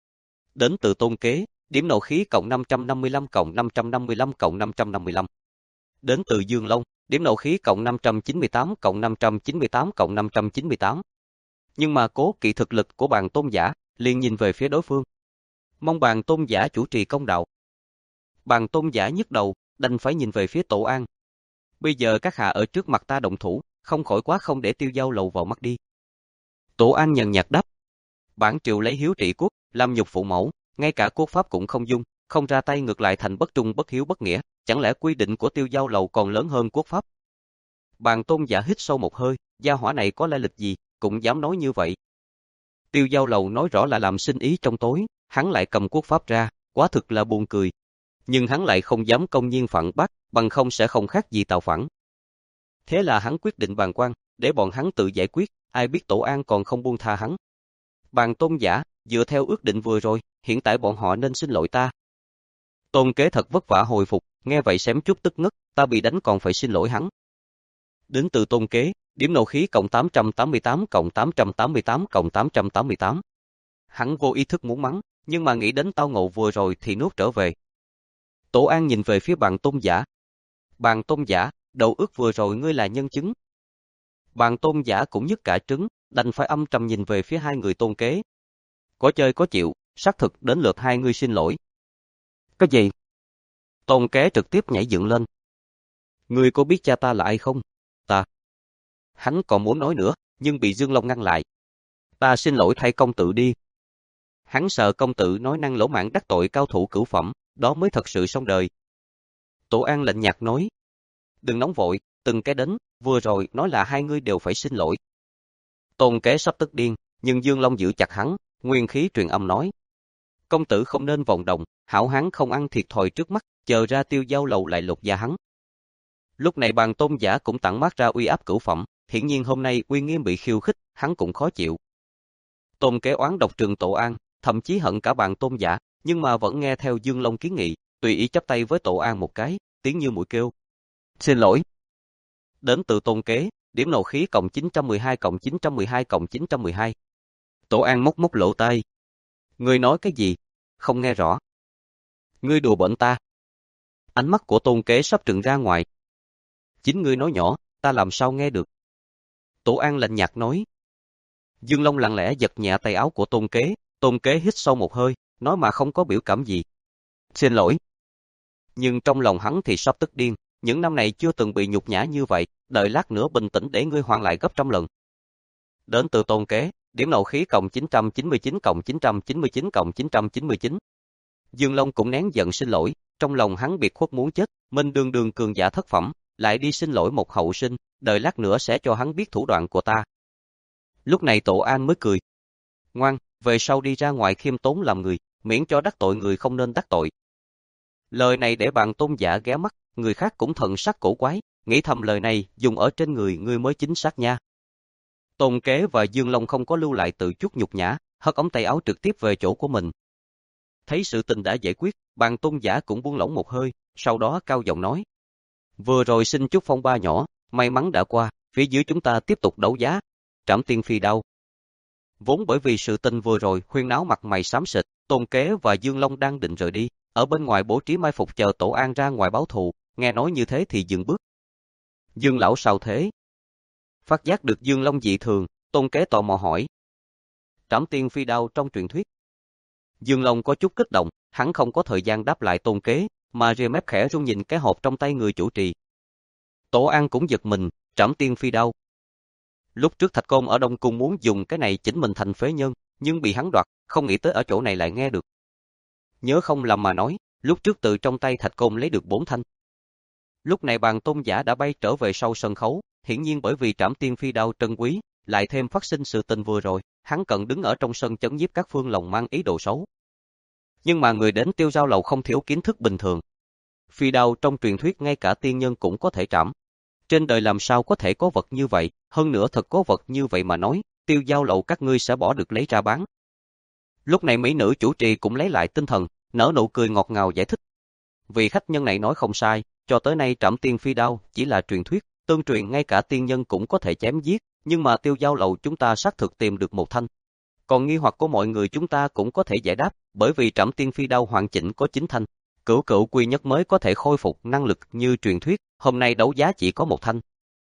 Đến từ Tôn Kế, điểm nộ khí cộng năm trăm năm mươi lăm cộng năm trăm năm mươi lăm cộng năm trăm năm mươi lăm. Đến từ Dương Long, điểm nộ khí cộng năm trăm chín mươi tám cộng năm trăm chín mươi tám cộng năm trăm chín mươi tám. Nhưng mà Cố Kỵ thực lực của Bàn Tôn giả, liền nhìn về phía đối phương. Mong Bàn Tôn giả chủ trì công đạo. Bàn Tôn giả nhức đầu, đành phải nhìn về phía Tổ An. Bây giờ các hạ ở trước mặt ta động thủ, không khỏi quá không để Tiêu Giao Lầu vào mắt đi. Tổ An nhàn nhạt đáp. Bản triều lấy hiếu trị quốc, làm nhục phụ mẫu, ngay cả quốc pháp cũng không dung, không ra tay ngược lại thành bất trung bất hiếu bất nghĩa, chẳng lẽ quy định của Tiêu Giao Lầu còn lớn hơn quốc pháp? Bàn Tôn giả hít sâu một hơi, gia hỏa này có lai lịch gì, cũng dám nói như vậy. Tiêu Giao Lầu nói rõ là làm sinh ý trong tối, hắn lại cầm quốc pháp ra, quá thực là buồn cười. Nhưng hắn lại không dám công nhiên phản bác, bằng không sẽ không khác gì Tào Phản. Thế là hắn quyết định bàng quan, để bọn hắn tự giải quyết, ai biết Tổ An còn không buông tha hắn. Bàn Tôn giả, dựa theo ước định vừa rồi, hiện tại bọn họ nên xin lỗi ta. Tôn Kế thật vất vả hồi phục, nghe vậy xém chút tức ngất, ta bị đánh còn phải xin lỗi hắn. Đến từ Tôn Kế, điểm nộ khí cộng tám trăm tám mươi tám cộng tám trăm tám mươi tám cộng tám trăm tám mươi tám. Hắn vô ý thức muốn mắng, nhưng mà nghĩ đến tao ngộ vừa rồi thì nuốt trở về. Tổ An nhìn về phía Bàn Tôn giả. Bàn Tôn giả, đầu ước vừa rồi ngươi là nhân chứng. Bàn Tôn giả cũng nhức cả trứng, đành phải âm trầm nhìn về phía hai người Tôn Kế. Có chơi có chịu, xác thực đến lượt hai người xin lỗi. Cái gì? Tôn Kế trực tiếp nhảy dựng lên. Ngươi có biết cha ta là ai không? Ta. Hắn còn muốn nói nữa, nhưng bị Dương Long ngăn lại. Ta xin lỗi thay công tử đi. Hắn sợ công tử nói năng lỗ mãng đắc tội cao thủ cửu phẩm, đó mới thật sự xong đời. Tổ An lạnh nhạt nói. Đừng nóng vội, từng cái đến, vừa rồi nói là hai ngươi đều phải xin lỗi. Tôn Kế sắp tức điên, nhưng Dương Long giữ chặt hắn, nguyên khí truyền âm nói. Công tử không nên vòng đồng, hảo hán không ăn thiệt thòi trước mắt, chờ ra Tiêu Giao Lầu lại lột da hắn. Lúc này Bàn Tôn giả cũng tản mát ra uy áp cửu phẩm, hiển nhiên hôm nay uy nghiêm bị khiêu khích, hắn cũng khó chịu. Tôn Kế oán độc trừng Tổ An, thậm chí hận cả Bàn Tôn giả, nhưng mà vẫn nghe theo Dương Long kiến nghị, tùy ý chắp tay với Tổ An một cái, tiếng như mũi kêu. Xin lỗi. Đến từ Tôn Kế, điểm nộ khí cộng chín trăm mười hai cộng chín trăm mười hai cộng chín trăm mười hai. Tổ An móc móc lỗ tai. Ngươi nói cái gì? Không nghe rõ. Ngươi đùa bỡn ta. Ánh mắt của Tôn Kế sắp trừng ra ngoài. Chính ngươi nói nhỏ, ta làm sao nghe được? Tổ An lạnh nhạt nói. Dương Long lặng lẽ giật nhẹ tay áo của Tôn Kế, Tôn Kế hít sâu một hơi, nói mà không có biểu cảm gì. Xin lỗi. Nhưng trong lòng hắn thì sắp tức điên, những năm này chưa từng bị nhục nhã như vậy, đợi lát nữa bình tĩnh để ngươi hoàn lại gấp trăm lần. Đến từ Tôn Kế, điểm nộ khí cộng chín trăm chín mươi chín cộng chín trăm chín mươi chín cộng chín trăm chín mươi chín. Dương Long cũng nén giận xin lỗi, trong lòng hắn biệt khuất muốn chết, mình đường đường cường giả thất phẩm, lại đi xin lỗi một hậu sinh, đợi lát nữa sẽ cho hắn biết thủ đoạn của ta. Lúc này Tổ An mới cười. Ngoan, về sau đi ra ngoài khiêm tốn làm người, miễn cho đắc tội người không nên đắc tội. Lời này để Bàn Tôn giả ghé mắt, người khác cũng thần sắc cổ quái, nghĩ thầm lời này dùng ở trên người ngươi mới chính xác nha. Tôn Kế và Dương Long không có lưu lại tự chút nhục nhã, hất ống tay áo trực tiếp về chỗ của mình. Thấy sự tình đã giải quyết, Bàn Tôn giả cũng buông lỏng một hơi, sau đó cao giọng nói. Vừa rồi xin chút phong ba nhỏ, may mắn đã qua, phía dưới chúng ta tiếp tục đấu giá. Trảm Tiên Phi Đao. Vốn bởi vì sự tình vừa rồi huyên náo mặt mày xám xịt, Tôn Kế và Dương Long đang định rời đi, ở bên ngoài bố trí mai phục chờ Tổ An ra ngoài báo thù, nghe nói như thế thì dừng bước. Dương lão sao thế? Phát giác được Dương Long dị thường, Tôn Kế tò mò hỏi. Trảm Tiên Phi Đao trong truyền thuyết. Dương Long có chút kích động, hắn không có thời gian đáp lại Tôn Kế, mà ria mép khẽ rung nhìn cái hộp trong tay người chủ trì. Tổ An cũng giật mình, Trảm Tiên Phi Đao. Lúc trước Thạch Côn ở Đông Cung muốn dùng cái này chỉnh mình thành phế nhân, nhưng bị hắn đoạt, không nghĩ tới ở chỗ này lại nghe được. Nhớ không lầm mà nói, lúc trước từ trong tay Thạch Côn lấy được bốn thanh. Lúc này Bàn Tôn giả đã bay trở về sau sân khấu, hiển nhiên bởi vì Trảm Tiên Phi Đao trân quý, lại thêm phát sinh sự tình vừa rồi, hắn cần đứng ở trong sân chấn nhiếp các phương lòng mang ý đồ xấu. Nhưng mà người đến Tiêu Giao lầu không thiếu kiến thức bình thường. Phi đao trong truyền thuyết ngay cả tiên nhân cũng có thể trảm. Trên đời làm sao có thể có vật như vậy, hơn nữa thật có vật như vậy mà nói, Tiêu Giao lầu các ngươi sẽ bỏ được lấy ra bán. Lúc này mỹ nữ chủ trì cũng lấy lại tinh thần, nở nụ cười ngọt ngào giải thích. Vị khách nhân này nói không sai, cho tới nay trảm tiên phi đao chỉ là truyền thuyết, tương truyền ngay cả tiên nhân cũng có thể chém giết, nhưng mà Tiêu Giao lầu chúng ta xác thực tìm được một thanh. Còn nghi hoặc của mọi người chúng ta cũng có thể giải đáp, bởi vì trảm tiên phi đao hoàn chỉnh có chín thanh. Cửu cửu quy nhất mới có thể khôi phục năng lực như truyền thuyết, hôm nay đấu giá chỉ có một thanh.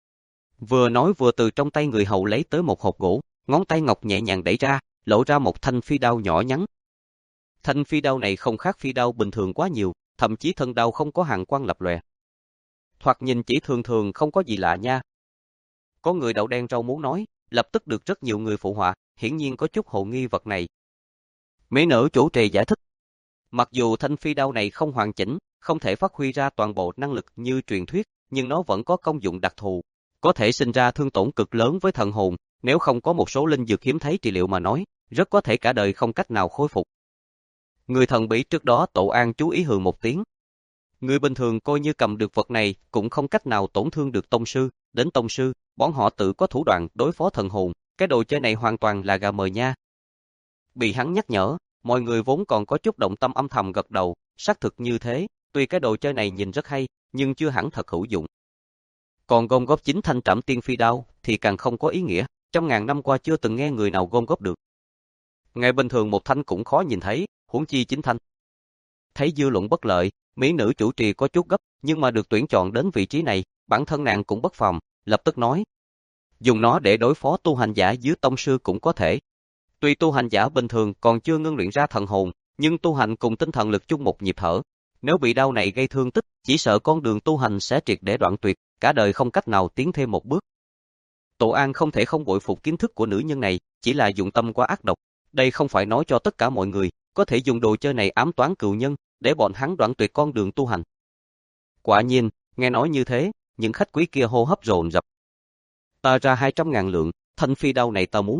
Vừa nói vừa từ trong tay người hầu lấy tới một hộp gỗ, ngón tay ngọc nhẹ nhàng đẩy ra, lộ ra một thanh phi đao nhỏ nhắn. Thanh phi đao này không khác phi đao bình thường quá nhiều, thậm chí thân đao không có hàng quang lập lòe. Thoạt nhìn chỉ thường thường không có gì lạ nha. Có người đậu đen rau muốn nói, lập tức được rất nhiều người phụ họa, hiển nhiên có chút hồ nghi vật này. Mỹ nữ chủ trì giải thích. Mặc dù thanh phi đao này không hoàn chỉnh, không thể phát huy ra toàn bộ năng lực như truyền thuyết, nhưng nó vẫn có công dụng đặc thù, có thể sinh ra thương tổn cực lớn với thần hồn, nếu không có một số linh dược hiếm thấy trị liệu mà nói, rất có thể cả đời không cách nào khôi phục. Người thần bí trước đó Tổ An chú ý hừ một tiếng. Người bình thường coi như cầm được vật này cũng không cách nào tổn thương được tông sư, đến tông sư, bọn họ tự có thủ đoạn đối phó thần hồn, cái đồ chơi này hoàn toàn là gà mờ nha. Bị hắn nhắc nhở, mọi người vốn còn có chút động tâm âm thầm gật đầu, xác thực như thế, tuy cái đồ chơi này nhìn rất hay, nhưng chưa hẳn thật hữu dụng. Còn gom góp chính thanh trảm tiên phi đao thì càng không có ý nghĩa, trong ngàn năm qua chưa từng nghe người nào gom góp được. Ngày bình thường một thanh cũng khó nhìn thấy, huống chi chính thanh. Thấy dư luận bất lợi, mỹ nữ chủ trì có chút gấp, nhưng mà được tuyển chọn đến vị trí này, bản thân nàng cũng bất phàm, lập tức nói. Dùng nó để đối phó tu hành giả dưới tông sư cũng có thể. Tuy tu hành giả bình thường còn chưa ngưng luyện ra thần hồn, nhưng tu hành cùng tinh thần lực chung một nhịp thở. Nếu bị đau này gây thương tích, chỉ sợ con đường tu hành sẽ triệt để đoạn tuyệt, cả đời không cách nào tiến thêm một bước. Tổ An không thể không bội phục kiến thức của nữ nhân này, chỉ là dụng tâm quá ác độc. Đây không phải nói cho tất cả mọi người, có thể dùng đồ chơi này ám toán cừu nhân, để bọn hắn đoạn tuyệt con đường tu hành. Quả nhiên, nghe nói như thế, những khách quý kia hô hấp dồn dập. Ta ra hai trăm ngàn lượng, thanh phi đao này ta muốn.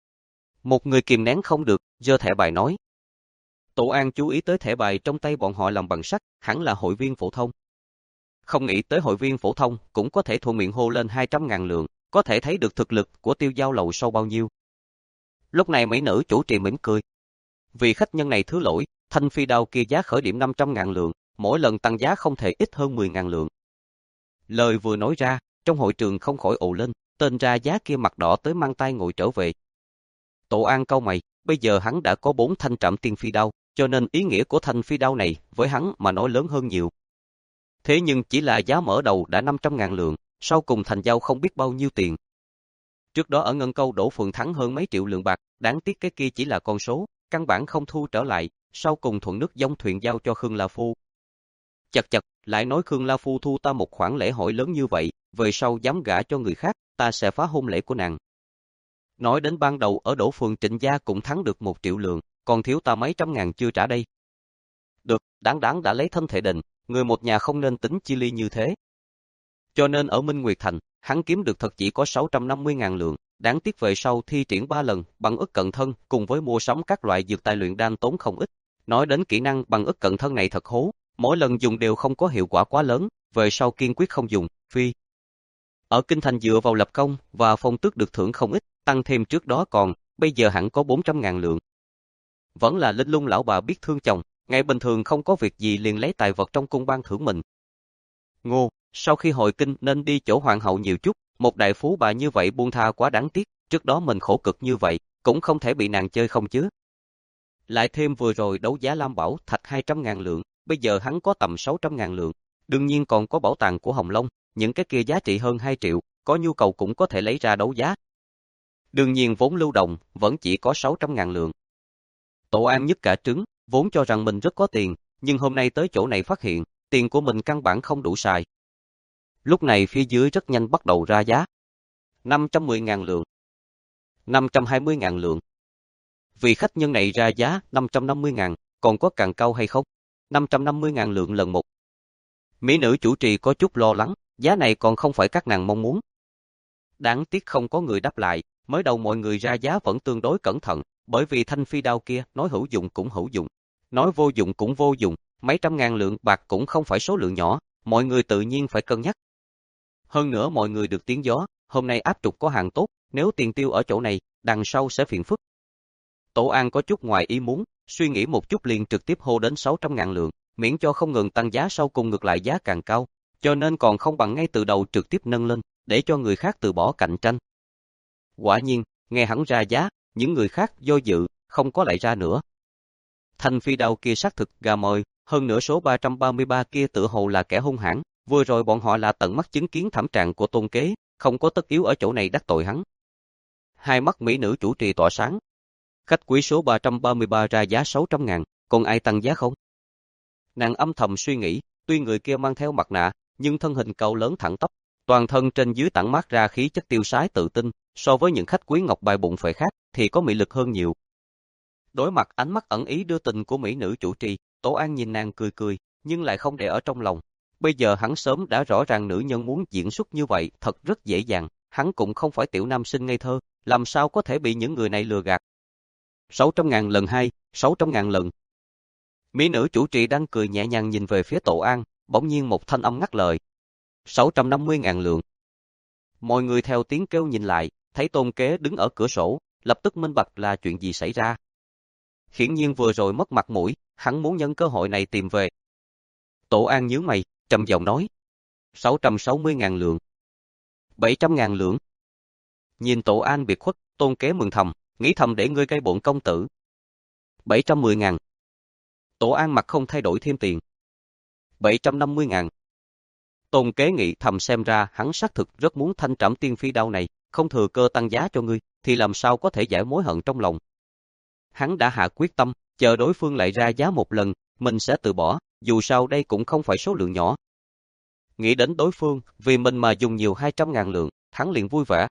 Một người kìm nén không được, giơ thẻ bài nói. Tổ An chú ý tới thẻ bài trong tay bọn họ làm bằng sắt, hẳn là hội viên phổ thông. Không nghĩ tới hội viên phổ thông cũng có thể thuận miệng hô lên hai trăm ngàn lượng, có thể thấy được thực lực của Tiêu Giao lầu sâu bao nhiêu. Lúc này mỹ nữ chủ trì mỉm cười. Vì khách nhân này thứ lỗi, thanh phi đao kia giá khởi điểm năm trăm ngàn lượng, mỗi lần tăng giá không thể ít hơn mười ngàn lượng. Lời vừa nói ra, trong hội trường không khỏi ồ lên, tên ra giá kia mặt đỏ tới mang tay ngồi trở về. Tổ An cau mày, bây giờ hắn đã có bốn thanh trảm tiên phi đao, cho nên ý nghĩa của thanh phi đao này với hắn mà nói lớn hơn nhiều. Thế nhưng chỉ là giá mở đầu đã năm trăm ngàn lượng, sau cùng thành giao không biết bao nhiêu tiền. Trước đó ở Ngân Câu Đỗ Phượng thắng hơn mấy triệu lượng bạc, đáng tiếc cái kia chỉ là con số, căn bản không thu trở lại, sau cùng thuận nước dông thuyền giao cho Khương La Phu. Chật chật, lại nói Khương La Phu thu ta một khoản lễ hội lớn như vậy, về sau dám gả cho người khác, ta sẽ phá hôn lễ của nàng. Nói đến ban đầu ở Đỗ Phường Trịnh gia cũng thắng được một triệu lượng, còn thiếu ta mấy trăm ngàn chưa trả đây. Được, đáng đáng đã lấy thân thể định, người một nhà không nên tính chi ly như thế. Cho nên ở Minh Nguyệt Thành, hắn kiếm được thật chỉ có sáu trăm năm mươi ngàn lượng, đáng tiếc về sau thi triển ba lần, bằng ức cận thân, cùng với mua sắm các loại dược tài luyện đan tốn không ít. Nói đến kỹ năng bằng ức cận thân này thật hố, mỗi lần dùng đều không có hiệu quả quá lớn, về sau kiên quyết không dùng, phi. Ở Kinh Thành dựa vào lập công và phong tước được thưởng không ít, tăng thêm trước đó còn, bây giờ hẳn có bốn trăm ngàn lượng. Vẫn là Linh Lung lão bà biết thương chồng, ngày bình thường không có việc gì liền lấy tài vật trong cung ban thưởng mình. Ngô, sau khi hồi kinh nên đi chỗ hoàng hậu nhiều chút, một đại phú bà như vậy buông tha quá đáng tiếc, trước đó mình khổ cực như vậy, cũng không thể bị nàng chơi không chứ. Lại thêm vừa rồi đấu giá Lam Bảo thạch hai trăm ngàn lượng, bây giờ hắn có tầm sáu trăm ngàn lượng, đương nhiên còn có bảo tàng của Hồng Long, những cái kia giá trị hơn hai triệu, có nhu cầu cũng có thể lấy ra đấu giá. Đương nhiên vốn lưu động, vẫn chỉ có sáu trăm ngàn lượng. Tổ An nhất cả trứng, vốn cho rằng mình rất có tiền, nhưng hôm nay tới chỗ này phát hiện, tiền của mình căn bản không đủ xài. Lúc này phía dưới rất nhanh bắt đầu ra giá. năm trăm mười ngàn lượng. năm trăm hai mươi ngàn lượng. Vì khách nhân này ra giá năm trăm năm mươi ngàn, còn có càng cao hay không? năm trăm năm mươi ngàn lượng lần một. Mỹ nữ chủ trì có chút lo lắng, giá này còn không phải các nàng mong muốn. Đáng tiếc không có người đáp lại, mới đầu mọi người ra giá vẫn tương đối cẩn thận, bởi vì thanh phi đao kia nói hữu dụng cũng hữu dụng. Nói vô dụng cũng vô dụng, mấy trăm ngàn lượng bạc cũng không phải số lượng nhỏ, mọi người tự nhiên phải cân nhắc. Hơn nữa mọi người được tiếng gió, hôm nay áp trục có hàng tốt, nếu tiền tiêu ở chỗ này, đằng sau sẽ phiền phức. Tổ An có chút ngoài ý muốn, suy nghĩ một chút liền trực tiếp hô đến sáu trăm ngàn lượng, miễn cho không ngừng tăng giá sau cùng ngược lại giá càng cao, cho nên còn không bằng ngay từ đầu trực tiếp nâng lên, để cho người khác từ bỏ cạnh tranh. Quả nhiên, nghe hắn ra giá, những người khác do dự, không có lại ra nữa. Thanh phi đao kia xác thực gà mồi, hơn nữa số ba trăm ba mươi ba kia tự hồ là kẻ hung hãn, vừa rồi bọn họ là tận mắt chứng kiến thảm trạng của Tôn Kế, không có tất yếu ở chỗ này đắc tội hắn. Hai mắt mỹ nữ chủ trì tỏa sáng. Khách quý số ba trăm ba mươi ba ra giá sáu trăm ngàn, còn ai tăng giá không? Nàng âm thầm suy nghĩ, tuy người kia mang theo mặt nạ, nhưng thân hình cao lớn thẳng tắp, toàn thân trên dưới tản mát ra khí chất tiêu sái tự tin, so với những khách quý ngọc bài bụng phệ khác thì có mị lực hơn nhiều. Đối mặt ánh mắt ẩn ý đưa tình của mỹ nữ chủ trì, Tổ An nhìn nàng cười cười, nhưng lại không để ở trong lòng. Bây giờ hắn sớm đã rõ ràng nữ nhân muốn diễn xuất như vậy thật rất dễ dàng, hắn cũng không phải tiểu nam sinh ngây thơ, làm sao có thể bị những người này lừa gạt. sáu trăm ngàn lần hai, sáu trăm ngàn lần. Mỹ nữ chủ trì đang cười nhẹ nhàng nhìn về phía Tổ An, bỗng nhiên một thanh âm ngắt lời. sáu trăm năm mươi ngàn lượng. Mọi người theo tiếng kêu nhìn lại, thấy Tôn Kế đứng ở cửa sổ, lập tức minh bạch là chuyện gì xảy ra. Hiển nhiên vừa rồi mất mặt mũi, hắn muốn nhân cơ hội này tìm về. Tổ An nhíu mày, trầm giọng nói. sáu trăm sáu mươi ngàn lượng. bảy trăm ngàn lượng. Nhìn Tổ An biệt khuất, Tôn Kế mừng thầm, nghĩ thầm để ngươi gây bộn công tử. bảy trăm mười ngàn. Tổ An mặt không thay đổi thêm tiền. bảy trăm năm mươi ngàn. Tôn Kế nghĩ thầm xem ra hắn xác thực rất muốn thanh trảm tiên phi đao này, không thừa cơ tăng giá cho ngươi, thì làm sao có thể giải mối hận trong lòng. Hắn đã hạ quyết tâm, chờ đối phương lại ra giá một lần, mình sẽ từ bỏ, dù sao đây cũng không phải số lượng nhỏ. Nghĩ đến đối phương, vì mình mà dùng nhiều hai trăm ngàn lượng, hắn liền vui vẻ.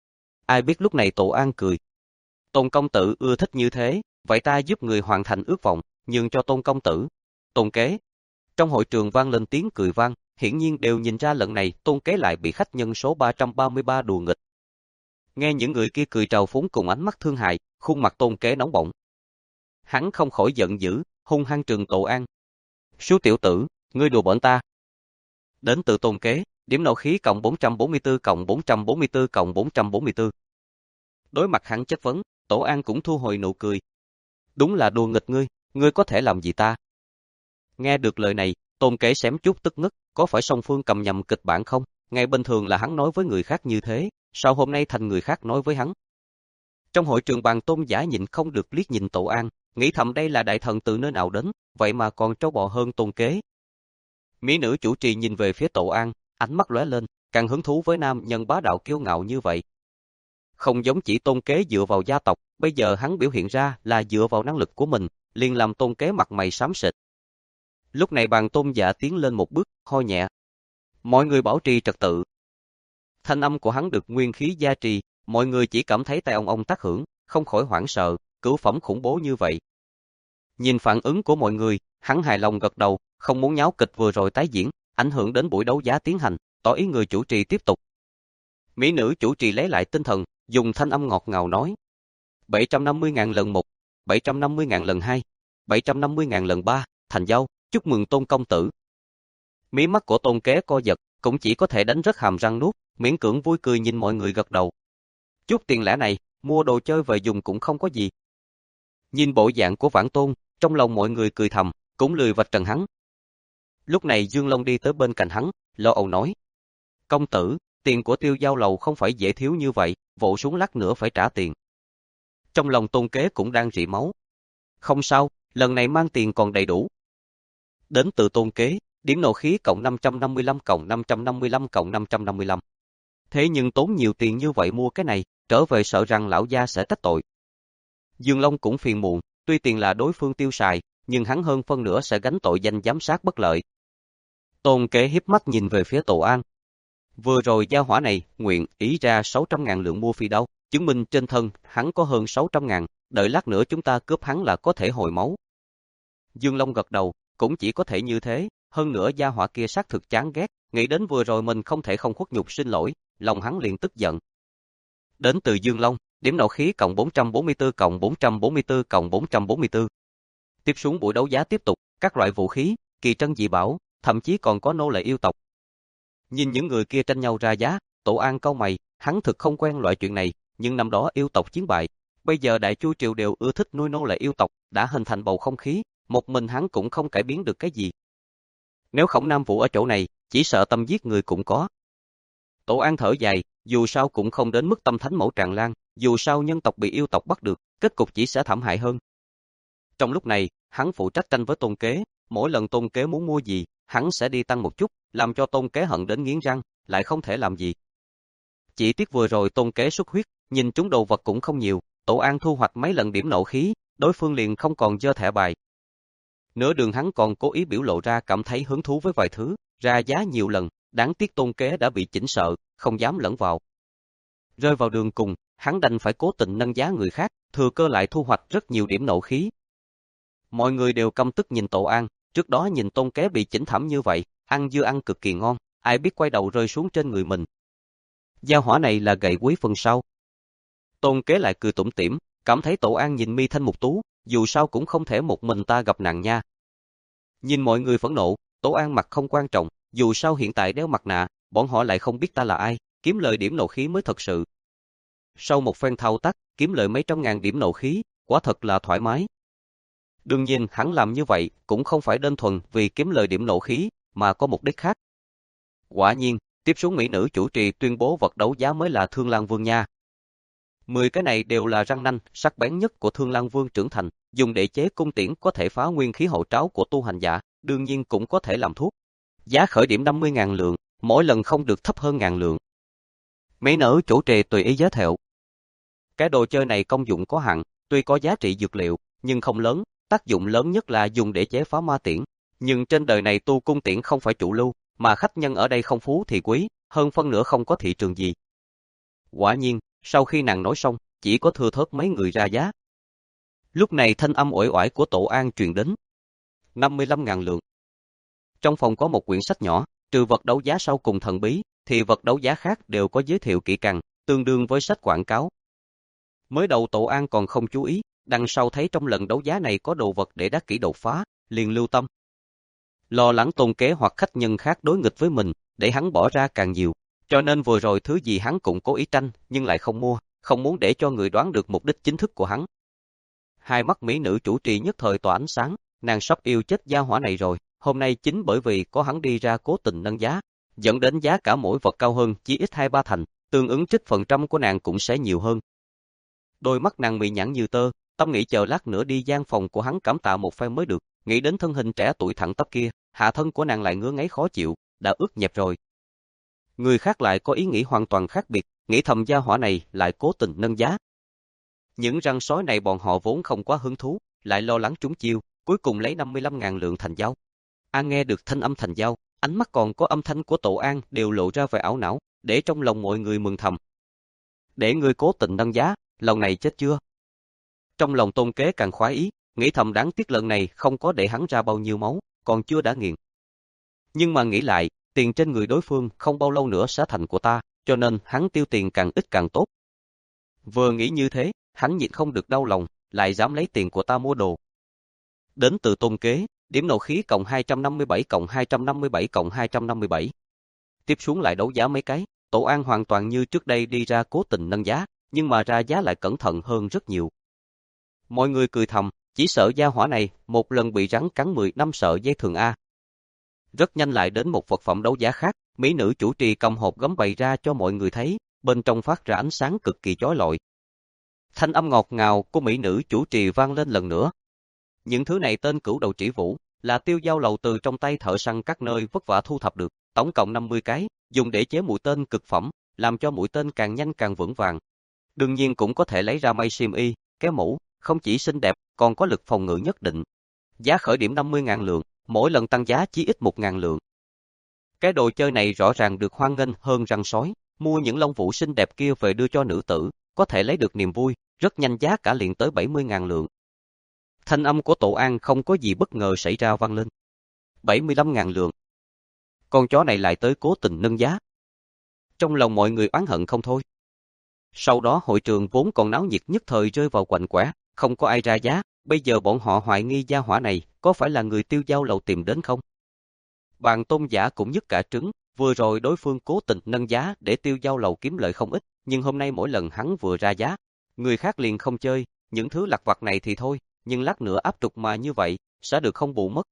Ai biết lúc này Tổ An cười. Tôn công tử ưa thích như thế, vậy ta giúp người hoàn thành ước vọng, nhường cho Tôn công tử. Tôn Kế. Trong hội trường vang lên tiếng cười vang, hiển nhiên đều nhìn ra lần này Tôn Kế lại bị khách nhân số ba trăm ba mươi ba đùa nghịch. Nghe những người kia cười trào phúng cùng ánh mắt thương hại, khuôn mặt Tôn Kế nóng bỏng. Hắn không khỏi giận dữ, hung hăng trừng Tổ An. Số tiểu tử, ngươi đùa bỡn ta. Đến từ Tôn Kế, điểm nộ khí cộng bốn trăm bốn mươi tư cộng bốn trăm bốn mươi tư cộng bốn trăm bốn mươi tư. Đối mặt hắn chất vấn, Tổ An cũng thu hồi nụ cười. Đúng là đùa nghịch ngươi, ngươi có thể làm gì ta? Nghe được lời này, Tôn Kế xém chút tức ngất, có phải song phương cầm nhầm kịch bản không? Ngày bình thường là hắn nói với người khác như thế, sao hôm nay thành người khác nói với hắn? Trong hội trường bàn Tôn giả nhịn không được liếc nhìn Tổ An, nghĩ thầm đây là đại thần từ nơi nào đến, vậy mà còn trâu bò hơn Tôn Kế. Mỹ nữ chủ trì nhìn về phía Tổ An, ánh mắt lóe lên, càng hứng thú với nam nhân bá đạo kiêu ngạo như vậy. Không giống chỉ Tôn Kế dựa vào gia tộc, bây giờ hắn biểu hiện ra là dựa vào năng lực của mình, liền làm Tôn Kế mặt mày xám xịt. Lúc này bàn Tôn giả tiến lên một bước, ho nhẹ. Mọi người bảo trì trật tự. Thanh âm của hắn được nguyên khí gia trì, mọi người chỉ cảm thấy tay ông ông tác hưởng, không khỏi hoảng sợ, cửu phẩm khủng bố như vậy. Nhìn phản ứng của mọi người, hắn hài lòng gật đầu, không muốn nháo kịch vừa rồi tái diễn, ảnh hưởng đến buổi đấu giá tiến hành, tỏ ý người chủ trì tiếp tục. Mỹ nữ chủ trì lấy lại tinh thần, dùng thanh âm ngọt ngào nói. bảy trăm năm mươi ngàn lần một, bảy trăm năm mươi ngàn lần hai, bảy trăm năm mươi ngàn lần ba, thành giao, chúc mừng Tôn công tử. Mí mắt của Tôn Kế co giật, cũng chỉ có thể đánh rất hàm răng nuốt, miễn cưỡng vui cười nhìn mọi người gật đầu. Chút tiền lẻ này, mua đồ chơi về dùng cũng không có gì. Nhìn bộ dạng của Vãn Tôn, trong lòng mọi người cười thầm, cũng lười vạch trần hắn. Lúc này Dương Long đi tới bên cạnh hắn, lo âu nói. Công tử, tiền của Tiêu Giao lầu không phải dễ thiếu như vậy, vỗ xuống lát nữa phải trả tiền. Trong lòng Tôn Kế cũng đang rỉ máu. Không sao, lần này mang tiền còn đầy đủ. Đến từ Tôn Kế, điểm nộ khí cộng năm trăm năm mươi lăm cộng năm trăm năm mươi lăm cộng năm trăm năm mươi lăm. Thế nhưng tốn nhiều tiền như vậy mua cái này, trở về sợ rằng lão gia sẽ trách tội. Dương Long cũng phiền muộn, tuy tiền là đối phương tiêu xài, nhưng hắn hơn phân nửa sẽ gánh tội danh giám sát bất lợi. Tôn Kế hiếp mắt nhìn về phía Tổ An. Vừa rồi gia hỏa này nguyện ý ra sáu trăm ngàn lượng mua phi đao, chứng minh trên thân hắn có hơn sáu trăm ngàn, đợi lát nữa chúng ta cướp hắn là có thể hồi máu. Dương Long gật đầu, cũng chỉ có thể như thế, hơn nữa gia hỏa kia xác thực chán ghét, nghĩ đến vừa rồi mình không thể không khuất nhục xin lỗi, lòng hắn liền tức giận. Đến từ Dương Long, điểm nộ khí cộng bốn trăm bốn mươi tư cộng bốn trăm bốn mươi tư cộng bốn trăm bốn mươi tư. Tiếp xuống buổi đấu giá tiếp tục, các loại vũ khí, kỳ trân dị bảo, thậm chí còn có nô lệ yêu tộc. Nhìn những người kia tranh nhau ra giá, Tổ An cau mày, hắn thực không quen loại chuyện này, nhưng năm đó yêu tộc chiến bại, bây giờ Đại Chu triều đều ưa thích nuôi nô lệ yêu tộc, đã hình thành bầu không khí, một mình hắn cũng không cải biến được cái gì. Nếu Khổng Nam Vũ ở chỗ này, chỉ sợ tâm giết người cũng có. Tổ An thở dài, dù sao cũng không đến mức tâm thánh mẫu tràn lan, dù sao nhân tộc bị yêu tộc bắt được, kết cục chỉ sẽ thảm hại hơn. Trong lúc này, hắn phụ trách tranh với Tôn Kế, mỗi lần Tôn Kế muốn mua gì, hắn sẽ đi tăng một chút, làm cho Tôn Kế hận đến nghiến răng, lại không thể làm gì. Chỉ tiếc vừa rồi Tôn Kế xuất huyết, nhìn chúng đồ vật cũng không nhiều, Tổ An thu hoạch mấy lần điểm nộ khí, đối phương liền không còn dơ thẻ bài. Nửa đường hắn còn cố ý biểu lộ ra cảm thấy hứng thú với vài thứ, ra giá nhiều lần, đáng tiếc Tôn Kế đã bị chỉnh sợ, không dám lẫn vào. Rơi vào đường cùng, hắn đành phải cố tình nâng giá người khác, thừa cơ lại thu hoạch rất nhiều điểm nộ khí. Mọi người đều căm tức nhìn Tổ An, trước đó nhìn Tôn Kế bị chỉnh thảm như vậy, ăn dưa ăn cực kỳ ngon, ai biết quay đầu rơi xuống trên người mình. Gia hỏa này là gậy quý phần sau. Tôn Kế lại cười tủm tỉm, cảm thấy Tổ An nhìn mi thanh mục tú, dù sao cũng không thể một mình ta gặp nạn nha. Nhìn mọi người phẫn nộ, Tổ An mặt không quan trọng, dù sao hiện tại đeo mặt nạ, bọn họ lại không biết ta là ai, kiếm lời điểm nộ khí mới thật sự. Sau một phen thao tác, kiếm lợi mấy trăm ngàn điểm nộ khí, quả thật là thoải mái. Đương nhiên hắn làm như vậy cũng không phải đơn thuần vì kiếm lời điểm nộ khí, mà có mục đích khác. Quả nhiên, tiếp xuống mỹ nữ chủ trì tuyên bố vật đấu giá mới là Thương Lang Vương nha. Mười cái này đều là răng nanh, sắc bén nhất của Thương Lang Vương trưởng thành, dùng để chế cung tiễn có thể phá nguyên khí hậu tráo của tu hành giả, đương nhiên cũng có thể làm thuốc. Giá khởi điểm năm mươi ngàn lượng, mỗi lần không được thấp hơn ngàn lượng. Mỹ nữ chủ trì tùy ý giới thiệu. Cái đồ chơi này công dụng có hạn, tuy có giá trị dược liệu, nhưng không lớn, tác dụng lớn nhất là dùng để chế phá ma tiễn. Nhưng trên đời này tu cung tiễn không phải chủ lưu, mà khách nhân ở đây không phú thì quý, hơn phân nửa không có thị trường gì. Quả nhiên, sau khi nàng nói xong, chỉ có thưa thớt mấy người ra giá. Lúc này thanh âm uể oải của Tổ An truyền đến. năm mươi lăm ngàn lượng. Trong phòng có một quyển sách nhỏ, trừ vật đấu giá sau cùng thần bí, thì vật đấu giá khác đều có giới thiệu kỹ càng, tương đương với sách quảng cáo. Mới đầu Tổ An còn không chú ý, đằng sau thấy trong lần đấu giá này có đồ vật để đắc kỷ đột phá, liền lưu tâm. Lo lắng Tôn Kế hoặc khách nhân khác đối nghịch với mình, để hắn bỏ ra càng nhiều, cho nên vừa rồi thứ gì hắn cũng cố ý tranh, nhưng lại không mua, không muốn để cho người đoán được mục đích chính thức của hắn. Hai mắt mỹ nữ chủ trì nhất thời tỏa ánh sáng, nàng sắp yêu chết gia hỏa này rồi, hôm nay chính bởi vì có hắn đi ra cố tình nâng giá, dẫn đến giá cả mỗi vật cao hơn chỉ ít hai ba thành, tương ứng trích phần trăm của nàng cũng sẽ nhiều hơn. Đôi mắt nàng mị nhãn như tơ, tâm nghĩ chờ lát nữa đi gian phòng của hắn cảm tạ một phen mới được, nghĩ đến thân hình trẻ tuổi thẳng tắp kia, hạ thân của nàng lại ngứa ngáy khó chịu, đã ướt nhẹp rồi. Người khác lại có ý nghĩ hoàn toàn khác biệt, nghĩ thầm gia hỏa này lại cố tình nâng giá. Những răng sói này bọn họ vốn không quá hứng thú, lại lo lắng trúng chiêu, cuối cùng lấy năm mươi lăm ngàn lượng thành giao. An nghe được thanh âm thành giao, ánh mắt còn có âm thanh của Tổ An đều lộ ra vẻ ảo não, để trong lòng mọi người mừng thầm. Để người cố tình nâng giá, lần này chết chưa? Trong lòng Tôn Kế càng khoái ý, nghĩ thầm đáng tiếc lần này không có để hắn ra bao nhiêu máu, còn chưa đã nghiền. Nhưng mà nghĩ lại, tiền trên người đối phương không bao lâu nữa sẽ thành của ta, cho nên hắn tiêu tiền càng ít càng tốt. Vừa nghĩ như thế, hắn nhịn không được đau lòng, lại dám lấy tiền của ta mua đồ. Đến từ Tôn Kế, điểm nộ khí cộng hai trăm năm mươi bảy cộng hai trăm năm mươi bảy cộng hai trăm năm mươi bảy. Tiếp xuống lại đấu giá mấy cái, Tổ An hoàn toàn như trước đây đi ra cố tình nâng giá, nhưng mà ra giá lại cẩn thận hơn rất nhiều. Mọi người cười thầm, chỉ sợ gia hỏa này một lần bị rắn cắn mười năm sợ dây thường A. Rất nhanh lại đến một vật phẩm đấu giá khác, mỹ nữ chủ trì cầm hộp gấm bày ra cho mọi người thấy, bên trong phát ra ánh sáng cực kỳ chói lọi. Thanh âm ngọt ngào của mỹ nữ chủ trì vang lên lần nữa. Những thứ này tên Cửu Đầu Trĩ Vũ, là tiêu dao lầu từ trong tay thợ săn các nơi vất vả thu thập được, tổng cộng năm mươi cái, dùng để chế mũi tên cực phẩm, làm cho mũi tên càng nhanh càng vững vàng. Đương nhiên cũng có thể lấy ra may xiêm y, cái mũ, không chỉ xinh đẹp, còn có lực phòng ngự nhất định. Giá khởi điểm năm mươi ngàn lượng, mỗi lần tăng giá chỉ ít một ngàn lượng. Cái đồ chơi này rõ ràng được hoan nghênh hơn răng sói, mua những lông vũ xinh đẹp kia về đưa cho nữ tử, có thể lấy được niềm vui, rất nhanh giá cả liền tới bảy mươi ngàn lượng. Thanh âm của Tổ An không có gì bất ngờ xảy ra vang lên. bảy mươi lăm ngàn lượng. Con chó này lại tới cố tình nâng giá. Trong lòng mọi người oán hận không thôi. Sau đó hội trường vốn còn náo nhiệt nhất thời rơi vào quạnh quẽ, không có ai ra giá, bây giờ bọn họ hoài nghi gia hỏa này có phải là người Tiêu Giao lầu tìm đến không? Bàn tôn giả cũng nhức cả trứng, vừa rồi đối phương cố tình nâng giá để Tiêu Giao lầu kiếm lợi không ít, nhưng hôm nay mỗi lần hắn vừa ra giá, người khác liền không chơi, những thứ lặt vặt này thì thôi, nhưng lát nữa áp trục mà như vậy, sẽ được không bù mất.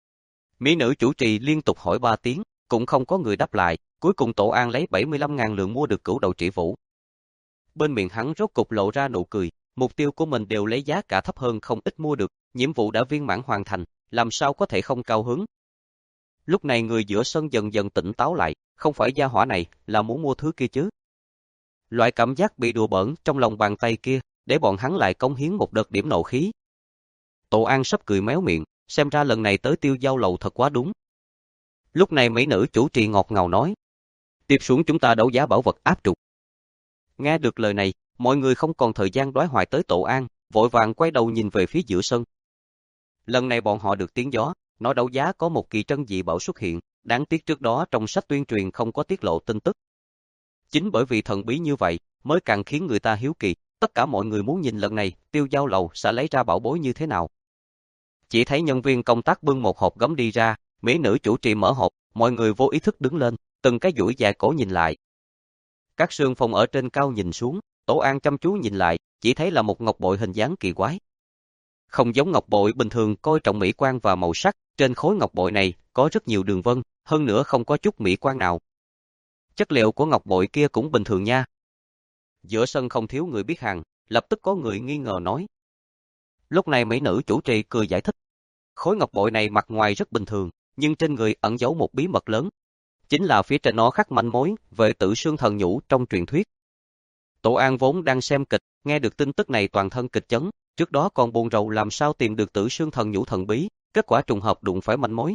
Mỹ nữ chủ trì liên tục hỏi ba tiếng, cũng không có người đáp lại, cuối cùng Tổ An lấy bảy mươi lăm ngàn lượng mua được cửu đầu trĩ vũ. Bên miệng hắn rốt cục lộ ra nụ cười, mục tiêu của mình đều lấy giá cả thấp hơn không ít mua được, nhiệm vụ đã viên mãn hoàn thành, làm sao có thể không cao hứng. Lúc này người giữa sân dần dần tỉnh táo lại, không phải gia hỏa này, là muốn mua thứ kia chứ. Loại cảm giác bị đùa bỡn trong lòng bàn tay kia, để bọn hắn lại cống hiến một đợt điểm nộ khí. Tổ An sắp cười méo miệng, xem ra lần này tới Tiêu Giao lầu thật quá đúng. Lúc này mỹ nữ chủ trì ngọt ngào nói, tiếp xuống chúng ta đấu giá bảo vật áp trục. Nghe được lời này, mọi người không còn thời gian đoái hoài tới Tổ An, vội vàng quay đầu nhìn về phía giữa sân. Lần này bọn họ được tiếng gió, nói đấu giá có một kỳ trân dị bảo xuất hiện, đáng tiếc trước đó trong sách tuyên truyền không có tiết lộ tin tức. Chính bởi vì thần bí như vậy, mới càng khiến người ta hiếu kỳ, tất cả mọi người muốn nhìn lần này, Tiêu Giao lầu sẽ lấy ra bảo bối như thế nào. Chỉ thấy nhân viên công tác bưng một hộp gấm đi ra, mỹ nữ chủ trì mở hộp, mọi người vô ý thức đứng lên, từng cái duỗi dài cổ nhìn lại. Các sương phong ở trên cao nhìn xuống, Tổ An chăm chú nhìn lại, chỉ thấy là một ngọc bội hình dáng kỳ quái. Không giống ngọc bội bình thường coi trọng mỹ quan và màu sắc, trên khối ngọc bội này có rất nhiều đường vân, hơn nữa không có chút mỹ quan nào. Chất liệu của ngọc bội kia cũng bình thường nha. Giữa sân không thiếu người biết hàng, lập tức có người nghi ngờ nói. Lúc này mỹ nữ chủ trì cười giải thích. Khối ngọc bội này mặt ngoài rất bình thường, nhưng trên người ẩn giấu một bí mật lớn. Chính là phía trên nó khắc manh mối về Tử Sương Thần Nhũ trong truyền thuyết. Tổ An vốn đang xem kịch, nghe được tin tức này toàn thân kịch chấn, trước đó còn buồn rầu làm sao tìm được Tử Sương Thần Nhũ thần bí, kết quả trùng hợp đụng phải manh mối.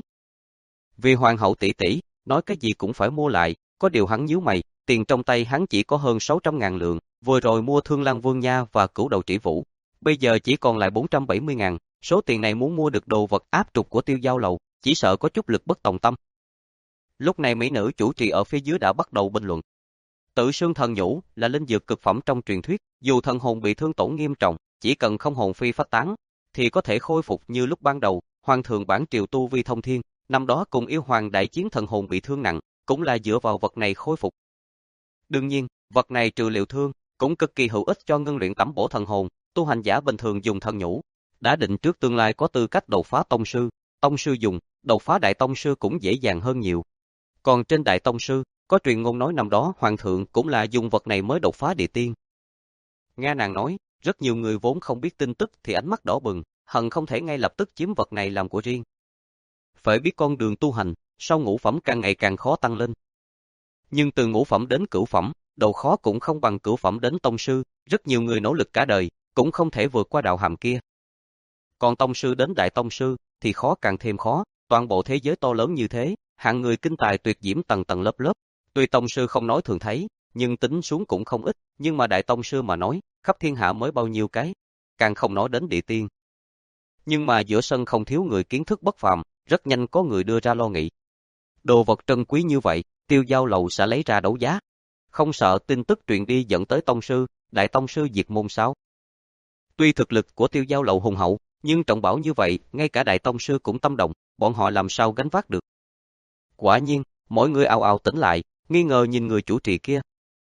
Vì hoàng hậu tỷ tỷ, nói cái gì cũng phải mua lại, có điều hắn nhíu mày, tiền trong tay hắn chỉ có hơn sáu trăm ngàn lượng, vừa rồi mua Thương Lăng Vương Nha và Cửu Đầu Trĩ Vũ, bây giờ chỉ còn lại bốn trăm bảy mươi ngàn, số tiền này muốn mua được đồ vật áp trục của Tiêu Giao lầu, chỉ sợ có chút lực bất tòng tâm. Lúc này mỹ nữ chủ trì ở phía dưới đã bắt đầu bình luận. Tử Sương Thần Nhũ là linh dược cực phẩm trong truyền thuyết, dù thần hồn bị thương tổn nghiêm trọng, chỉ cần không hồn phi phách tán, thì có thể khôi phục như lúc ban đầu. Hoàng thượng bản triều tu vi thông thiên, năm đó cùng yêu hoàng đại chiến thần hồn bị thương nặng, cũng là dựa vào vật này khôi phục. Đương nhiên, vật này trừ liệu thương, cũng cực kỳ hữu ích cho ngân luyện tẩm bổ thần hồn, tu hành giả bình thường dùng thần nhũ, đã định trước tương lai có tư cách đột phá tông sư, tông sư dùng, đột phá đại tông sư cũng dễ dàng hơn nhiều. Còn trên đại tông sư, có truyền ngôn nói năm đó hoàng thượng cũng là dùng vật này mới đột phá địa tiên. Nghe nàng nói, rất nhiều người vốn không biết tin tức thì ánh mắt đỏ bừng, hận không thể ngay lập tức chiếm vật này làm của riêng. Phải biết con đường tu hành, sau ngũ phẩm càng ngày càng khó tăng lên. Nhưng từ ngũ phẩm đến cửu phẩm, độ khó cũng không bằng cửu phẩm đến tông sư, rất nhiều người nỗ lực cả đời, cũng không thể vượt qua đạo hàm kia. Còn tông sư đến đại tông sư, thì khó càng thêm khó, toàn bộ thế giới to lớn như thế, hạng người kinh tài tuyệt diễm tầng tầng lớp lớp. Tuy tông sư không nói thường thấy, nhưng tính xuống cũng không ít, nhưng mà đại tông sư mà nói, khắp thiên hạ mới bao nhiêu cái, càng không nói đến địa tiên. Nhưng mà giữa sân không thiếu người kiến thức bất phàm, rất nhanh có người đưa ra lo nghĩ. Đồ vật trân quý như vậy, Tiêu Giao lầu sẽ lấy ra đấu giá. Không sợ tin tức truyền đi dẫn tới tông sư, đại tông sư diệt môn sao? Tuy thực lực của Tiêu Giao lầu hùng hậu, nhưng trọng bảo như vậy, ngay cả đại tông sư cũng tâm động, bọn họ làm sao gánh vác được. Quả nhiên, mỗi người ào ào tỉnh lại, nghi ngờ nhìn người chủ trì kia.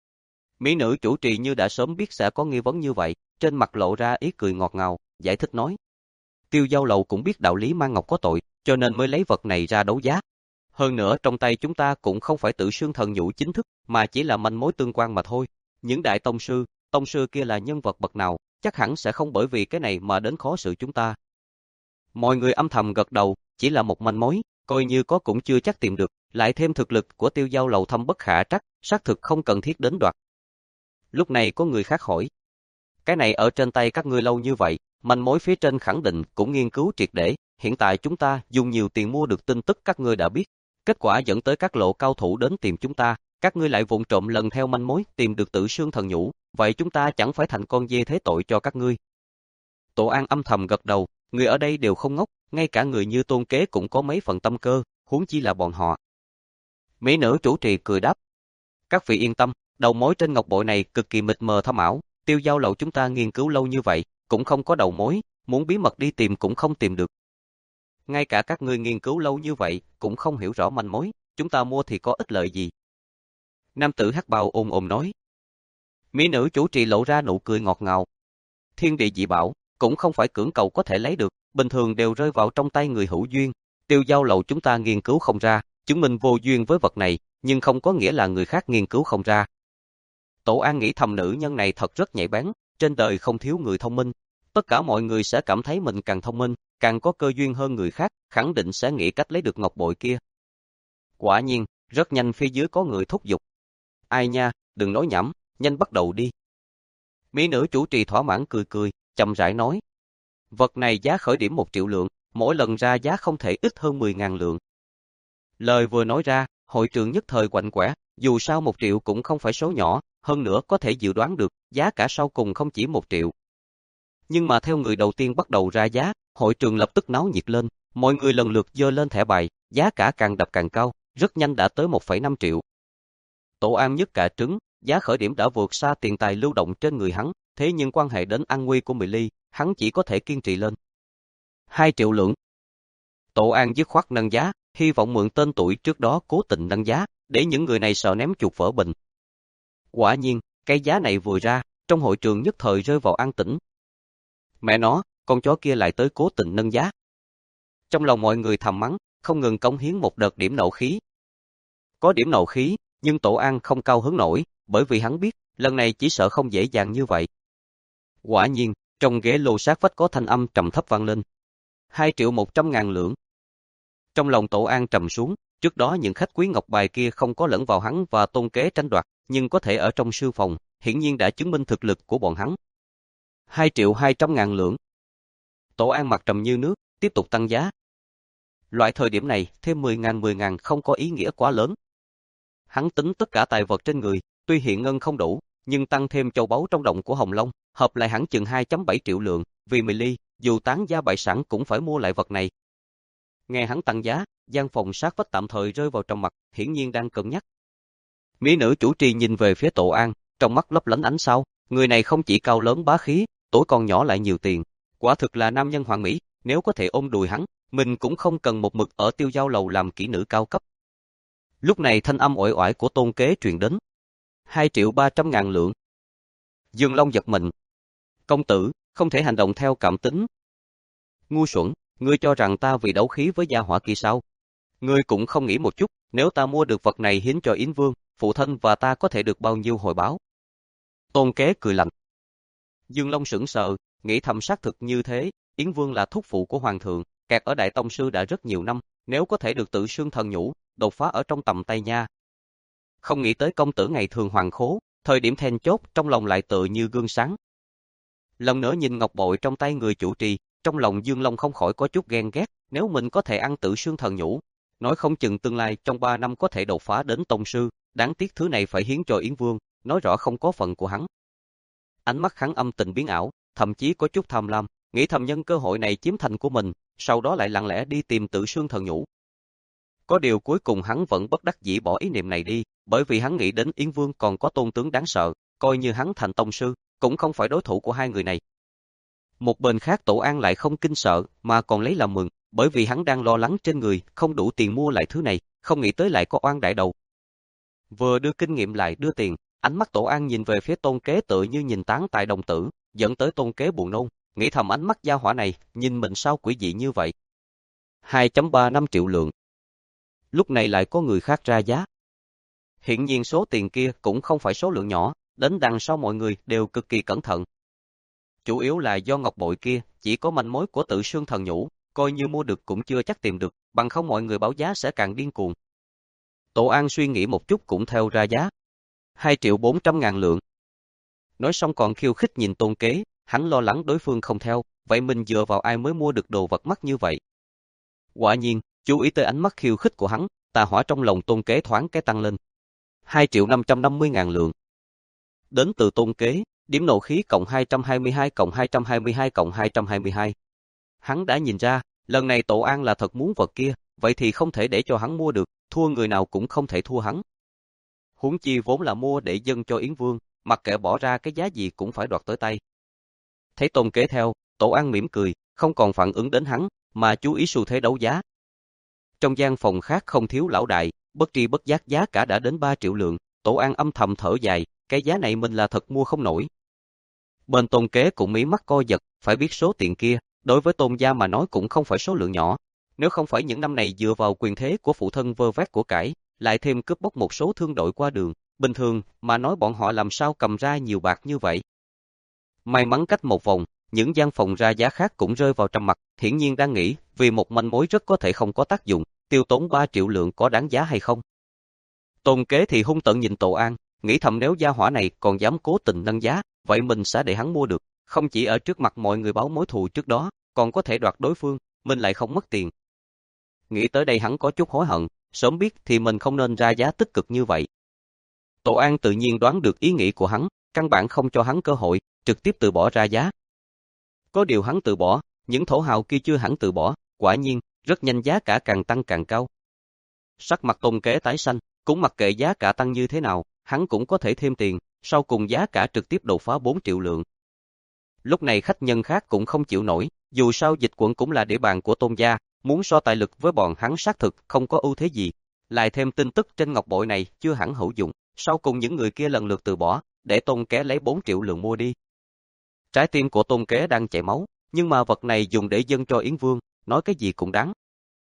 Mỹ nữ chủ trì như đã sớm biết sẽ có nghi vấn như vậy, trên mặt lộ ra ý cười ngọt ngào, giải thích nói. Tiêu Giao lầu cũng biết đạo lý mang ngọc có tội, cho nên mới lấy vật này ra đấu giá. Hơn nữa trong tay chúng ta cũng không phải Tử Sương Thần Nhũ chính thức, mà chỉ là manh mối tương quan mà thôi. Những đại tông sư, tông sư kia là nhân vật bậc nào, chắc hẳn sẽ không bởi vì cái này mà đến khó xử chúng ta. Mọi người âm thầm gật đầu, chỉ là một manh mối, coi như có cũng chưa chắc tìm được, lại thêm thực lực của Tiêu Giao lầu thâm bất khả trắc, xác thực không cần thiết đến đoạt. Lúc này có người khác hỏi. Cái này ở trên tay các ngươi lâu như vậy, manh mối phía trên khẳng định cũng nghiên cứu triệt để, hiện tại chúng ta dùng nhiều tiền mua được tin tức các ngươi đã biết, kết quả dẫn tới các lộ cao thủ đến tìm chúng ta, các ngươi lại vụng trộm lần theo manh mối tìm được Tử Sương Thần Nhũ, vậy chúng ta chẳng phải thành con dê thế tội cho các ngươi. Tổ An âm thầm gật đầu, người ở đây đều không ngốc, ngay cả người như Tôn Kế cũng có mấy phần tâm cơ, huống chi là bọn họ. Mỹ nữ chủ trì cười đáp. Các vị yên tâm, đầu mối trên ngọc bội này cực kỳ mịt mờ thâm ảo, Tiêu Giao lầu chúng ta nghiên cứu lâu như vậy, cũng không có đầu mối, muốn bí mật đi tìm cũng không tìm được. Ngay cả các ngươi nghiên cứu lâu như vậy, cũng không hiểu rõ manh mối, chúng ta mua thì có ích lợi gì? Nam tử hắc bào ồm ồm nói. Mỹ nữ chủ trì lộ ra nụ cười ngọt ngào. Thiên địa dị bảo, cũng không phải cưỡng cầu có thể lấy được, bình thường đều rơi vào trong tay người hữu duyên. Tiêu giao lầu chúng ta nghiên cứu không ra, chứng minh vô duyên với vật này, nhưng không có nghĩa là người khác nghiên cứu không ra. Tổ An nghĩ thầm nữ nhân này thật rất nhạy bén, trên đời không thiếu người thông minh. Tất cả mọi người sẽ cảm thấy mình càng thông minh, càng có cơ duyên hơn người khác, khẳng định sẽ nghĩ cách lấy được ngọc bội kia. Quả nhiên, rất nhanh phía dưới có người thúc giục. Ai nha, đừng nói nhảm, nhanh bắt đầu đi. Mỹ nữ chủ trì thỏa mãn cười cười, chậm rãi nói. Vật này giá khởi điểm một triệu lượng, mỗi lần ra giá không thể ít hơn mười ngàn lượng. Lời vừa nói ra, hội trường nhất thời quạnh quẻ, dù sao một triệu cũng không phải số nhỏ, hơn nữa có thể dự đoán được, giá cả sau cùng không chỉ một triệu. Nhưng mà theo người đầu tiên bắt đầu ra giá, hội trường lập tức náo nhiệt lên, mọi người lần lượt giơ lên thẻ bài, giá cả càng đập càng cao, rất nhanh đã tới một phẩy năm triệu. Tổ An nhất cả trứng, giá khởi điểm đã vượt xa tiền tài lưu động trên người hắn, thế nhưng quan hệ đến an nguy của Mỹ Ly, hắn chỉ có thể kiên trì lên. Hai triệu lượng. Tổ An dứt khoát nâng giá, hy vọng mượn tên tuổi trước đó cố tình nâng giá, để những người này sợ ném chuột vỡ bình. Quả nhiên, cái giá này vừa ra, trong hội trường nhất thời rơi vào an tĩnh. Mẹ nó, con chó kia lại tới cố tình nâng giá. Trong lòng mọi người thầm mắng, không ngừng cống hiến một đợt điểm nộ khí. Có điểm nộ khí, nhưng Tổ An không cao hứng nổi, bởi vì hắn biết, lần này chỉ sợ không dễ dàng như vậy. Quả nhiên, trong ghế lô sát vách có thanh âm trầm thấp vang lên. Hai triệu một trăm ngàn lượng. Trong lòng Tổ An trầm xuống, trước đó những khách quý ngọc bài kia không có lẫn vào hắn và Tôn Kế tranh đoạt, nhưng có thể ở trong sư phòng, hiển nhiên đã chứng minh thực lực của bọn hắn. Hai triệu hai trăm ngàn lượng. Tổ An mặt trầm như nước, tiếp tục tăng giá. Loại thời điểm này, thêm mười ngàn mười ngàn không có ý nghĩa quá lớn. Hắn tính tất cả tài vật trên người, tuy hiện ngân không đủ, nhưng tăng thêm châu báu trong động của Hồng Long, hợp lại hẳn chừng hai phẩy bảy triệu lượng, vì Mỹ Ly, dù tán gia bại sản cũng phải mua lại vật này. Nghe hắn tăng giá, gian phòng sát vách tạm thời rơi vào trầm mặc, hiển nhiên đang cân nhắc. Mỹ nữ chủ trì nhìn về phía Tổ An, trong mắt lấp lánh ánh sao, người này không chỉ cao lớn bá khí, tuổi còn nhỏ lại nhiều tiền, quả thực là nam nhân hoàn mỹ, nếu có thể ôm đùi hắn, mình cũng không cần một mực ở tiêu giao lầu làm kỹ nữ cao cấp. Lúc này thanh âm uể oải của Tôn Kế truyền đến. Hai triệu ba trăm ngàn lượng. Dương Long giật mình. Công tử, không thể hành động theo cảm tính. Ngu xuẩn, ngươi cho rằng ta vì đấu khí với gia hỏa kia sao? Ngươi cũng không nghĩ một chút, nếu ta mua được vật này hiến cho Yến Vương, phụ thân và ta có thể được bao nhiêu hồi báo? Tôn Kế cười lạnh. Dương Long sững sờ, nghĩ thầm xác thực như thế, Yến Vương là thúc phụ của Hoàng thượng, kẹt ở Đại Tông Sư đã rất nhiều năm, nếu có thể được tự xương thần nhũ, đột phá ở trong tầm tay nha. Không nghĩ tới công tử ngày thường hoàng khố, thời điểm then chốt trong lòng lại tựa như gương sáng. Lần nữa nhìn ngọc bội trong tay người chủ trì, trong lòng Dương Long không khỏi có chút ghen ghét, nếu mình có thể ăn tự xương thần nhũ, nói không chừng tương lai trong ba năm có thể đột phá đến tông sư, đáng tiếc thứ này phải hiến cho Yến Vương, nói rõ không có phần của hắn. Ánh mắt hắn âm tình biến ảo, thậm chí có chút tham lam, nghĩ thầm nhân cơ hội này chiếm thành của mình, sau đó lại lặng lẽ đi tìm tự xương thần nhũ. Có điều cuối cùng hắn vẫn bất đắc dĩ bỏ ý niệm này đi, bởi vì hắn nghĩ đến Yến Vương còn có tôn tướng đáng sợ, coi như hắn thành tông sư, cũng không phải đối thủ của hai người này. Một bên khác Tổ An lại không kinh sợ, mà còn lấy làm mừng, bởi vì hắn đang lo lắng trên người, không đủ tiền mua lại thứ này, không nghĩ tới lại có oan đại đầu. Vừa đưa kinh nghiệm lại đưa tiền, ánh mắt Tổ An nhìn về phía Tôn Kế tựa như nhìn tán tại đồng tử, dẫn tới Tôn Kế buồn nôn, nghĩ thầm ánh mắt gia hỏa này, nhìn mình sao quỷ dị như vậy. hai phẩy ba năm triệu lượng. Lúc này lại có người khác ra giá. Hiển nhiên số tiền kia cũng không phải số lượng nhỏ, đến đằng sau mọi người đều cực kỳ cẩn thận. Chủ yếu là do ngọc bội kia, chỉ có manh mối của tự xương thần nhũ, coi như mua được cũng chưa chắc tìm được, bằng không mọi người báo giá sẽ càng điên cuồng. Tổ An suy nghĩ một chút cũng theo ra giá. hai triệu bốn trăm ngàn lượng. Nói xong còn khiêu khích nhìn Tôn Kế, hắn lo lắng đối phương không theo, vậy mình dựa vào ai mới mua được đồ vật mắc như vậy. Quả nhiên, chú ý tới ánh mắt khiêu khích của hắn, tà hỏa trong lòng Tôn Kế thoáng cái tăng lên. hai triệu năm trăm năm mươi ngàn lượng. Đến từ Tôn Kế, điểm nộ khí cộng hai trăm hai mươi hai cộng hai trăm hai mươi hai cộng hai trăm hai mươi hai. Hắn đã nhìn ra, lần này Tổ An là thật muốn vật kia, vậy thì không thể để cho hắn mua được, thua người nào cũng không thể thua hắn. Huống chi vốn là mua để dâng cho Yến Vương, mặc kệ bỏ ra cái giá gì cũng phải đoạt tới tay. Thấy Tôn Kế theo, Tổ An mỉm cười, không còn phản ứng đến hắn, mà chú ý xu thế đấu giá. Trong gian phòng khác không thiếu lão đại, bất tri bất giác giá cả đã đến ba triệu lượng, Tổ An âm thầm thở dài, cái giá này mình là thật mua không nổi. Bên Tôn Kế cũng mí mắt co giật, phải biết số tiền kia, đối với Tôn gia mà nói cũng không phải số lượng nhỏ. Nếu không phải những năm này dựa vào quyền thế của phụ thân vơ vét của cải, lại thêm cướp bóc một số thương đội qua đường, bình thường mà nói bọn họ làm sao cầm ra nhiều bạc như vậy. May mắn cách một vòng, những gian phòng ra giá khác cũng rơi vào trầm mặc, hiển nhiên đang nghĩ, vì một manh mối rất có thể không có tác dụng, tiêu tốn ba triệu lượng có đáng giá hay không. Tôn Kế thì hung tợn nhìn Tổ An, nghĩ thầm nếu gia hỏa này còn dám cố tình nâng giá, vậy mình sẽ để hắn mua được, không chỉ ở trước mặt mọi người báo mối thù trước đó, còn có thể đoạt đối phương, mình lại không mất tiền. Nghĩ tới đây hắn có chút hối hận, sớm biết thì mình không nên ra giá tích cực như vậy. Tổ An tự nhiên đoán được ý nghĩ của hắn, căn bản không cho hắn cơ hội, trực tiếp từ bỏ ra giá. Có điều hắn từ bỏ, những thổ hào kia chưa hẳn từ bỏ, quả nhiên, rất nhanh giá cả càng tăng càng cao. Sắc mặt Tôn Kế tái xanh, cũng mặc kệ giá cả tăng như thế nào, hắn cũng có thể thêm tiền, sau cùng giá cả trực tiếp đột phá bốn triệu lượng. Lúc này khách nhân khác cũng không chịu nổi, dù sao Dịch Quận cũng là địa bàn của Tôn gia, muốn so tài lực với bọn hắn xác thực không có ưu thế gì. Lại thêm tin tức trên ngọc bội này chưa hẳn hữu dụng, sau cùng những người kia lần lượt từ bỏ, để Tôn Kế lấy bốn triệu lượng mua đi. Trái tim của Tôn Kế đang chảy máu, nhưng mà vật này dùng để dâng cho Yến Vương, nói cái gì cũng đáng.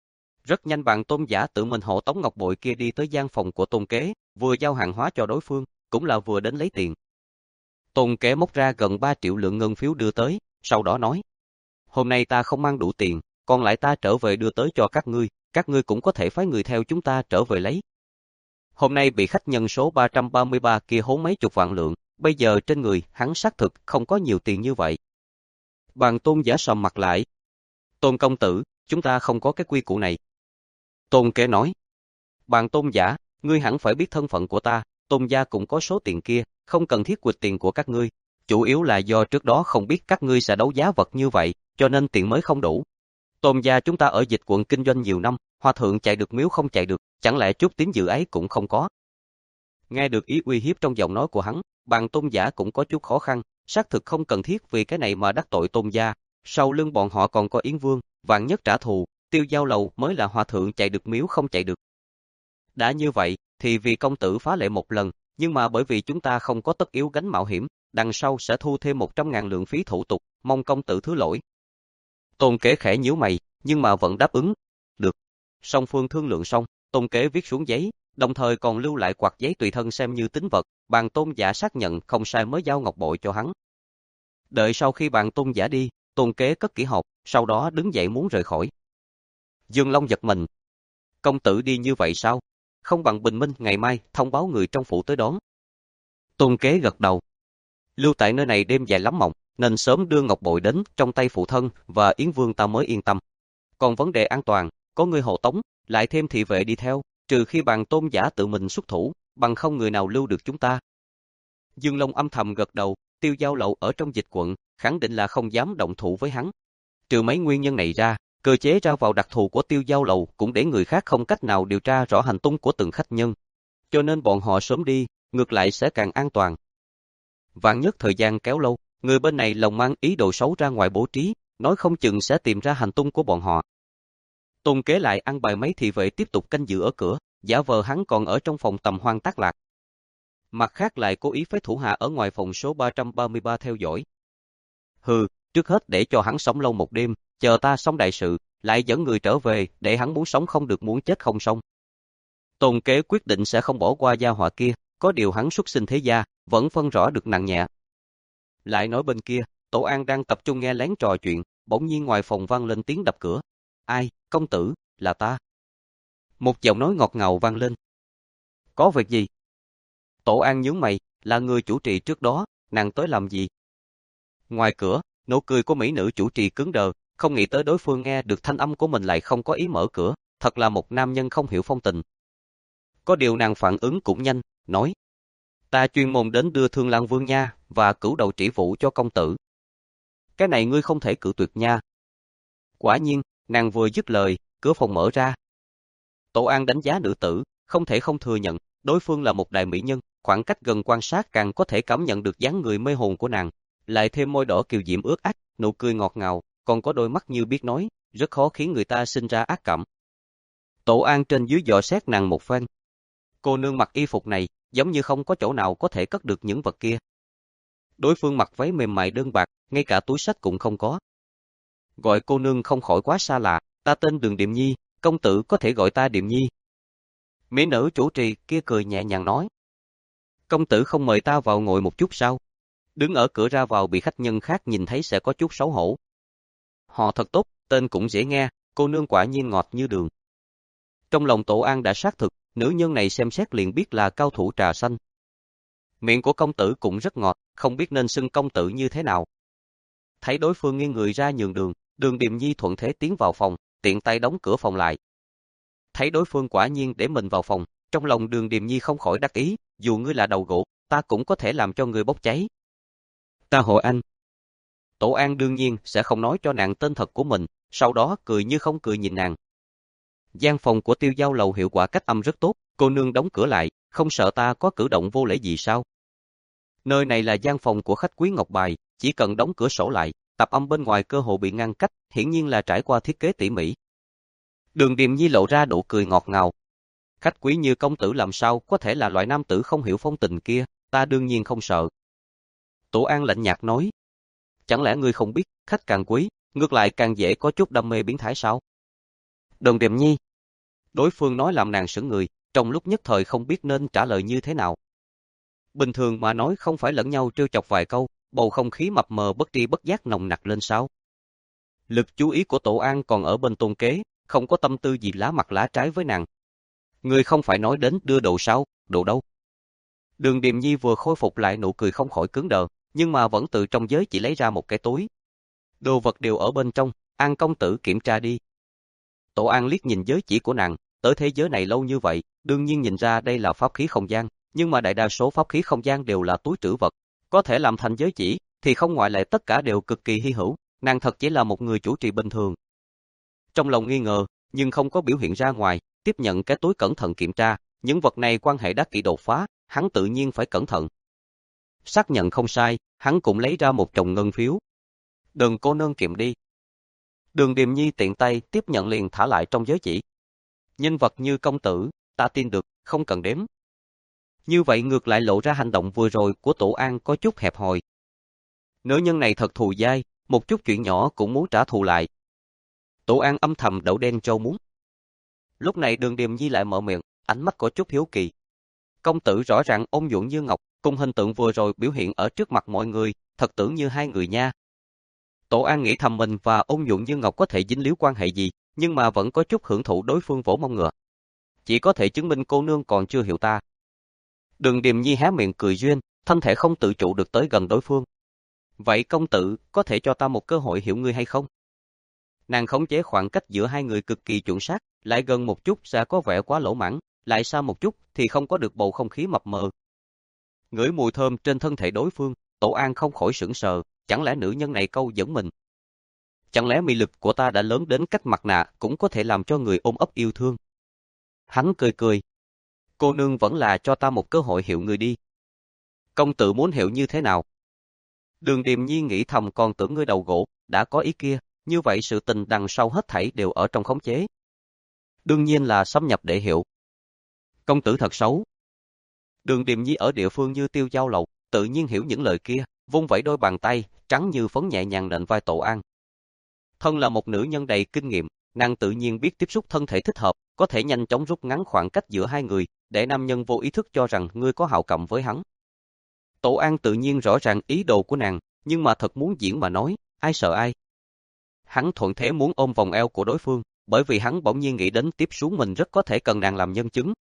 Rất nhanh bạn Tôn giả tự mình hộ tống ngọc bội kia đi tới gian phòng của Tôn Kế, vừa giao hàng hóa cho đối phương, cũng là vừa đến lấy tiền. Tôn Kế móc ra gần ba triệu lượng ngân phiếu đưa tới, sau đó nói: "Hôm nay ta không mang đủ tiền, còn lại ta trở về đưa tới cho các ngươi, các ngươi cũng có thể phái người theo chúng ta trở về lấy." Hôm nay bị khách nhân số ba trăm ba mươi ba kia hố mấy chục vạn lượng, bây giờ trên người hắn xác thực không có nhiều tiền như vậy. Bàn Tôn giả sầm mặt lại. "Tôn công tử, chúng ta không có cái quy củ này." Tôn Kế nói: "Bàn Tôn giả, ngươi hẳn phải biết thân phận của ta, Tôn gia cũng có số tiền kia, không cần thiết quỵt tiền của các ngươi, chủ yếu là do trước đó không biết các ngươi sẽ đấu giá vật như vậy, cho nên tiền mới không đủ. Tôn gia chúng ta ở Dịch Quận kinh doanh nhiều năm, hòa thượng chạy được miếu không chạy được, chẳng lẽ chút tín dự ấy cũng không có." Nghe được ý uy hiếp trong giọng nói của hắn, Bàn Tôn giả cũng có chút khó khăn, xác thực không cần thiết vì cái này mà đắc tội Tôn gia, sau lưng bọn họ còn có Yến Vương, vạn nhất trả thù, Tiêu Giao Lầu mới là hòa thượng chạy được miếu không chạy được. Đã như vậy, thì vì công tử phá lệ một lần, nhưng mà bởi vì chúng ta không có tất yếu gánh mạo hiểm, đằng sau sẽ thu thêm một trăm ngàn lượng phí thủ tục, mong công tử thứ lỗi. Tôn Kế khẽ nhíu mày, nhưng mà vẫn đáp ứng. Được. Song phương thương lượng xong, Tôn Kế viết xuống giấy, đồng thời còn lưu lại quạt giấy tùy thân xem như tín vật, Bàn Tôn giả xác nhận không sai mới giao ngọc bội cho hắn. Đợi sau khi Bàn Tôn giả đi, Tôn Kế cất kỹ hộp, sau đó đứng dậy muốn rời khỏi. Dương Long giật mình. Công tử đi như vậy sao? Không bằng bình minh ngày mai thông báo người trong phủ tới đón. Tôn Kế gật đầu. Lưu tại nơi này đêm dài lắm mộng, nên sớm đưa ngọc bội đến trong tay phụ thân và Yến Vương ta mới yên tâm. Còn vấn đề an toàn, có người hộ tống, lại thêm thị vệ đi theo, trừ khi Bàn Tôn giả tự mình xuất thủ, bằng không người nào lưu được chúng ta. Dương Long âm thầm gật đầu, Tiêu Giao Lậu ở trong Dịch Quận, khẳng định là không dám động thủ với hắn. Trừ mấy nguyên nhân này ra, cơ chế ra vào đặc thù của Tiêu Giao Lậu cũng để người khác không cách nào điều tra rõ hành tung của từng khách nhân. Cho nên bọn họ sớm đi, ngược lại sẽ càng an toàn. Vạn nhất thời gian kéo lâu, người bên này lòng mang ý đồ xấu ra ngoài bố trí, nói không chừng sẽ tìm ra hành tung của bọn họ. Tôn Kế lại ăn bài mấy thị vệ tiếp tục canh giữ ở cửa, giả vờ hắn còn ở trong phòng tầm hoang tác lạc. Mặt khác lại cố ý phái thủ hạ ở ngoài phòng số ba trăm ba mươi ba theo dõi. Hừ, trước hết để cho hắn sống lâu một đêm, chờ ta xong đại sự, lại dẫn người trở về, để hắn muốn sống không được muốn chết không xong. Tôn Kế quyết định sẽ không bỏ qua gia họa kia, có điều hắn xuất sinh thế gia, vẫn phân rõ được nặng nhẹ. Lại nói bên kia, Tổ An đang tập trung nghe lén trò chuyện, bỗng nhiên ngoài phòng vang lên tiếng đập cửa. Ai, công tử, là ta. Một giọng nói ngọt ngào vang lên. Có việc gì? Tổ An nhướng mày, là người chủ trì trước đó, nàng tới làm gì? Ngoài cửa, nụ cười của mỹ nữ chủ trì cứng đờ, không nghĩ tới đối phương nghe được thanh âm của mình lại không có ý mở cửa, thật là một nam nhân không hiểu phong tình. Có điều nàng phản ứng cũng nhanh, nói. Ta chuyên môn đến đưa Thương Lan Vương nha, và cửu đầu chỉ vụ cho công tử. Cái này ngươi không thể cự tuyệt nha. Quả nhiên, nàng vừa dứt lời, cửa phòng mở ra. Tổ An đánh giá nữ tử, không thể không thừa nhận, đối phương là một đại mỹ nhân, khoảng cách gần quan sát càng có thể cảm nhận được dáng người mê hồn của nàng, lại thêm môi đỏ kiều diễm ướt át, nụ cười ngọt ngào, còn có đôi mắt như biết nói, rất khó khiến người ta sinh ra ác cảm. Tổ An trên dưới dò xét nàng một phen. Cô nương mặc y phục này, giống như không có chỗ nào có thể cất được những vật kia. Đối phương mặc váy mềm mại đơn bạc, ngay cả túi xách cũng không có. Gọi cô nương không khỏi quá xa lạ, ta tên Đường Điềm Nhi, công tử có thể gọi ta Điềm Nhi. Mỹ nữ chủ trì kia cười nhẹ nhàng nói. Công tử không mời ta vào ngồi một chút sao? Đứng ở cửa ra vào bị khách nhân khác nhìn thấy sẽ có chút xấu hổ. Họ thật tốt, tên cũng dễ nghe, cô nương quả nhiên ngọt như đường. Trong lòng Tổ An đã xác thực, nữ nhân này xem xét liền biết là cao thủ trà xanh. Miệng của công tử cũng rất ngọt, không biết nên xưng công tử như thế nào. Thấy đối phương nghiêng người ra nhường đường, Đường Điềm Nhi thuận thế tiến vào phòng, tiện tay đóng cửa phòng lại. Thấy đối phương quả nhiên để mình vào phòng, trong lòng Đường Điềm Nhi không khỏi đắc ý, dù ngươi là đầu gỗ, ta cũng có thể làm cho ngươi bốc cháy. Ta hộ anh. Tổ An đương nhiên sẽ không nói cho nàng tên thật của mình, sau đó cười như không cười nhìn nàng. Gian phòng của Tiêu Giao Lầu hiệu quả cách âm rất tốt, cô nương đóng cửa lại, không sợ ta có cử động vô lễ gì sao? Nơi này là gian phòng của khách quý Ngọc Bài, chỉ cần đóng cửa sổ lại, tạp âm bên ngoài cơ hồ bị ngăn cách, hiển nhiên là trải qua thiết kế tỉ mỉ. Đường Điềm Nhi lộ ra nụ cười ngọt ngào. Khách quý như công tử làm sao có thể là loại nam tử không hiểu phong tình kia, ta đương nhiên không sợ. Tổ An lạnh nhạt nói. Chẳng lẽ ngươi không biết, khách càng quý, ngược lại càng dễ có chút đam mê biến thái sao? Đường Điềm Nhi. Đối phương nói làm nàng sững người, trong lúc nhất thời không biết nên trả lời như thế nào. Bình thường mà nói không phải lẫn nhau trêu chọc vài câu, bầu không khí mập mờ bất tri bất giác nồng nặc lên sao? Lực chú ý của Tổ An còn ở bên Tôn Kế, không có tâm tư gì lá mặt lá trái với nàng. Ngươi không phải nói đến đưa đồ sao, đồ đâu? Đường Điềm Nhi vừa khôi phục lại nụ cười không khỏi cứng đờ, nhưng mà vẫn từ trong giới chỉ lấy ra một cái túi. Đồ vật đều ở bên trong, An công tử kiểm tra đi. Tổ An liếc nhìn giới chỉ của nàng, tới thế giới này lâu như vậy, đương nhiên nhìn ra đây là pháp khí không gian, nhưng mà đại đa số pháp khí không gian đều là túi trữ vật, có thể làm thành giới chỉ, thì không ngoại lệ tất cả đều cực kỳ hy hữu, nàng thật chỉ là một người chủ trì bình thường. Trong lòng nghi ngờ, nhưng không có biểu hiện ra ngoài, tiếp nhận cái túi cẩn thận kiểm tra, những vật này quan hệ đắc kỷ đột phá, hắn tự nhiên phải cẩn thận. Xác nhận không sai, hắn cũng lấy ra một chồng ngân phiếu. Đừng cô nương kiểm đi. Đường Điềm Nhi tiện tay tiếp nhận liền thả lại trong giới chỉ. Nhân vật như công tử, ta tin được, không cần đếm. Như vậy ngược lại lộ ra hành động vừa rồi của Tổ An có chút hẹp hòi. Nữ nhân này thật thù dai, một chút chuyện nhỏ cũng muốn trả thù lại. Tổ An âm thầm đậu đen trâu muốn. Lúc này Đường Điềm Nhi lại mở miệng, ánh mắt có chút hiếu kỳ. Công tử rõ ràng ôn nhuận như ngọc, cùng hình tượng vừa rồi biểu hiện ở trước mặt mọi người, thật tưởng như hai người nha. Tổ An nghĩ thầm mình và ôn nhuận như ngọc có thể dính líu quan hệ gì, nhưng mà vẫn có chút hưởng thụ đối phương vỗ mông ngựa. Chỉ có thể chứng minh cô nương còn chưa hiểu ta. Đường Điềm Nhi hé miệng cười duyên, thân thể không tự chủ được tới gần đối phương. Vậy công tử, có thể cho ta một cơ hội hiểu ngươi hay không? Nàng khống chế khoảng cách giữa hai người cực kỳ chuẩn xác, lại gần một chút sẽ có vẻ quá lỗ mãng, lại xa một chút thì không có được bầu không khí mập mờ. Ngửi mùi thơm trên thân thể đối phương, Tổ An không khỏi sững sờ, chẳng lẽ nữ nhân này câu dẫn mình? Chẳng lẽ mị lực của ta đã lớn đến cách mặt nạ cũng có thể làm cho người ôm ấp yêu thương? Hắn cười cười. Cô nương vẫn là cho ta một cơ hội hiểu người đi. Công tử muốn hiểu như thế nào? Đường Điềm Nhi nghĩ thầm còn tưởng ngươi đầu gỗ, đã có ý kia, như vậy sự tình đằng sau hết thảy đều ở trong khống chế. Đương nhiên là xâm nhập để hiểu. Công tử thật xấu. Đường Điềm Nhi ở địa phương như Tiêu Giao Lầu, tự nhiên hiểu những lời kia, vung vẩy đôi bàn tay, trắng như phấn nhẹ nhàng nện vai Tổ An. Thân là một nữ nhân đầy kinh nghiệm, nàng tự nhiên biết tiếp xúc thân thể thích hợp, có thể nhanh chóng rút ngắn khoảng cách giữa hai người, để nam nhân vô ý thức cho rằng ngươi có hào cảm với hắn. Tổ An tự nhiên rõ ràng ý đồ của nàng, nhưng mà thật muốn diễn mà nói, ai sợ ai. Hắn thuận thế muốn ôm vòng eo của đối phương, bởi vì hắn bỗng nhiên nghĩ đến tiếp xuống mình rất có thể cần nàng làm nhân chứng.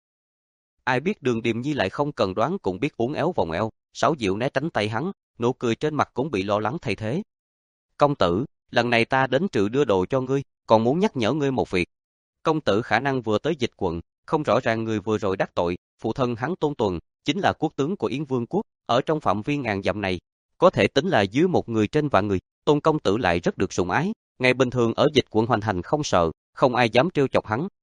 Ai biết Đường Điềm Nhi lại không cần đoán cũng biết uốn éo vòng eo, sáo dịu né tránh tay hắn, nụ cười trên mặt cũng bị lo lắng thay thế. Công tử, lần này ta đến trừ đưa đồ cho ngươi, còn muốn nhắc nhở ngươi một việc. Công tử khả năng vừa tới Dịch quận, không rõ ràng người vừa rồi đắc tội, phụ thân hắn Tôn Tuần, chính là quốc tướng của Yến Vương quốc, ở trong phạm vi ngàn dặm này, có thể tính là dưới một người trên vạn người, Tôn công tử lại rất được sủng ái, ngày bình thường ở Dịch quận hoành hành không sợ, không ai dám trêu chọc hắn.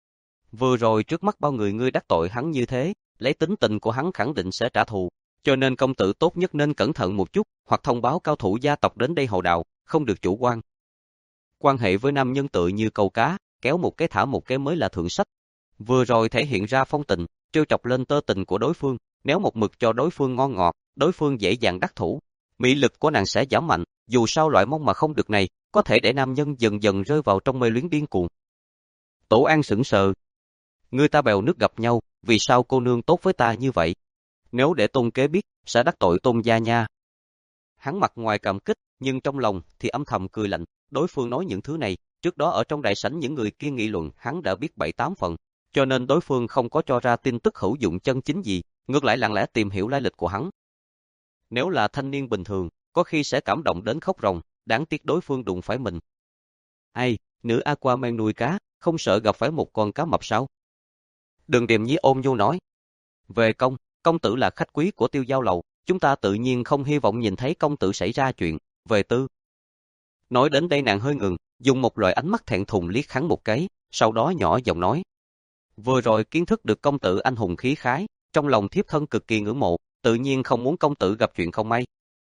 Vừa rồi trước mắt bao người ngươi đắc tội hắn như thế, lấy tính tình của hắn khẳng định sẽ trả thù, cho nên công tử tốt nhất nên cẩn thận một chút, hoặc thông báo cao thủ gia tộc đến đây hầu đạo, không được chủ quan. Quan hệ với nam nhân tự như câu cá, kéo một cái thả một cái mới là thượng sách. Vừa rồi thể hiện ra phong tình, trêu chọc lên tơ tình của đối phương, nếu một mực cho đối phương ngon ngọt, đối phương dễ dàng đắc thủ. Mị lực của nàng sẽ giảm mạnh, dù sao loại mong mà không được này, có thể để nam nhân dần dần rơi vào trong mê luyến điên cuồng. Tổ An sững sờ. Người ta bèo nước gặp nhau, vì sao cô nương tốt với ta như vậy? Nếu để Tôn kế biết, sẽ đắc tội Tôn gia nha. Hắn mặt ngoài cảm kích, nhưng trong lòng thì âm thầm cười lạnh, đối phương nói những thứ này, trước đó ở trong đại sảnh những người kia nghị luận hắn đã biết bảy tám phần, cho nên đối phương không có cho ra tin tức hữu dụng chân chính gì, ngược lại lặng lẽ tìm hiểu lai lịch của hắn. Nếu là thanh niên bình thường, có khi sẽ cảm động đến khóc ròng, đáng tiếc đối phương đụng phải mình. Ai, nữ Aquaman nuôi cá, không sợ gặp phải một con cá mập sao? Đường Điềm Nhi ôn nhu nói. Về công, công tử là khách quý của Tiêu Giao lầu, chúng ta tự nhiên không hy vọng nhìn thấy công tử xảy ra chuyện. Về tư. Nói đến đây nàng hơi ngừng, dùng một loại ánh mắt thẹn thùng liếc hắn một cái, sau đó nhỏ giọng nói. Vừa rồi kiến thức được công tử anh hùng khí khái, trong lòng thiếp thân cực kỳ ngưỡng mộ, tự nhiên không muốn công tử gặp chuyện không may.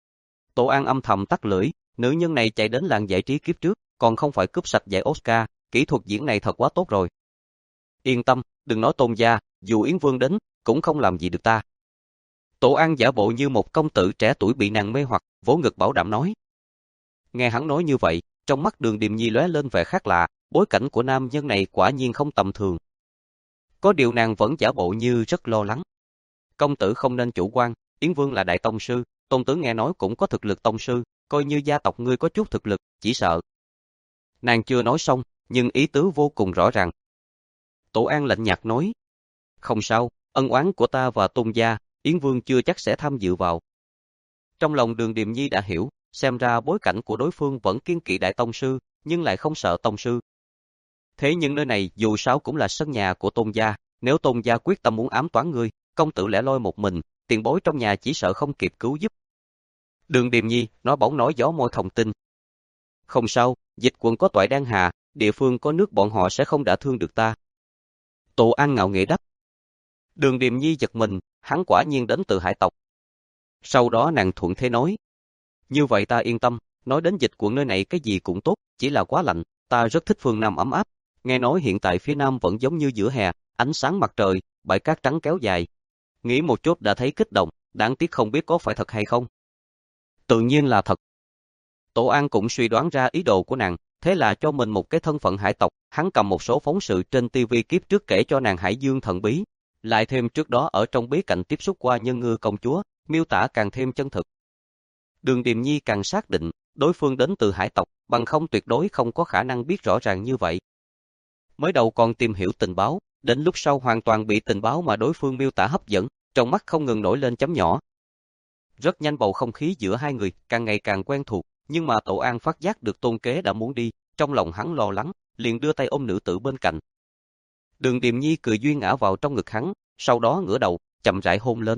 Tổ An âm thầm tắt lưỡi, nữ nhân này chạy đến làng giải trí kiếp trước, còn không phải cướp sạch giải Oscar, kỹ thuật diễn này thật quá tốt rồi. Yên tâm, đừng nói Tôn gia, dù Yến Vương đến, cũng không làm gì được ta. Tổ An giả bộ như một công tử trẻ tuổi bị nàng mê hoặc, vỗ ngực bảo đảm nói. Nghe hắn nói như vậy, trong mắt Đường Điềm Nhi lóe lên vẻ khác lạ, bối cảnh của nam nhân này quả nhiên không tầm thường. Có điều nàng vẫn giả bộ như rất lo lắng. Công tử không nên chủ quan, Yến Vương là đại tông sư, Tôn tử nghe nói cũng có thực lực tông sư, coi như gia tộc ngươi có chút thực lực, chỉ sợ. Nàng chưa nói xong, nhưng ý tứ vô cùng rõ ràng. Tổ An lạnh nhạt nói. Không sao, ân oán của ta và Tôn gia, Yến Vương chưa chắc sẽ tham dự vào. Trong lòng Đường Điềm Nhi đã hiểu, xem ra bối cảnh của đối phương vẫn kiên kỵ đại tông sư, nhưng lại không sợ tông sư. Thế nhưng nơi này dù sao cũng là sân nhà của Tôn gia, nếu Tôn gia quyết tâm muốn ám toán ngươi, công tử lẻ loi một mình, tiền bối trong nhà chỉ sợ không kịp cứu giúp. Đường Điềm Nhi nói bóng nói gió môi thông tin. Không sao, dịch quận có toại đang hạ, địa phương có nước bọn họ sẽ không đả thương được ta. Tổ An ngạo nghễ đáp. Đường Điềm Nhi giật mình, hắn quả nhiên đến từ hải tộc. Sau đó nàng thuận thế nói. Như vậy ta yên tâm, nói đến dịch quận nơi này cái gì cũng tốt, chỉ là quá lạnh, ta rất thích phương Nam ấm áp. Nghe nói hiện tại phía Nam vẫn giống như giữa hè, ánh sáng mặt trời, bãi cát trắng kéo dài. Nghĩ một chút đã thấy kích động, đáng tiếc không biết có phải thật hay không. Tự nhiên là thật. Tổ An cũng suy đoán ra ý đồ của nàng, thế là cho mình một cái thân phận hải tộc, hắn cầm một số phóng sự trên ti vi kiếp trước kể cho nàng Hải Dương thần bí, lại thêm trước đó ở trong bí cảnh tiếp xúc qua Nhân Ngư công chúa, miêu tả càng thêm chân thực. Đường Điềm Nhi càng xác định, đối phương đến từ hải tộc, bằng không tuyệt đối không có khả năng biết rõ ràng như vậy. Mới đầu còn tìm hiểu tình báo, đến lúc sau hoàn toàn bị tình báo mà đối phương miêu tả hấp dẫn, trong mắt không ngừng nổi lên chấm nhỏ. Rất nhanh bầu không khí giữa hai người càng ngày càng quen thuộc, nhưng mà Tổ An phát giác được Tôn kế đã muốn đi, trong lòng hắn lo lắng, liền đưa tay ôm nữ tử bên cạnh. Đường Điềm Nhi cười duyên ngã vào trong ngực hắn, sau đó ngửa đầu, chậm rãi hôn lên.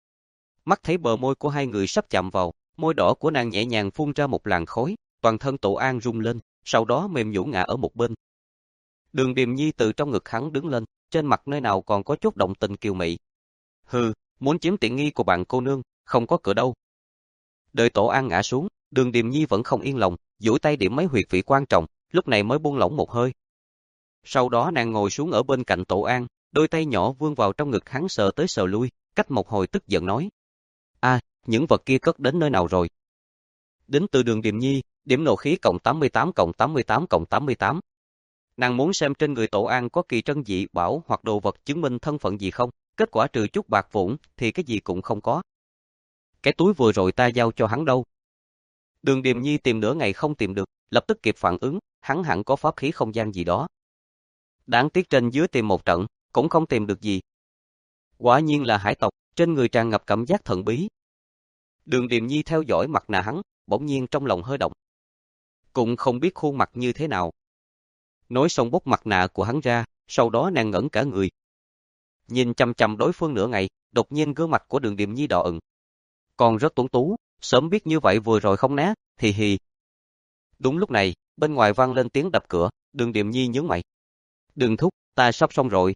Mắt thấy bờ môi của hai người sắp chạm vào, môi đỏ của nàng nhẹ nhàng phun ra một làn khói, toàn thân Tổ An rung lên, sau đó mềm nhũn ngã ở một bên. Đường Điềm Nhi từ trong ngực hắn đứng lên, trên mặt nơi nào còn có chút động tình kiều mị. Hừ, muốn chiếm tiện nghi của bạn cô nương, không có cửa đâu. Đợi Tổ An ngã xuống, Đường Điềm Nhi vẫn không yên lòng, duỗi tay điểm mấy huyệt vị quan trọng, lúc này mới buông lỏng một hơi. Sau đó nàng ngồi xuống ở bên cạnh Tổ An, đôi tay nhỏ vươn vào trong ngực hắn sờ tới sờ lui, cách một hồi tức giận nói. A, à, những vật kia cất đến nơi nào rồi? Đến từ Đường Điềm Nhi, điểm nộ khí cộng tám mươi tám cộng tám mươi tám cộng tám mươi tám. Nàng muốn xem trên người Tổ An có kỳ trân dị bảo hoặc đồ vật chứng minh thân phận gì không, kết quả trừ chút bạc vụn thì cái gì cũng không có. Cái túi vừa rồi ta giao cho hắn đâu? Đường Điềm Nhi tìm nửa ngày không tìm được, lập tức kịp phản ứng, hắn hẳn có pháp khí không gian gì đó. Đáng tiếc trên dưới tìm một trận, cũng không tìm được gì. Quả nhiên là hải tộc, trên người tràn ngập cảm giác thần bí. Đường Điềm Nhi theo dõi mặt nạ hắn, bỗng nhiên trong lòng hơi động. Cũng không biết khuôn mặt như thế nào. Nói xong bốc mặt nạ của hắn ra, sau đó nàng ngẩn cả người. Nhìn chằm chằm đối phương nửa ngày, đột nhiên gương mặt của Đường Điềm Nhi đỏ ửng. Còn rất tuấn tú, sớm biết như vậy vừa rồi không né, thì hì. Đúng lúc này, bên ngoài vang lên tiếng đập cửa, Đường Điềm Nhi nhướng mày. Đường thúc, ta sắp xong rồi.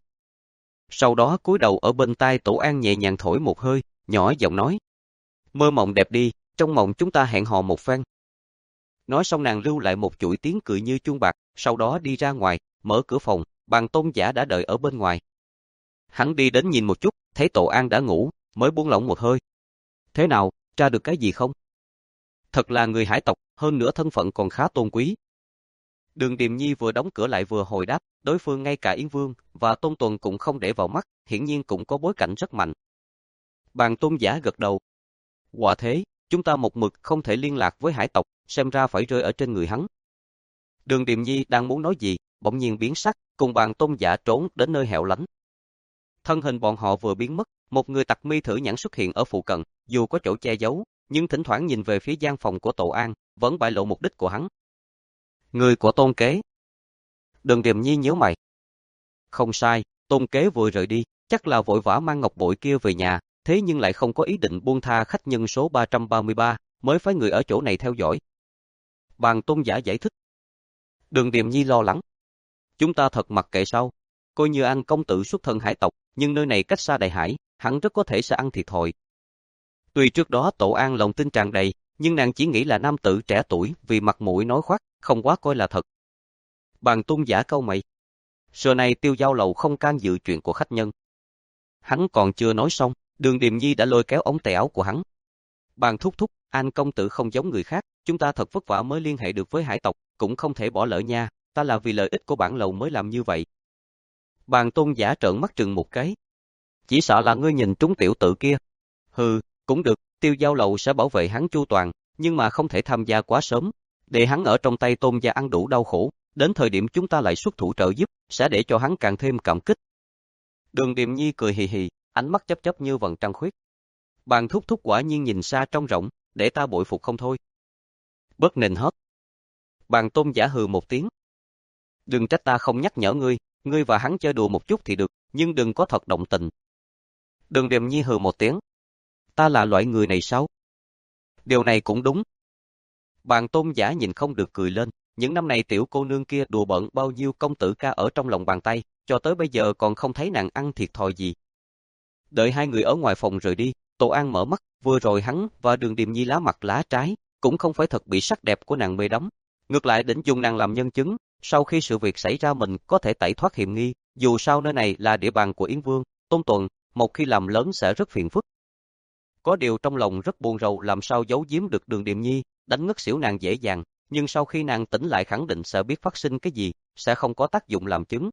Sau đó cúi đầu ở bên tai Tổ An nhẹ nhàng thổi một hơi, nhỏ giọng nói. Mơ mộng đẹp đi, trong mộng chúng ta hẹn hò một phen. Nói xong nàng lưu lại một chuỗi tiếng cười như chuông bạc, sau đó đi ra ngoài, mở cửa phòng, Bàn Tôn Giả đã đợi ở bên ngoài. Hắn đi đến nhìn một chút, thấy Tổ An đã ngủ, mới buông lỏng một hơi. Thế nào, tra được cái gì không? Thật là người hải tộc, hơn nữa thân phận còn khá tôn quý. Đường Điềm Nhi vừa đóng cửa lại vừa hồi đáp, đối phương ngay cả Yên Vương và Tôn Tuần cũng không để vào mắt, hiển nhiên cũng có bối cảnh rất mạnh. Bàn Tôn Giả gật đầu. Quả thế, chúng ta một mực không thể liên lạc với hải tộc, xem ra phải rơi ở trên người hắn. Đường Điềm Nhi đang muốn nói gì, bỗng nhiên biến sắc, cùng Bàn Tôn Giả trốn đến nơi hẻo lánh. Thân hình bọn họ vừa biến mất, một người tặc mi thử nhãn xuất hiện ở phụ cận, dù có chỗ che giấu, nhưng thỉnh thoảng nhìn về phía gian phòng của Tổ An, vẫn bại lộ mục đích của hắn. Người của Tôn Kế. Đường Điềm Nhi nhíu mày. Không sai, Tôn Kế vừa rời đi, chắc là vội vã mang ngọc bội kia về nhà, thế nhưng lại không có ý định buông tha khách nhân số ba trăm ba mươi ba, mới phái người ở chỗ này theo dõi. Bàn Tôn Giả giải thích. Đường Điềm Nhi lo lắng. Chúng ta thật mặc kệ sao? Coi như An công tử xuất thân hải tộc, nhưng nơi này cách xa đại hải, hắn rất có thể sẽ ăn thiệt thòi. Tuy trước đó Tổ An lòng tin tràn đầy, nhưng nàng chỉ nghĩ là nam tử trẻ tuổi vì mặt mũi nói khoác, không quá coi là thật. Bàn Tôn Giả câu mày. Xưa nay Tiêu Giao Lầu không can dự chuyện của khách nhân. Hắn còn chưa nói xong, Đường Điềm Nhi đã lôi kéo ống tay áo của hắn. Bàn thúc thúc, An công tử không giống người khác, chúng ta thật vất vả mới liên hệ được với hải tộc, cũng không thể bỏ lỡ nha, ta là vì lợi ích của bản lầu mới làm như vậy. Bàn Tôn Giả trợn mắt trừng một cái. Chỉ sợ là ngươi nhìn trúng tiểu tử kia. Hừ, cũng được, Tiêu Giao Lầu sẽ bảo vệ hắn chu toàn, nhưng mà không thể tham gia quá sớm, để hắn ở trong tay Tôn gia ăn đủ đau khổ, đến thời điểm chúng ta lại xuất thủ trợ giúp, sẽ để cho hắn càng thêm cảm kích. Đường Điềm Nhi cười hì hì, ánh mắt chớp chớp như vầng trăng khuyết. Bàn thúc thúc quả nhiên nhìn xa trông rộng, để ta bội phục không thôi. Bất nền hót. Bàn Tôn Giả hừ một tiếng. Đừng trách ta không nhắc nhở ngươi, ngươi và hắn chơi đùa một chút thì được, nhưng đừng có thật động tình. Đường Điềm Nhi hừ một tiếng. Ta là loại người này sao? Điều này cũng đúng. Bàn Tôn Giả nhìn không được cười lên, những năm này tiểu cô nương kia đùa bận bao nhiêu công tử ca ở trong lòng bàn tay, cho tới bây giờ còn không thấy nàng ăn thiệt thòi gì. Đợi hai người ở ngoài phòng rời đi, Tổ An mở mắt, vừa rồi hắn và Đường Điềm Nhi lá mặt lá trái, cũng không phải thật bị sắc đẹp của nàng mê đắm. Ngược lại định dùng nàng làm nhân chứng, sau khi sự việc xảy ra mình có thể tẩy thoát hiểm nghi, dù sao nơi này là địa bàn của Yến Vương, Tôn Tuần, một khi làm lớn sẽ rất phiền phức. Có điều trong lòng rất buồn rầu làm sao giấu giếm được Đường Điềm Nhi, đánh ngất xỉu nàng dễ dàng, nhưng sau khi nàng tỉnh lại khẳng định sẽ biết phát sinh cái gì, sẽ không có tác dụng làm chứng.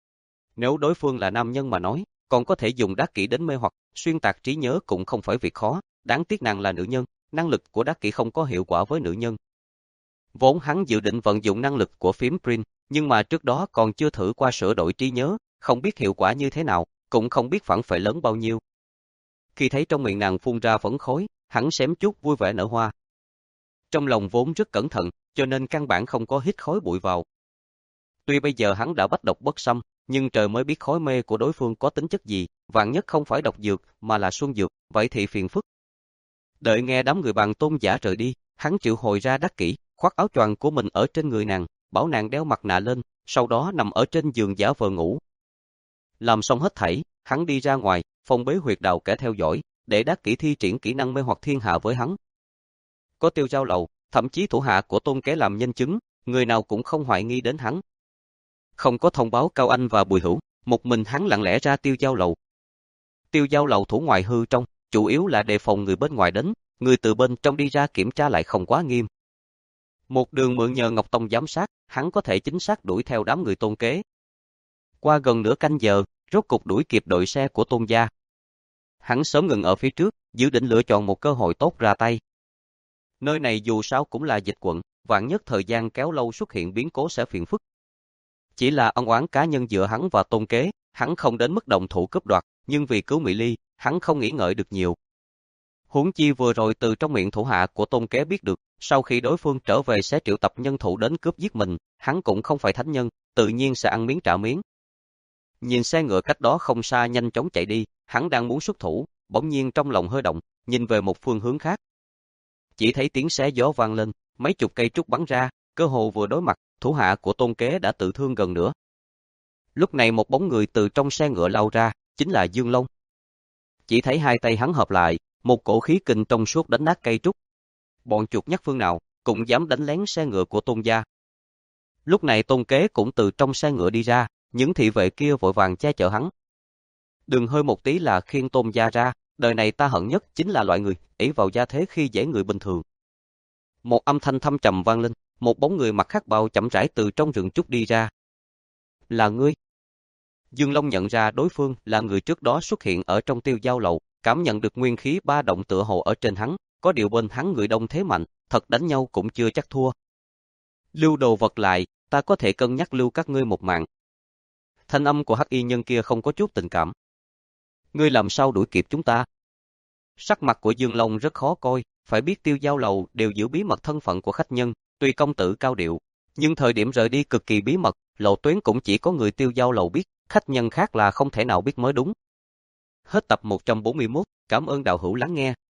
Nếu đối phương là nam nhân mà nói, còn có thể dùng đắc kỷ đến mê hoặc, xuyên tạc trí nhớ cũng không phải việc khó, đáng tiếc nàng là nữ nhân, năng lực của đắc kỷ không có hiệu quả với nữ nhân. Vốn hắn dự định vận dụng năng lực của phím print, nhưng mà trước đó còn chưa thử qua sửa đổi trí nhớ, không biết hiệu quả như thế nào, cũng không biết phản phệ lớn bao nhiêu. Khi thấy trong miệng nàng phun ra phấn khói, hắn xém chút vui vẻ nở hoa. Trong lòng vốn rất cẩn thận, cho nên căn bản không có hít khói bụi vào. Tuy bây giờ hắn đã bách độc bất xâm, nhưng trời mới biết khói mê của đối phương có tính chất gì, vạn nhất không phải độc dược, mà là xuân dược, vậy thì phiền phức. Đợi nghe đám người Bàn Tôn Giả rời đi, hắn triệu hồi ra đắc kỷ, khoác áo choàng của mình ở trên người nàng, bảo nàng đeo mặt nạ lên, sau đó nằm ở trên giường giả vờ ngủ. Làm xong hết thảy, hắn đi ra ngoài, phong bế huyệt đạo kẻ theo dõi, để đắc kỷ thi triển kỹ năng mê hoặc thiên hạ với hắn. Có Tiêu Giao Lầu, thậm chí thủ hạ của Tôn Kế làm nhân chứng, người nào cũng không hoài nghi đến hắn. Không có thông báo Cao Anh và Bùi Hữu, một mình hắn lặng lẽ ra Tiêu Giao Lầu. Tiêu Giao Lầu thủ ngoài hư trong, chủ yếu là đề phòng người bên ngoài đến, người từ bên trong đi ra kiểm tra lại không quá nghiêm. Một đường mượn nhờ Ngọc Tông giám sát, hắn có thể chính xác đuổi theo đám người Tôn Kế. Qua gần nửa canh giờ, rốt cục đuổi kịp đội xe của Tôn gia. Hắn sớm ngừng ở phía trước, dự định lựa chọn một cơ hội tốt ra tay. Nơi này dù sao cũng là dịch quận, vạn nhất thời gian kéo lâu xuất hiện biến cố sẽ phiền phức. Chỉ là ân oán cá nhân giữa hắn và Tôn Kế, hắn không đến mức động thủ cướp đoạt, nhưng vì cứu Mỹ Ly, hắn không nghĩ ngợi được nhiều. Huống chi vừa rồi từ trong miệng thủ hạ của Tôn Kế biết được, sau khi đối phương trở về sẽ triệu tập nhân thủ đến cướp giết mình, hắn cũng không phải thánh nhân, tự nhiên sẽ ăn miếng trả miếng. Nhìn xe ngựa cách đó không xa nhanh chóng chạy đi, hắn đang muốn xuất thủ, bỗng nhiên trong lòng hơi động, nhìn về một phương hướng khác. Chỉ thấy tiếng xé gió vang lên, mấy chục cây trúc bắn ra, cơ hồ vừa đối mặt, thủ hạ của Tôn Kế đã tự thương gần nữa. Lúc này một bóng người từ trong xe ngựa lao ra, chính là Dương Long. Chỉ thấy hai tay hắn hợp lại, một cổ khí kình trong suốt đánh nát cây trúc. Bọn chuột nhắt phương nào, cũng dám đánh lén xe ngựa của Tôn gia. Lúc này Tôn Kế cũng từ trong xe ngựa đi ra, những thị vệ kia vội vàng che chở hắn. Đừng hơi một tí là khiêng Tôn gia ra, đời này ta hận nhất chính là loại người ỷ vào gia thế khi dễ người bình thường. Một âm thanh thâm trầm vang lên, một bóng người mặc hắc bào chậm rãi từ trong rừng trúc đi ra. Là ngươi? Dương Long nhận ra đối phương là người trước đó xuất hiện ở trong Tiêu Giao lầu, cảm nhận được nguyên khí ba động tựa hồ ở trên hắn, có điều bên hắn người đông thế mạnh, thật đánh nhau cũng chưa chắc thua. Lưu đồ vật lại, ta có thể cân nhắc lưu các ngươi một mạng. Thanh âm của hắc y nhân kia không có chút tình cảm. Ngươi làm sao đuổi kịp chúng ta? Sắc mặt của Dương Long rất khó coi, phải biết Tiêu Giao lầu đều giữ bí mật thân phận của khách nhân, tuy công tử cao điệu, nhưng thời điểm rời đi cực kỳ bí mật, lộ tuyến cũng chỉ có người Tiêu Giao lầu biết, khách nhân khác là không thể nào biết mới đúng. Hết tập một trăm bốn mươi mốt, cảm ơn đạo hữu lắng nghe.